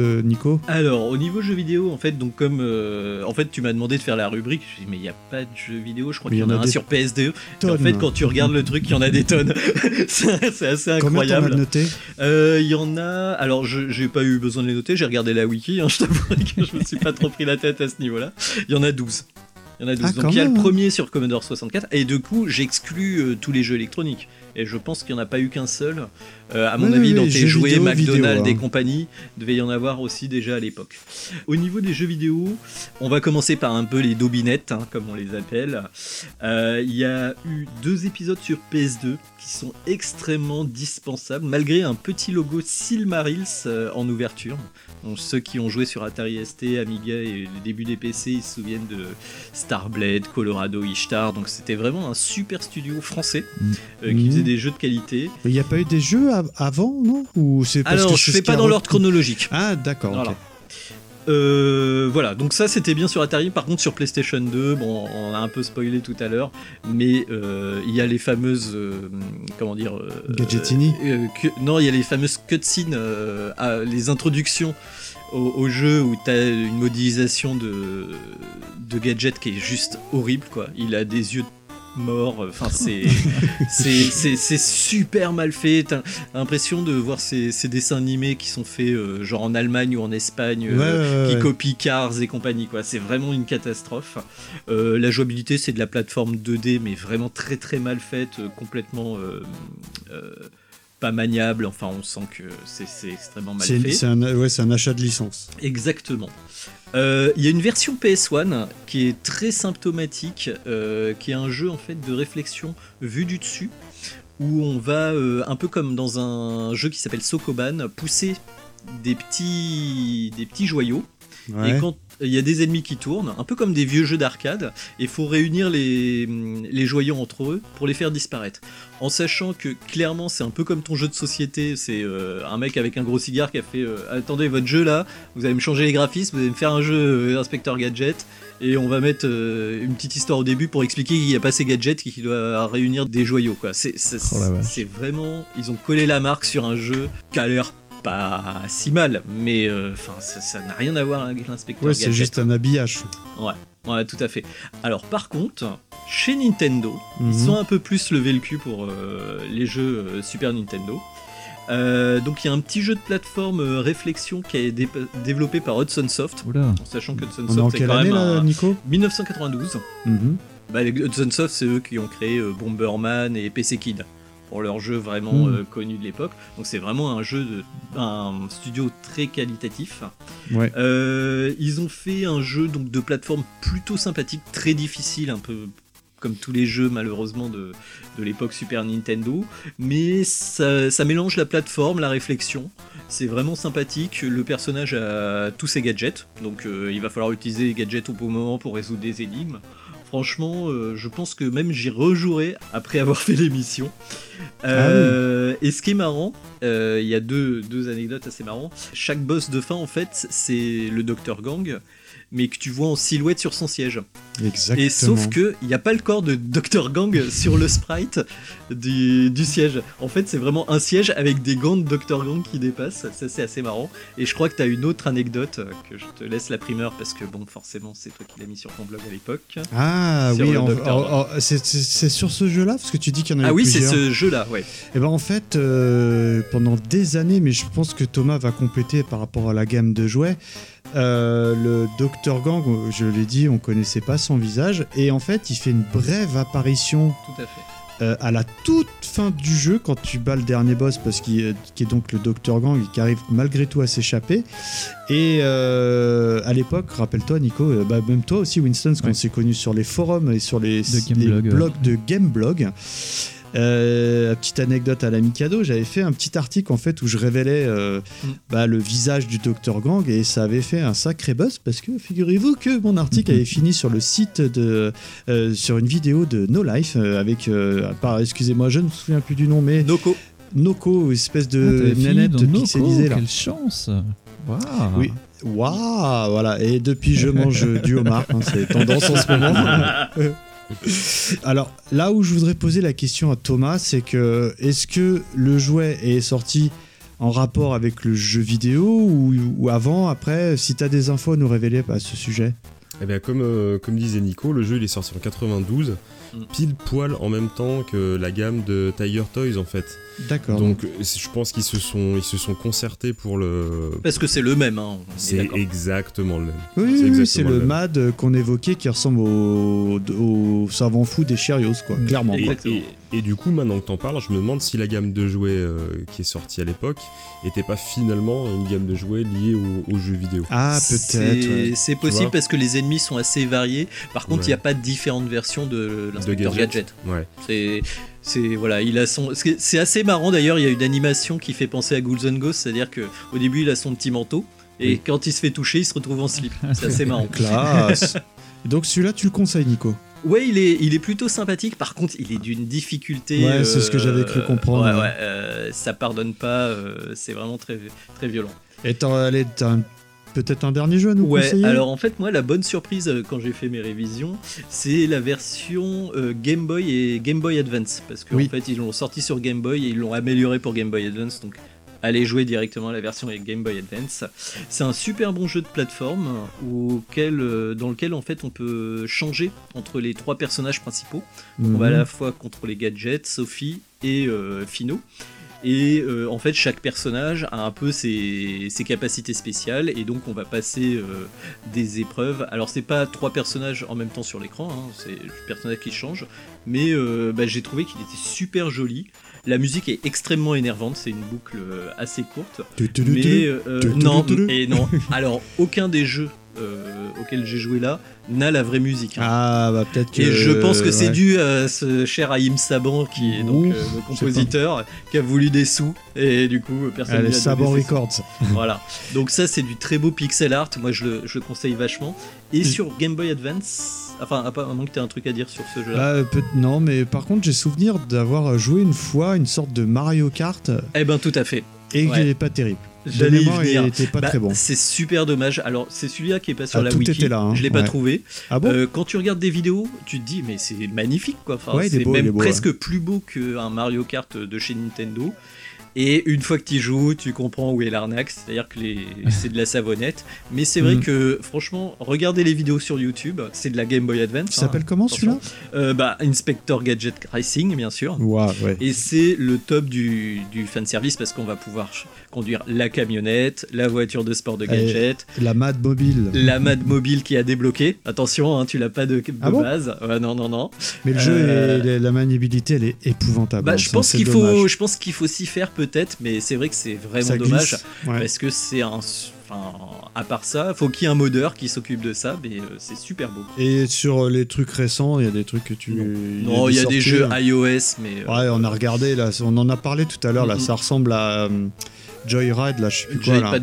Alors, au niveau jeux vidéo, en fait, donc comme tu m'as demandé de faire la rubrique, je me suis dit, mais il n'y a pas de jeux vidéo, je crois qu'il y en a un sur PS2. Et en fait, quand tu regardes le truc, il y en a des tonnes. C'est assez incroyable. Combien t'en as noté ? Il y en a... Alors, j'ai pas eu besoin de les noter, j'ai regardé la wiki, je t'avouerai que je me suis pas trop pris la tête à ce niveau-là. Il y en a 12. Il y en a 12. Ah, Donc il y a le même. premier sur Commodore 64 et du coup j'exclus tous les jeux électroniques. Et je pense qu'il n'y en a pas eu qu'un seul. À mon avis, dans tes jeux jouets vidéo, McDonald's vidéo, et compagnie, devait y en avoir aussi déjà à l'époque. Au niveau des jeux vidéo, on va commencer par un peu les daubinettes, comme on les appelle. Il y a eu 2 épisodes sur PS2 qui sont extrêmement dispensables, malgré un petit logo Silmarils en ouverture. Donc, ceux qui ont joué sur Atari ST, Amiga et le début des PC, ils se souviennent de Starblade, Colorado, Ishtar. Donc c'était vraiment un super studio français qui faisait des jeux de qualité. Il n'y a pas eu des jeux avant, non? Ou c'est parce Alors, que je c'est fais ce qui pas a dans l'ordre chronologique. Ah, d'accord, Voilà. ok. Voilà, donc ça c'était bien sur Atari. Par contre sur PlayStation 2, bon, on a un peu spoilé tout à l'heure, mais il y a les fameuses Gadgetini. Non, il y a les fameuses cutscenes, les introductions au jeu où tu as une modélisation de Gadget qui est juste horrible, quoi. Il a des yeux mort, enfin c'est super mal fait. T'as l'impression de voir ces dessins animés qui sont faits genre en Allemagne ou en Espagne, qui copient Cars et compagnie, quoi. C'est vraiment une catastrophe. La jouabilité, c'est de la plateforme 2D mais vraiment très très mal faite, complètement pas maniable. Enfin, on sent que c'est extrêmement mal fait. C'est un achat de licence. Exactement. Il y a une version PS1 qui est très symptomatique, qui est un jeu en fait de réflexion vu du dessus, où on va, un peu comme dans un jeu qui s'appelle Sokoban, pousser des petits joyaux. Ouais. Et quand il y a des ennemis qui tournent, un peu comme des vieux jeux d'arcade, il faut réunir les joyaux entre eux pour les faire disparaître. En sachant que clairement c'est un peu comme ton jeu de société, c'est un mec avec un gros cigare qui a fait attendez, votre jeu là, vous allez me changer les graphismes, vous allez me faire un jeu Inspecteur Gadget, et on va mettre une petite histoire au début pour expliquer qu'il n'y a pas ces gadgets qui doit réunir des joyaux, quoi. C'est vraiment, ils ont collé la marque sur un jeu qui a l'air pas si mal, mais ça n'a rien à voir avec l'inspecteur Gadget. C'est juste un habillage. Ouais, tout à fait. Alors par contre, chez Nintendo, ils sont un peu plus levé le cul pour les jeux Super Nintendo. Donc il y a un petit jeu de plateforme réflexion qui est développé par Hudson Soft. Oula. En sachant que Hudson On est en Soft est quelle quand année même là, Nico 1992. Les Hudson Soft, c'est eux qui ont créé Bomberman et PC Kid, pour leur jeu vraiment connu de l'époque. Donc c'est vraiment un studio très qualitatif. Ouais. Ils ont fait un jeu donc de plateforme plutôt sympathique, très difficile, un peu comme tous les jeux malheureusement de l'époque Super Nintendo, mais ça mélange la plateforme, la réflexion. C'est vraiment sympathique. Le personnage a tous ses gadgets, donc il va falloir utiliser les gadgets au bon moment pour résoudre des énigmes. Franchement, je pense que même j'y rejouerai après avoir fait l'émission. Et ce qui est marrant, il y a deux anecdotes assez marrantes. Chaque boss de fin, en fait, c'est le Dr Gang, mais que tu vois en silhouette sur son siège. Exactement. Et sauf que il n'y a pas le corps de Dr Gang sur le sprite du siège. En fait, c'est vraiment un siège avec des gants de Dr Gang qui dépassent. Ça, c'est assez marrant. Et je crois que tu as une autre anecdote que je te laisse la primeur parce que bon, forcément, c'est toi qui l'as mis sur ton blog à l'époque. Ah oui, c'est sur ce jeu-là, parce que tu dis qu'il y en a eu plusieurs. Ah oui, c'est ce jeu-là, ouais. Et ben en fait, pendant des années, mais je pense que Thomas va compléter par rapport à la gamme de jouets. Le Dr Gang, je l'ai dit, on connaissait pas son visage, et en fait il fait une brève apparition. Tout à fait. À la toute fin du jeu, quand tu bats le dernier boss, parce qui est donc le Dr Gang, qui arrive malgré tout à s'échapper. Et à l'époque, rappelle-toi Nico, même toi aussi Winston, parce qu'on s'est connus sur les forums et sur les blogs de Gameblog. Petite anecdote à la Mikado, j'avais fait un petit article en fait où je révélais le visage du Dr Gang, et ça avait fait un sacré buzz parce que figurez-vous que mon article avait fini sur le site sur une vidéo de No Life avec excusez-moi, je ne me souviens plus du nom, mais Noko, espèce de nanette pixelisée là. Quelle chance. Waouh. Oui. Waouh, voilà. Et depuis je mange du homard, c'est tendance en ce moment. Alors là où je voudrais poser la question à Thomas, c'est que est-ce que le jouet est sorti en rapport avec le jeu vidéo ou avant, après, si tu as des infos à nous révéler à ce sujet? Eh bien, comme disait Nico, le jeu il est sorti en 92, pile poil en même temps que la gamme de Tiger Toys en fait. D'accord. Donc je pense qu'ils se sont concertés pour le... Parce que c'est le même, hein. C'est exactement le même. Oui, c'est le MAD qu'on évoquait qui ressemble au savant fou des Cheerios, quoi, clairement. Et du coup, maintenant que t'en parles, je me demande si la gamme de jouets qui est sortie à l'époque était pas finalement une gamme de jouets liée aux jeux vidéo. Ah, peut-être. C'est possible parce que les ennemis sont assez variés. Par contre, il n'y a pas de différentes versions de l'inspecteur Gadget. Ouais. C'est assez marrant d'ailleurs. Il y a une animation qui fait penser à Ghouls and Ghosts, c'est-à-dire que au début, il a son petit manteau et quand il se fait toucher, il se retrouve en slip. C'est assez marrant. Classe. Donc celui-là, tu le conseilles, Nico? Ouais, il est plutôt sympathique. Par contre, il est d'une difficulté. Ouais, c'est ce que j'avais cru comprendre. Ça pardonne pas. C'est vraiment très, très violent. Et t'as peut-être un dernier jeu à nous conseiller? Alors en fait, moi, la bonne surprise quand j'ai fait mes révisions, c'est la version Game Boy et Game Boy Advance. Parce qu'en fait, ils l'ont sorti sur Game Boy et ils l'ont amélioré pour Game Boy Advance. Donc, allez jouer directement à la version avec Game Boy Advance. C'est un super bon jeu de plateforme dans lequel en fait on peut changer entre les 3 personnages principaux. On va à la fois contrôler Gadget, Sophie et Fino. Et en fait chaque personnage a un peu ses capacités spéciales et donc on va passer des épreuves. Alors c'est pas 3 personnages en même temps sur l'écran, hein, c'est le personnage qui change, mais j'ai trouvé qu'il était super joli. La musique est extrêmement énervante, c'est une boucle assez courte. Mais non. Alors aucun des jeux auxquels j'ai joué là n'a la vraie musique. Hein. Ah bah peut-être que... Et je pense que c'est dû à ce cher Haïm Saban qui est donc le compositeur qui a voulu des sous et du coup personne les Saban Records. Voilà. Donc ça c'est du très beau pixel art, moi je le conseille vachement. Et sur Game Boy Advance, enfin à moins que tu aies un truc à dire sur ce jeu-là. Non, mais par contre j'ai souvenir d'avoir joué une fois une sorte de Mario Kart. Eh ben tout à fait. Et qu'il n'est pas terrible. J'allais y venir. Il était pas très bon. C'est super dommage. Alors c'est celui-là qui est pas sur la tout wiki. Était là, hein. Je l'ai pas trouvé. Ah bon quand tu regardes des vidéos, tu te dis mais c'est magnifique quoi. Enfin, c'est beau, même presque plus beau qu'un Mario Kart de chez Nintendo. Et une fois que tu y joues, tu comprends où est l'arnaque, c'est-à-dire que c'est de la savonnette. Mais c'est vrai que, franchement, regardez les vidéos sur YouTube, c'est de la Game Boy Advance. Ça s'appelle comment celui-là ? Inspector Gadget Racing, bien sûr. Wow, ouais. Et c'est le top du fanservice parce qu'on va pouvoir conduire la camionnette, la voiture de sport de Gadget. La Mad Mobile. La Mad Mobile qui a débloqué. Attention, hein, tu l'as pas de base. Non. Mais le jeu, la maniabilité, elle est épouvantable. Je pense qu'il faut s'y faire peut-être, mais c'est vrai que c'est vraiment dommage parce que c'est à part ça, faut qu'il y ait un modeur qui s'occupe de ça, mais c'est super beau. Et sur les trucs récents, il y a des trucs que tu... Non, il y a des jeux iOS, mais... Ouais, on a regardé, là, on en a parlé tout à l'heure, là, ça ressemble à Joyride, là, je sais plus quoi. Là,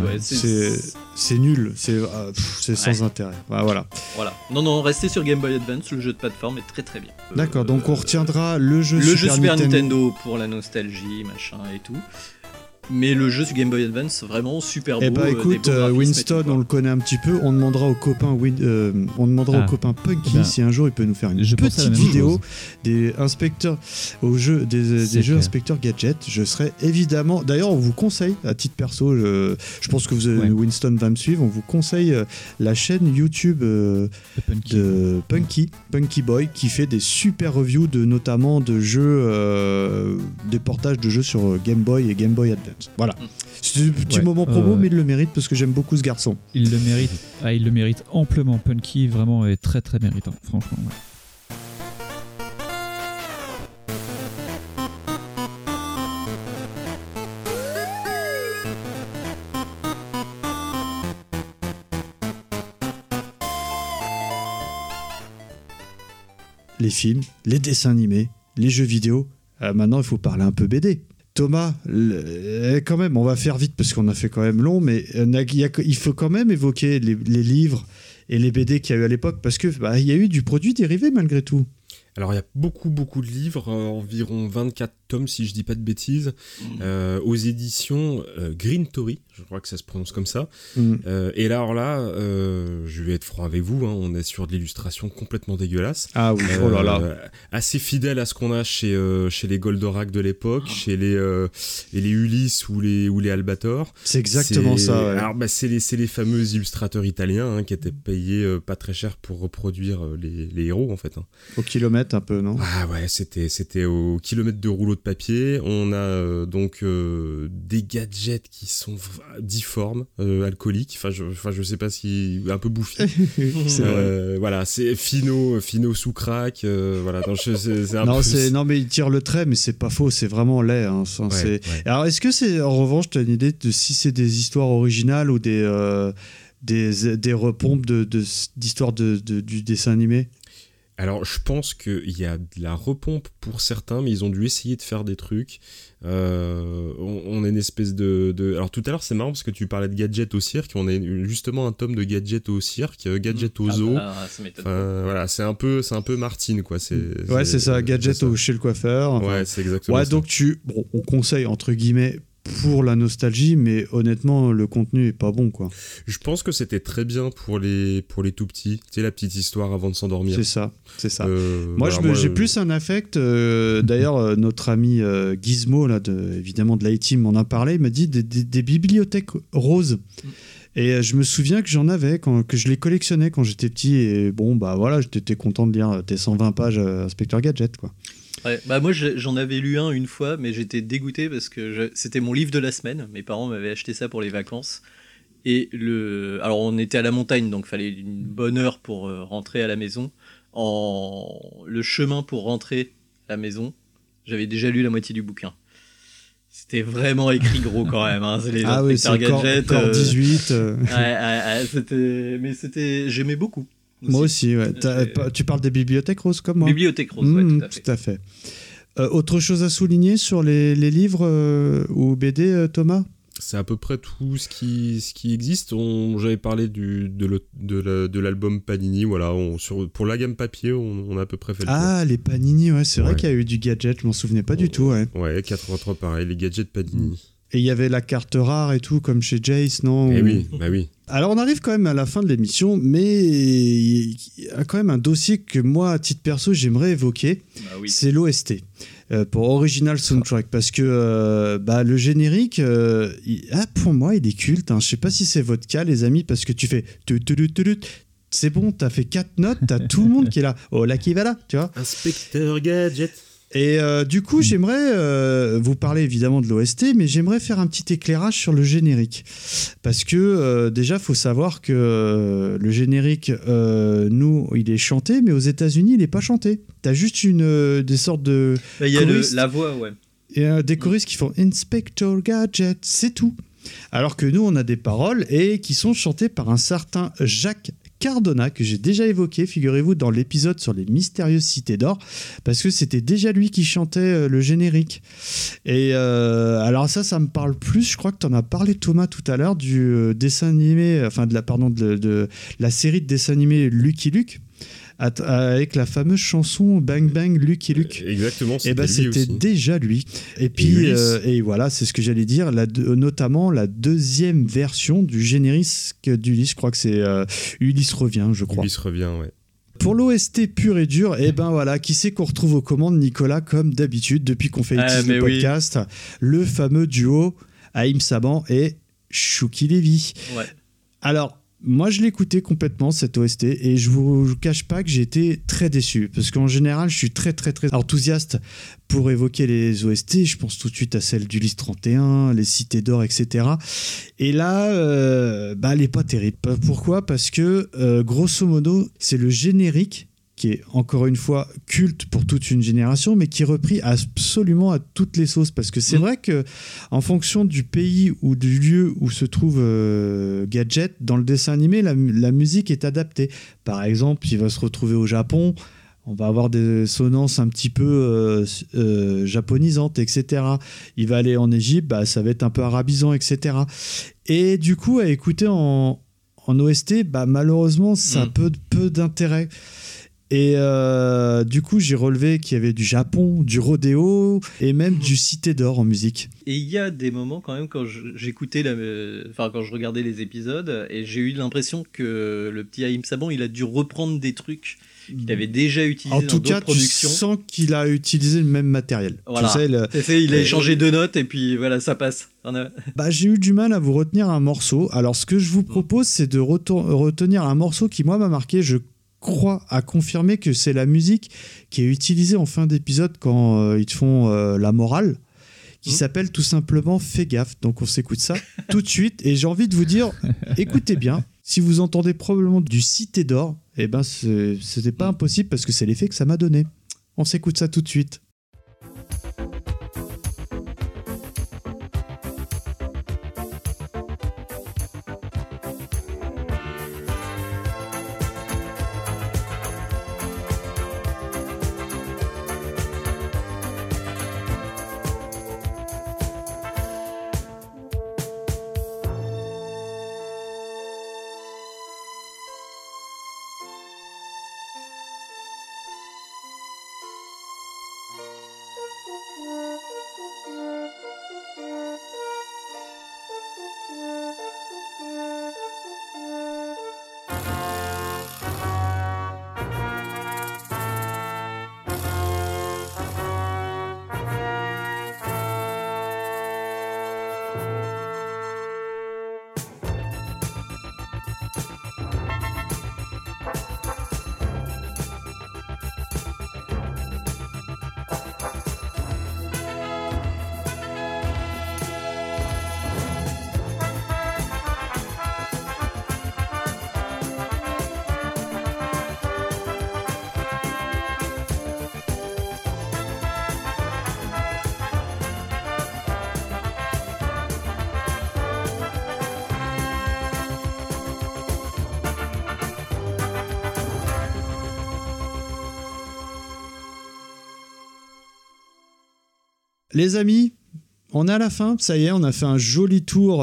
c'est nul, c'est sans intérêt. Voilà. Non, restez sur Game Boy Advance, le jeu de plateforme est très très bien. D'accord, donc on retiendra le jeu Super Nintendo pour la nostalgie, machin et tout. Mais le jeu sur Game Boy Advance, vraiment super beau. Eh bah écoute, Winston, on le connaît un petit peu. On demandera au copain, au copain Punky si un jour il peut nous faire une petite vidéo des inspecteurs aux jeux, des jeux inspecteurs gadgets. Je serais évidemment. D'ailleurs, on vous conseille, à titre perso, je pense que Winston va me suivre. On vous conseille la chaîne YouTube de Punky Boy, qui fait des super reviews notamment de jeux, des portages de jeux sur Game Boy et Game Boy Advance. Voilà. C'est un petit moment promo, mais il le mérite parce que j'aime beaucoup ce garçon. Il le mérite. Il le mérite amplement. Punky vraiment est très très méritant, franchement. Les films, les dessins animés, les jeux vidéo. Maintenant, il faut parler un peu BD. Thomas, quand même, on va faire vite parce qu'on a fait quand même long, mais il faut quand même évoquer les livres et les BD qu'il y a eu à l'époque parce que il y a eu du produit dérivé malgré tout. Alors il y a beaucoup de livres, environ 24 tomes si je dis pas de bêtises, aux éditions Green Tory, je crois que ça se prononce comme ça. Et là, je vais être franc avec vous, hein, on est sur de l'illustration complètement dégueulasse. Ah oui, oh là là. Assez fidèle à ce qu'on a chez les Goldorak de l'époque, chez les Ulysse ou les Albator. C'est exactement ça. Ouais. Alors c'est les fameux illustrateurs italiens hein, qui étaient payés pas très cher pour reproduire les héros en fait. Hein. Au kilomètre un peu, non ? Ah ouais, c'était au kilomètre de rouleau de papier. On a donc des gadgets qui sont difformes, alcooliques. Enfin, je sais pas si un peu bouffi. Voilà, c'est Fino sous crack. Voilà, c'est un peu... Non, mais il tire le trait, mais c'est pas faux. C'est vraiment laid. Hein. Ouais. Alors, est-ce que c'est en revanche, tu as une idée de si c'est des histoires originales ou des repompes d'histoires du dessin animé ? Alors, je pense qu'il y a de la repompe pour certains, mais ils ont dû essayer de faire des trucs. On a une espèce de... Alors, tout à l'heure, c'est marrant parce que tu parlais de gadgets au cirque. On a justement un tome de gadgets au cirque, gadgets au zoo. Ça m'étonne. Voilà, c'est un peu Martine, quoi. C'est ça, gadgets chez le coiffeur. Enfin, ouais, c'est exactement ça. Donc, on conseille, entre guillemets, pour la nostalgie, mais honnêtement, le contenu est pas bon, quoi. Je pense que c'était très bien pour les tout petits. Tu sais, la petite histoire avant de s'endormir. C'est ça. Moi, j'ai plus un affect. D'ailleurs, notre ami Gizmo, là, évidemment de l'A-Team, m'en a parlé. Il m'a dit des bibliothèques roses. Et je me souviens que j'en avais, que je les collectionnais quand j'étais petit. Et bon, bah voilà, j'étais content de lire tes 120 pages Inspecteur Gadget, quoi. Ouais, bah moi j'en avais lu un une fois, mais j'étais dégoûté parce que c'était mon livre de la semaine. Mes parents m'avaient acheté ça pour les vacances. Et alors on était à la montagne, donc il fallait une bonne heure pour rentrer à la maison. Le chemin pour rentrer à la maison, j'avais déjà lu la moitié du bouquin. C'était vraiment écrit gros quand même. Hein. C'est les Inspecteurs Gadget. Corps 18. J'aimais beaucoup. Moi aussi, ouais. Tu parles des bibliothèques roses comme moi. Bibliothèque rose, ouais, tout à fait. Autre chose à souligner sur les livres ou BD, Thomas ? C'est à peu près tout ce qui existe. J'avais parlé de l'album Panini. Voilà, pour la gamme papier, on a à peu près fait le tour. Les Panini, ouais, c'est vrai qu'il y a eu du gadget, je m'en souvenais pas du tout. Ouais, 83 pareil, les gadgets Panini. Et il y avait la carte rare et tout, comme chez Jace, non ? Oui. Alors on arrive quand même à la fin de l'émission, mais il y a quand même un dossier que moi, à titre perso, j'aimerais évoquer. C'est l'OST. Pour Original Soundtrack, parce que le générique, pour moi, il est culte. Hein. Je sais pas si c'est votre cas, les amis, parce que tu fais... C'est bon, t'as fait 4 notes, t'as tout le monde qui est là. Oh, là qui va là, tu vois. Inspecteur Gadget. Et du coup, j'aimerais vous parler évidemment de l'OST, mais j'aimerais faire un petit éclairage sur le générique. Parce que déjà, il faut savoir que le générique, nous, il est chanté, mais aux États-Unis, il n'est pas chanté. Tu as juste des sortes de... Il y a la voix, ouais. Et des choristes qui font Inspector Gadget, c'est tout. Alors que nous, on a des paroles et qui sont chantées par un certain Jacques Cardona, que j'ai déjà évoqué, figurez-vous, dans l'épisode sur les mystérieuses cités d'or, parce que c'était déjà lui qui chantait le générique. Et alors ça me parle plus, je crois que tu en as parlé, Thomas, tout à l'heure, du dessin animé, enfin de la série de dessins animés Lucky Luke, avec la fameuse chanson Bang Bang Lucky Luke. Exactement, c'était déjà lui. Et puis et voilà, c'est ce que j'allais dire, notamment la deuxième version du générique d'Ulysse, je crois que c'est Ulysse revient, je crois. Ulysse revient, ouais. Pour l'OST pur et dur, qui c'est qu'on retrouve aux commandes, Nicolas, comme d'habitude, depuis qu'on fait le podcast, le fameux duo Haïm Saban et Chouki Lévy. Ouais. Alors, moi, je l'ai écouté complètement, cette OST, et je vous cache pas que j'ai été très déçu, parce qu'en général, je suis très, très, très enthousiaste pour évoquer les OST. Je pense tout de suite à celle d'Ulysse 31, les Cités d'Or, etc. Et là, elle n'est pas terrible. Pourquoi ? Parce que, grosso modo, c'est le générique qui est encore une fois culte pour toute une génération, mais qui est repris absolument à toutes les sauces. Parce que c'est vrai que en fonction du pays ou du lieu où se trouve Gadget, dans le dessin animé, la musique est adaptée. Par exemple, il va se retrouver au Japon, on va avoir des sonances un petit peu japonisantes, etc. Il va aller en Égypte, ça va être un peu arabisant, etc. Et du coup, à écouter en OST, malheureusement, ça a peu d'intérêt. Et du coup, j'ai relevé qu'il y avait du Japon, du rodéo et même du Cité d'Or en musique. Et il y a des moments quand même quand j'écoutais, quand je regardais les épisodes, et j'ai eu l'impression que le petit Haïm Saban, il a dû reprendre des trucs qu'il avait déjà utilisés dans d'autres productions. En tout cas, tu sens qu'il a utilisé le même matériel. Voilà. Tu sais, il a échangé 2 notes et puis voilà, ça passe. J'ai eu du mal à vous retenir un morceau. Alors, ce que je vous propose, c'est de retenir un morceau qui, moi, m'a marqué. Je crois à confirmer que c'est la musique qui est utilisée en fin d'épisode quand ils te font la morale, qui s'appelle tout simplement Fais gaffe. Donc, on s'écoute ça tout de suite. Et j'ai envie de vous dire, écoutez bien. Si vous entendez probablement du Cité d'Or, eh ben c'était pas impossible parce que c'est l'effet que ça m'a donné. On s'écoute ça tout de suite. Les amis, on est à la fin, ça y est, on a fait un joli tour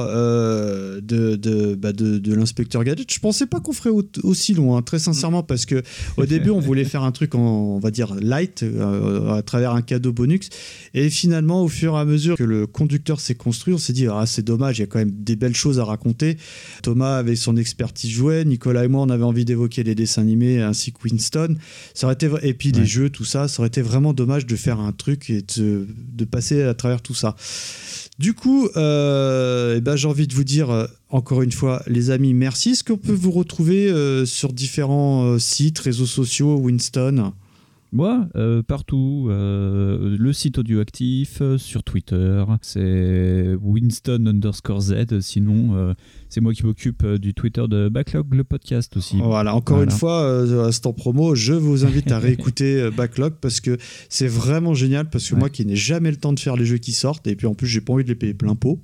de l'inspecteur Gadget. Je pensais pas qu'on ferait aussi long, hein, très sincèrement, parce que au début on voulait faire un truc on va dire light, à travers un cadeau bonus, et finalement au fur et à mesure que le conducteur s'est construit, on s'est dit c'est dommage, il y a quand même des belles choses à raconter. Thomas avait son expertise jouet, Nicolas et moi on avait envie d'évoquer les dessins animés ainsi que Winston, ça aurait été, et puis les jeux, tout ça, ça aurait été vraiment dommage de faire un truc et de passer à travers tout ça. Du coup, j'ai envie de vous dire encore une fois, les amis, merci. Est-ce qu'on peut vous retrouver sur différents sites, réseaux sociaux, Winston ? Moi, partout. Le site Audioactif, sur Twitter, c'est Winston_Z. Sinon, c'est moi qui m'occupe du Twitter de Backlog, le podcast aussi. Voilà, encore une fois, instant promo, je vous invite à réécouter Backlog parce que c'est vraiment génial. Parce que moi qui n'ai jamais le temps de faire les jeux qui sortent, et puis en plus, j'ai pas envie de les payer plein pot.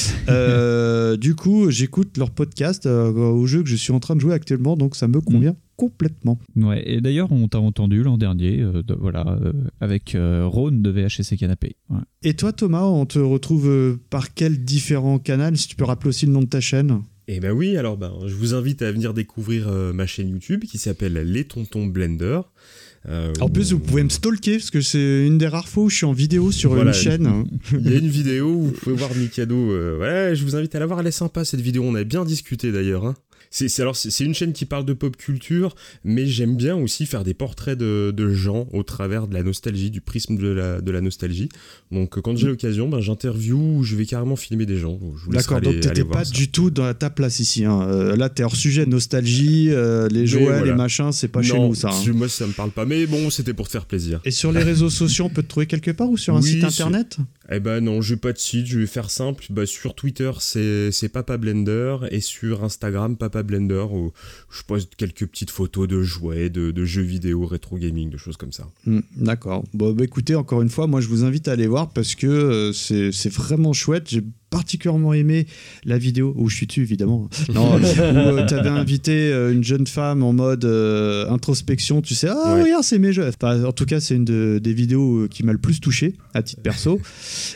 Du coup, j'écoute leur podcast au jeu que je suis en train de jouer actuellement, donc ça me convient. Complètement. Ouais, et d'ailleurs, on t'a entendu l'an dernier, avec Rhône de VHC Canapé. Ouais. Et toi, Thomas, on te retrouve par quels différents canaux ? Si tu peux rappeler aussi le nom de ta chaîne. Eh ben oui, alors je vous invite à venir découvrir ma chaîne YouTube qui s'appelle Les Tontons Blender. En plus, vous pouvez me stalker parce que c'est une des rares fois où je suis en vidéo sur une chaîne. Il y a une vidéo où vous pouvez voir Mikado. Je vous invite à la voir, elle est sympa cette vidéo. On a bien discuté d'ailleurs. Hein. C'est une chaîne qui parle de pop culture, mais j'aime bien aussi faire des portraits de gens au travers de la nostalgie, du prisme de la nostalgie. Donc quand j'ai l'occasion, j'interviewe ou je vais carrément filmer des gens. D'accord, donc t'étais pas du tout dans ta place ici. Hein. Là, t'es hors sujet, nostalgie, les jouets, les machins, c'est pas chez nous ça. Hein. Moi, ça me parle pas, mais bon, c'était pour te faire plaisir. Et sur les réseaux sociaux, on peut te trouver quelque part ou sur un site internet ? Eh ben non, je n'ai pas de site, je vais faire simple. Sur Twitter, c'est Papa Blender, et sur Instagram, Papa Blender, où je poste quelques petites photos de jouets, de jeux vidéo, rétro gaming, de choses comme ça. D'accord. Bon, écoutez, encore une fois, moi je vous invite à aller voir parce que c'est vraiment chouette. J'ai particulièrement aimé la vidéo où je suis dessus évidemment où tu avais invité une jeune femme en mode introspection, tu sais, regarde c'est mes jeux, en tout cas c'est une des vidéos qui m'a le plus touché à titre perso,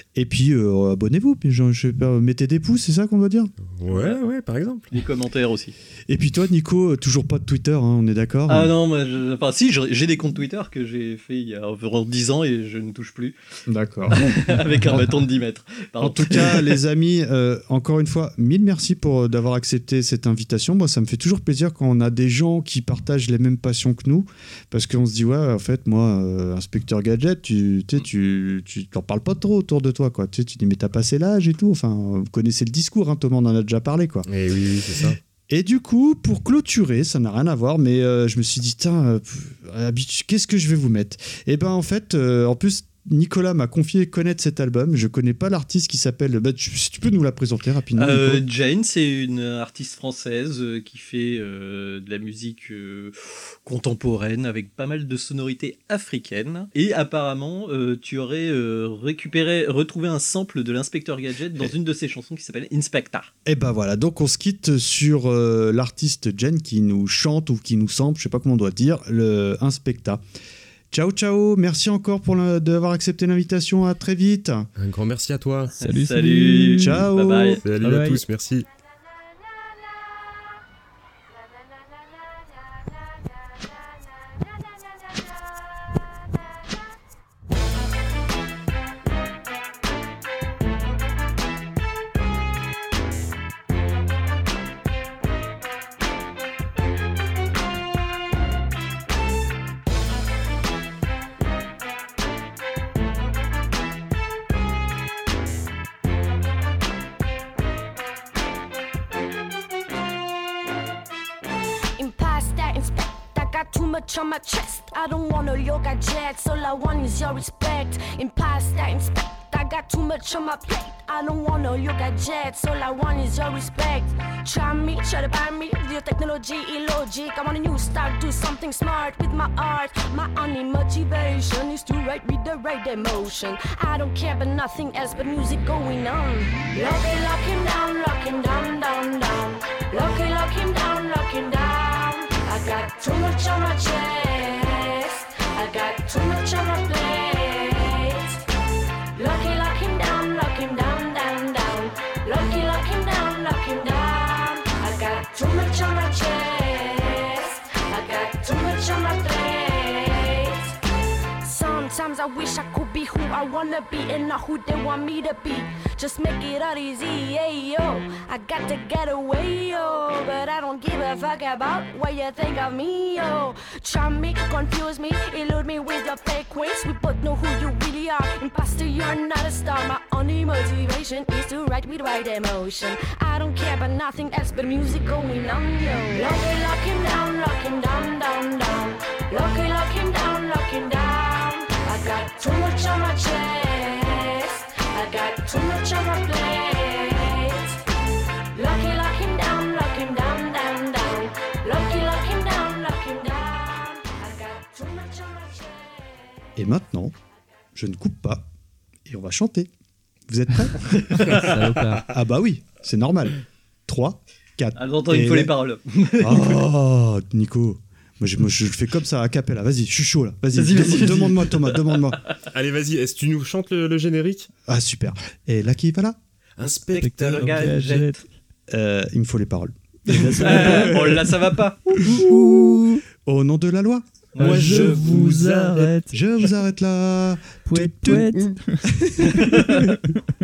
Et puis abonnez-vous, puis je sais pas, mettez des pouces, c'est ça qu'on doit dire? Ouais, par exemple. Des commentaires aussi. Et puis toi, Nico, toujours pas de Twitter, hein, on est d'accord? Ah non, moi, si, j'ai des comptes Twitter que j'ai fait il y a environ 10 ans et je ne touche plus. D'accord. Avec un bâton de 10 mètres. Pardon. En tout cas, les amis, encore une fois, mille merci d'avoir accepté cette invitation. Moi, ça me fait toujours plaisir quand on a des gens qui partagent les mêmes passions que nous, parce qu'on se dit, ouais, en fait, moi, Inspecteur Gadget, tu t'en parles pas trop autour de toi, quoi. Tu dis, mais t'as passé l'âge et tout. Enfin, vous connaissez le discours, hein, Thomas en a déjà parlé, quoi. Et oui, c'est ça. Et du coup, pour clôturer, ça n'a rien à voir, mais je me suis dit, qu'est-ce que je vais vous mettre? Et ben en fait, en plus, Nicolas m'a confié connaître cet album. Je connais pas l'artiste qui s'appelle. Si tu peux nous la présenter rapidement. Jane, c'est une artiste française qui fait de la musique contemporaine avec pas mal de sonorités africaines. Et apparemment, tu aurais retrouvé un sample de l'Inspecteur Gadget dans une de ses chansons qui s'appelle Inspecta. Et ben voilà, donc on se quitte sur l'artiste Jane qui nous chante ou qui nous sample, je sais pas comment on doit dire, le Inspecta. Ciao, ciao. Merci encore d'avoir accepté l'invitation. À très vite. Un grand merci à toi. Salut. Ciao. Bye bye. Salut à tous, merci. On my chest, I don't want no yoga jets. All I want is your respect. In past that inspect, I got too much on my plate. I don't want no yoga jets. All I want is your respect. Try me, try to buy me. Your technology illogic. I want a new style, do something smart with my art. My only motivation is to write with the right emotion. I don't care about nothing else but music going on. Lock him down, down, down. Lock him down, down. I got too much on my chest. I got too much on my plate. Lock him down, down, down. Lock him down. I got too much on my chest. I got too much on my plate. Sometimes I wish I could be who I wanna be and not who they want me to be. Just make it all easy, hey, yo. I got to get away, yo. But I don't give a fuck about what you think of me, yo. Charm me, confuse me, elude me with your fake ways. We both know who you really are. Imposter, you're not a star. My only motivation is to write with right emotion. I don't care about nothing else but music going on, yo. Lock him down, down, down. Lock him down. I got too much on my chest. I got too much on my plate. Lock him down, down, down. Lock him down. I got too much on my chest. Et maintenant, je ne coupe pas et on va chanter. Vous êtes prêts? Ah bah oui, c'est normal. 3, 4. Alors attends, il faut les paroles. Oh, Nico. Moi, je le fais comme ça, a cappella. Vas-y, je suis chaud là. Vas-y. Demande-moi, Thomas, demande-moi. Allez, vas-y, est-ce que tu nous chantes le générique? Ah, super. Et là, qui va là? Inspecteur Gadget. Il me faut les paroles. Bon, là, ça va pas. Au nom de la loi. Moi, je vous arrête. Je vous arrête là. Pouet.